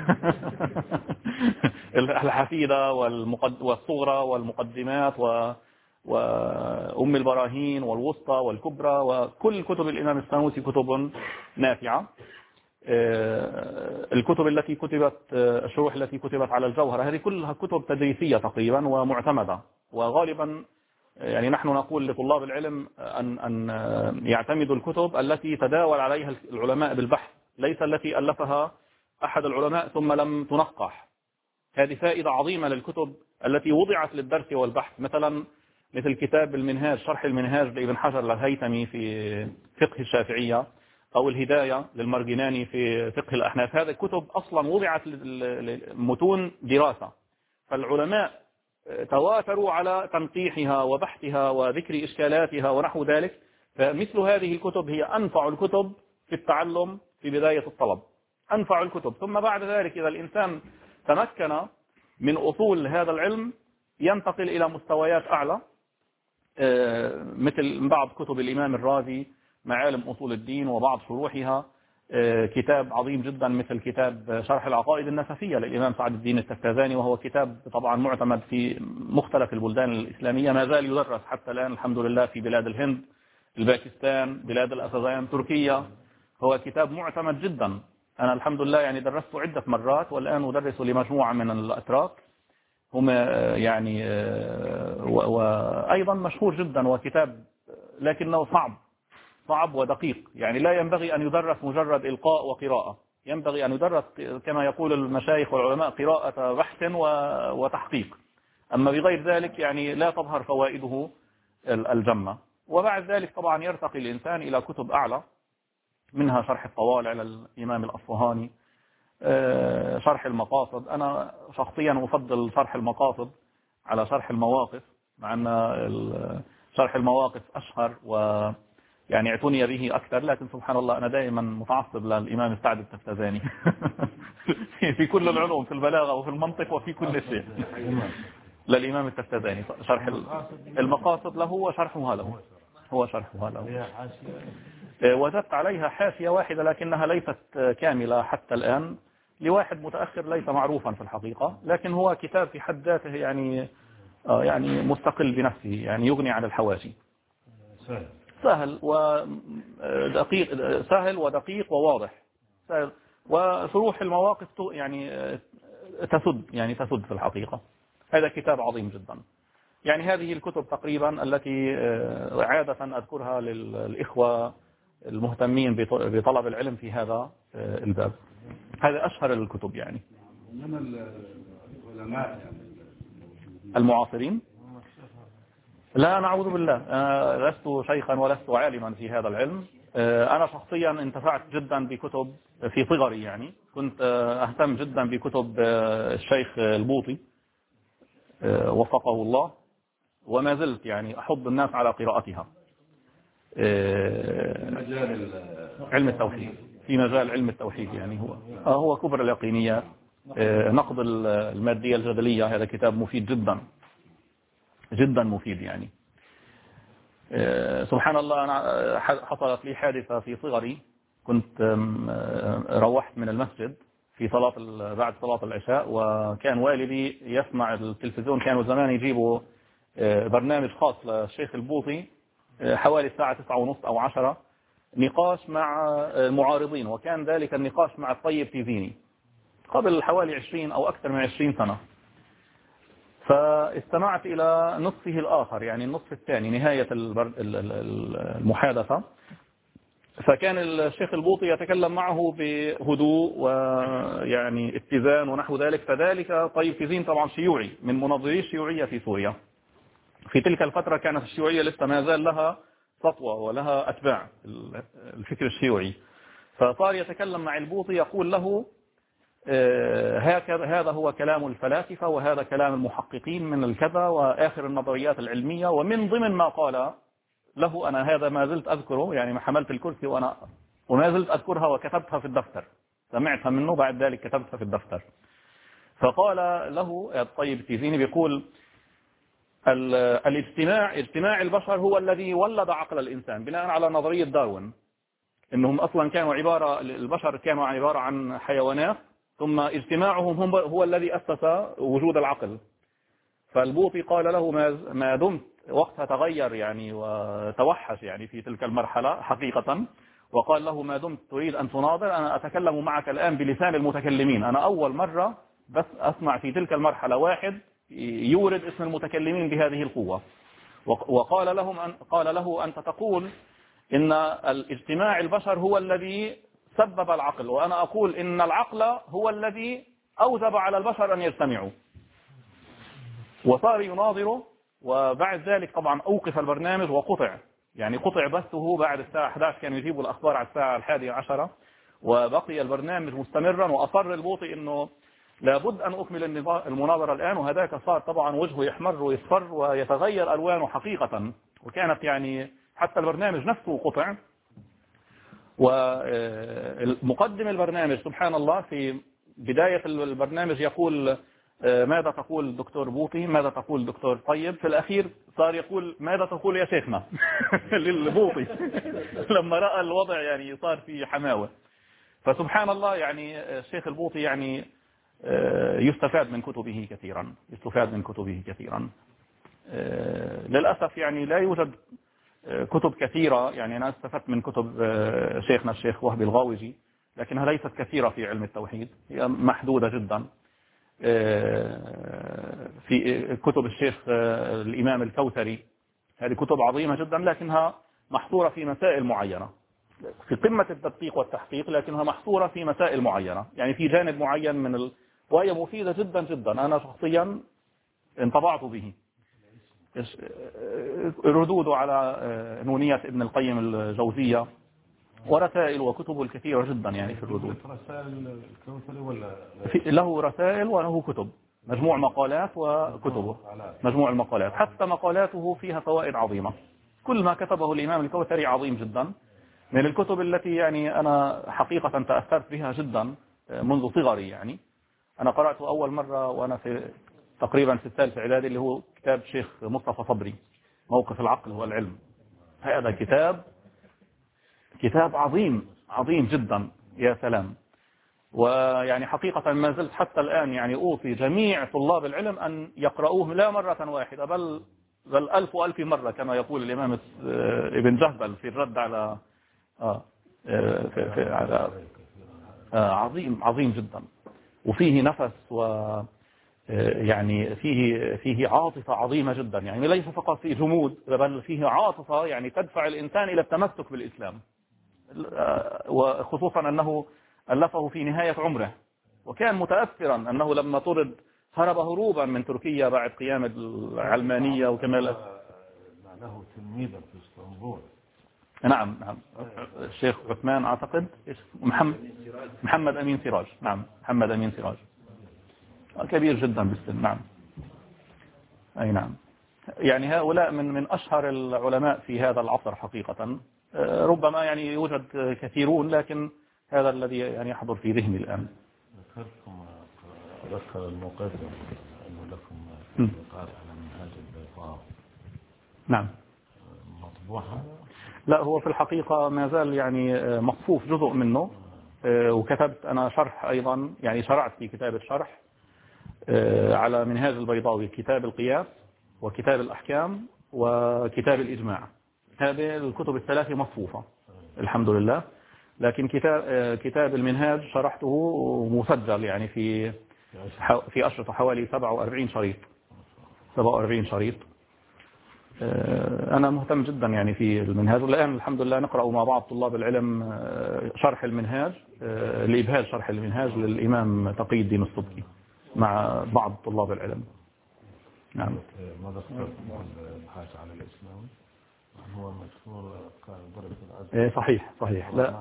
[SPEAKER 2] الحفيدة والصغرى والمقدمات وأم البراهين والوسطى والكبرى، وكل كتب الإمام السنوسي كتب نافعة. الكتب التي كتبت، الشروح التي كتبت على الجوهرة، هذه كلها كتب تدريسية تقريبا ومعتمدة، وغالبا يعني نحن نقول لطلاب العلم أن يعتمدوا الكتب التي تداول عليها العلماء بالبحث، ليس التي ألفها أحد العلماء ثم لم تنقح. هذه فائدة عظيمة للكتب التي وضعت للدرس والبحث، مثل كتاب المنهاج، شرح المنهاج لابن حجر الهيثمي في فقه الشافعية، أو الهداية للمرجناني في فقه الأحناف. هذه كتب أصلا وضعت لمتون دراسة، فالعلماء تواتروا على تنقيحها وبحثها وذكر إشكالاتها ونحو ذلك. فمثل هذه الكتب هي أنفع الكتب في التعلم في بداية الطلب، أنفع الكتب. ثم بعد ذلك إذا الإنسان تمكن من أصول هذا العلم ينتقل إلى مستويات أعلى، مثل بعض كتب الإمام الرازي، معالم أصول الدين وبعض شروحها، كتاب عظيم جدا مثل كتاب شرح العقائد النسفية للإمام سعد الدين التفتازاني، وهو كتاب طبعا معتمد في مختلف البلدان الإسلامية، ما زال يدرس حتى الآن الحمد لله في بلاد الهند، الباكستان، بلاد الأفغان، تركيا. هو كتاب معتمد جدا، أنا الحمد لله يعني درسته عدة مرات، والآن أدرسه لمجموعة من الأتراك هم يعني، وأيضا مشهور جدا، وكتاب لكنه صعب ودقيق، يعني لا ينبغي أن يدرس مجرد إلقاء وقراءة، ينبغي أن يدرس كما يقول المشايخ والعلماء قراءة بحث وتحقيق، أما بغير ذلك يعني لا تظهر فوائده الجمة. وبعد ذلك طبعا يرتقي الإنسان إلى كتب أعلى، منها شرح الطوالع للإمام الأصفهاني، شرح المقاصد. أنا شخصيا أفضل شرح المقاصد على شرح المواقف، مع أن شرح المواقف أشهر ويعني اعتني به أكثر، لكن سبحان الله أنا دائما متعصب للإمام سعد التفتازاني في كل العلوم، في البلاغة وفي المنطق وفي كل شيء للإمام التفتازاني. شرح المقاصد له وشرحها له، هو شرحها له. وجدت عليها حاشية واحدة لكنها ليست كاملة حتى الآن، لواحد متأخر ليس معروفا في الحقيقة، لكن هو كتاب في حد ذاته يعني مستقل بنفسه، يعني يغني عن الحواشي. سهل ودقيق وواضح، سهل. وشروح المواقف يعني تسد في الحقيقة. هذا كتاب عظيم جدا. يعني هذه الكتب تقريبا التي عادة أذكرها للإخوة المهتمين بطلب العلم في هذا الباب. هذا أشهر الكتب يعني.
[SPEAKER 5] إنما العلماء
[SPEAKER 2] المعاصرين، لا نعوذ بالله، لست شيخا ولست عالما في هذا العلم. أنا شخصيا انتفعت جدا بكتب في صغري، يعني كنت أهتم جدا بكتب الشيخ البوطي وفقه الله، وما زلت يعني أحض الناس على قراءتها. علم التوحيد، في مجال علم التوحيد يعني هو كبر اليقينيات، نقد المادية الجدلية، هذا كتاب مفيد جدا جدا مفيد يعني. سبحان الله، أنا حصلت لي حادثة في صغري، كنت روحت من المسجد في بعد صلاة العشاء، وكان والدي يسمع التلفزيون، كانوا زمان يجيبوا برنامج خاص للشيخ البوطي حوالي الساعة 9:30 أو 10، نقاش مع المعارضين، وكان ذلك النقاش مع الطيب تيزيني قبل حوالي 20 أو أكثر من 20 سنة. فاستمعت إلى نصفه الآخر، يعني النصف الثاني نهاية المحادثة. فكان الشيخ البوطي يتكلم معه بهدوء ويعني اتزان ونحو ذلك. فذلك طيب تيزين طبعا شيوعي من منظري الشيوعية في سوريا. في تلك الفترة كانت الشيوعية لسه ما زال لها سطوة ولها أتباع الفكر الشيوعي. فصار يتكلم مع البوطي يقول له هذا هو كلام الفلاسفة وهذا كلام المحققين من الكذا وآخر النظريات العلمية. ومن ضمن ما قال له أنا هذا ما زلت أذكره، يعني ما حملت الكرسي وما زلت أذكرها وكتبتها في الدفتر، سمعتها منه بعد ذلك كتبتها في الدفتر. فقال له الطيب التيزيني بيقول اجتماع البشر هو الذي ولد عقل الإنسان بناء على نظرية داروين، إنهم أصلا كانوا البشر كانوا عبارة عن حيوانات، ثم اجتماعهم هو الذي أسس وجود العقل. فالبوطي قال له ما دمت وقتها تغير يعني وتوحش يعني في تلك المرحلة حقيقة، وقال له ما دمت تريد أن تناظر أنا أتكلم معك الآن بلسان المتكلمين. أنا أول مرة بس أسمع في تلك المرحلة واحد يورد اسم المتكلمين بهذه القوة. وقال له أنت تقول إن الاجتماع البشر هو الذي سبب العقل، وأنا أقول إن العقل هو الذي أوجب على البشر أن يجتمعوا. وصار يناظره. وبعد ذلك طبعا أوقف البرنامج وقطع، يعني قطع بثه بعد الساعة 11، كانوا يجيبوا الأخبار على الساعة 11، وبقي البرنامج مستمرا. وأصر البوطي أنه لابد أن أكمل المناظرة الآن. وهذاك صار طبعا وجهه يحمر ويصفر ويتغير ألوانه حقيقة، وكانت يعني حتى البرنامج نفسه قطع. ومقدم البرنامج سبحان الله في بداية البرنامج يقول ماذا تقول دكتور بوطي، ماذا تقول دكتور طيب. في الأخير صار يقول ماذا تقول يا شيخنا للبوطي لما رأى الوضع يعني صار في حماوة. فسبحان الله يعني الشيخ البوطي يعني يستفاد من كتبه كثيرا، للأسف يعني لا يوجد كتب كثيرة. يعني أنا استفدت من كتب شيخنا الشيخ وهبي الغاوجي، لكنها ليست كثيرة في علم التوحيد، هي محدودة جدا. في كتب الشيخ الإمام الكوثري هذه كتب عظيمة جدا، لكنها محصورة في مسائل معينة، في قمة التدقيق والتحقيق، لكنها محصورة في مسائل معينة، يعني في جانب معين وهي مفيدة جدا جدا. أنا شخصيا انطبعت به. ردوده على نونية ابن القيم الجوزية ورسائل وكتبه الكثيرة جدا يعني في الردود.
[SPEAKER 4] رسائل الكوثري ولا
[SPEAKER 2] له رسائل وله كتب، مجموع مقالات وكتبه مجموع المقالات. حتى مقالاته فيها فوائد عظيمة. كل ما كتبه الإمام الكوثري عظيم جدا. من الكتب التي يعني أنا حقيقة تأثرت بها جدا منذ صغري. يعني أنا قرأته أول مرة وأنا في تقريبا في الثالث إعدادي، اللي هو كتاب شيخ مصطفى صبري موقف العقل والعلم. هذا كتاب عظيم جدا، يا سلام. ويعني حقيقة ما زلت حتى الآن يعني أوصي جميع طلاب العلم أن يقرؤوه لا مرة واحدة بل 1000 مرة كما يقول الإمام ابن جهبل في الرد على عظيم جدا. وفيه نفس يعني فيه عاطفة عظيمة جدا، يعني ليس فقط فيه جمود بل فيه عاطفة يعني تدفع الإنسان إلى التمسك بالإسلام. وخصوصا أنه ألفه في نهاية عمره، وكان متأثرا أنه لما طرد هرب هروبا من تركيا بعد قيام العلمانية وكمال.
[SPEAKER 4] له تلميذا في اسطنبول.
[SPEAKER 2] نعم الشيخ عثمان أعتقد محمد أمين سراج. نعم محمد أمين سراج كبير جدا بالسن. نعم أي نعم. يعني هؤلاء من أشهر العلماء في هذا العصر حقيقة. ربما يعني يوجد كثيرون، لكن هذا الذي يعني يحضر في ذهني الآن.
[SPEAKER 4] ذكر المقدم أنه لكم لقاء على منهاج البيضاء.
[SPEAKER 2] نعم.
[SPEAKER 4] مطبوع هذا؟
[SPEAKER 2] لا، هو في الحقيقة ما زال يعني مصفوف جزء منه. وكتبت أنا شرح أيضا، يعني شرعت في كتاب الشرح على منهاج البيضاوي، كتاب القياس وكتاب الأحكام وكتاب الإجماع. هذه الكتب الثلاثة مصفوفة الحمد لله. لكن كتاب المنهاج شرحته مسجل يعني في أشرطة حوالي 47 شريط. 47 شريط. أنا مهتم جدا يعني في المنهاج، والآن الحمد لله نقرأ مع بعض طلاب العلم شرح المنهاج لإبهاج شرح المنهاج للإمام تقي الدين السبكي مع بعض طلاب العلم. نعم.
[SPEAKER 4] ماذا اخترت الحاج على الإسلام؟ هو مشهور كان ضرب في الأزهر.
[SPEAKER 2] صحيح لا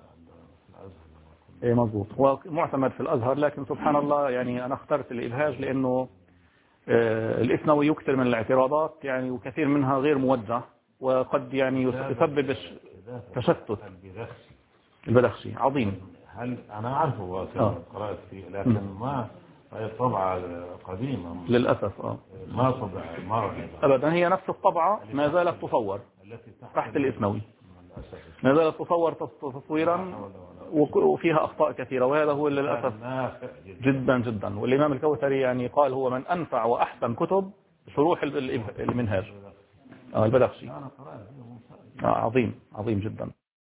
[SPEAKER 2] مضبوط، هو معتمد في الأزهر، لكن سبحان الله يعني أنا اخترت الإبهاج لأنه الإثنوي يكثر من الاعتراضات يعني، وكثير منها غير موجه، وقد يعني يسبب تشتت. البدخشي عظيم.
[SPEAKER 4] هل أنا أعرفه قرأت فيه، لكن ما هي طبعة قديمة
[SPEAKER 2] للأسف
[SPEAKER 4] ما طبع
[SPEAKER 2] أبدا، هي نفس الطبعة ما زالت تصور تحت الإثنوي، ما زالت تصور تصويرا وفيها أخطاء كثيرة، وهذا هو للأسف جدا جدا. والإمام الكوثري يعني قال هو من أنفع وأحسن كتب شروح المنهاج. البدخشي عظيم جدا.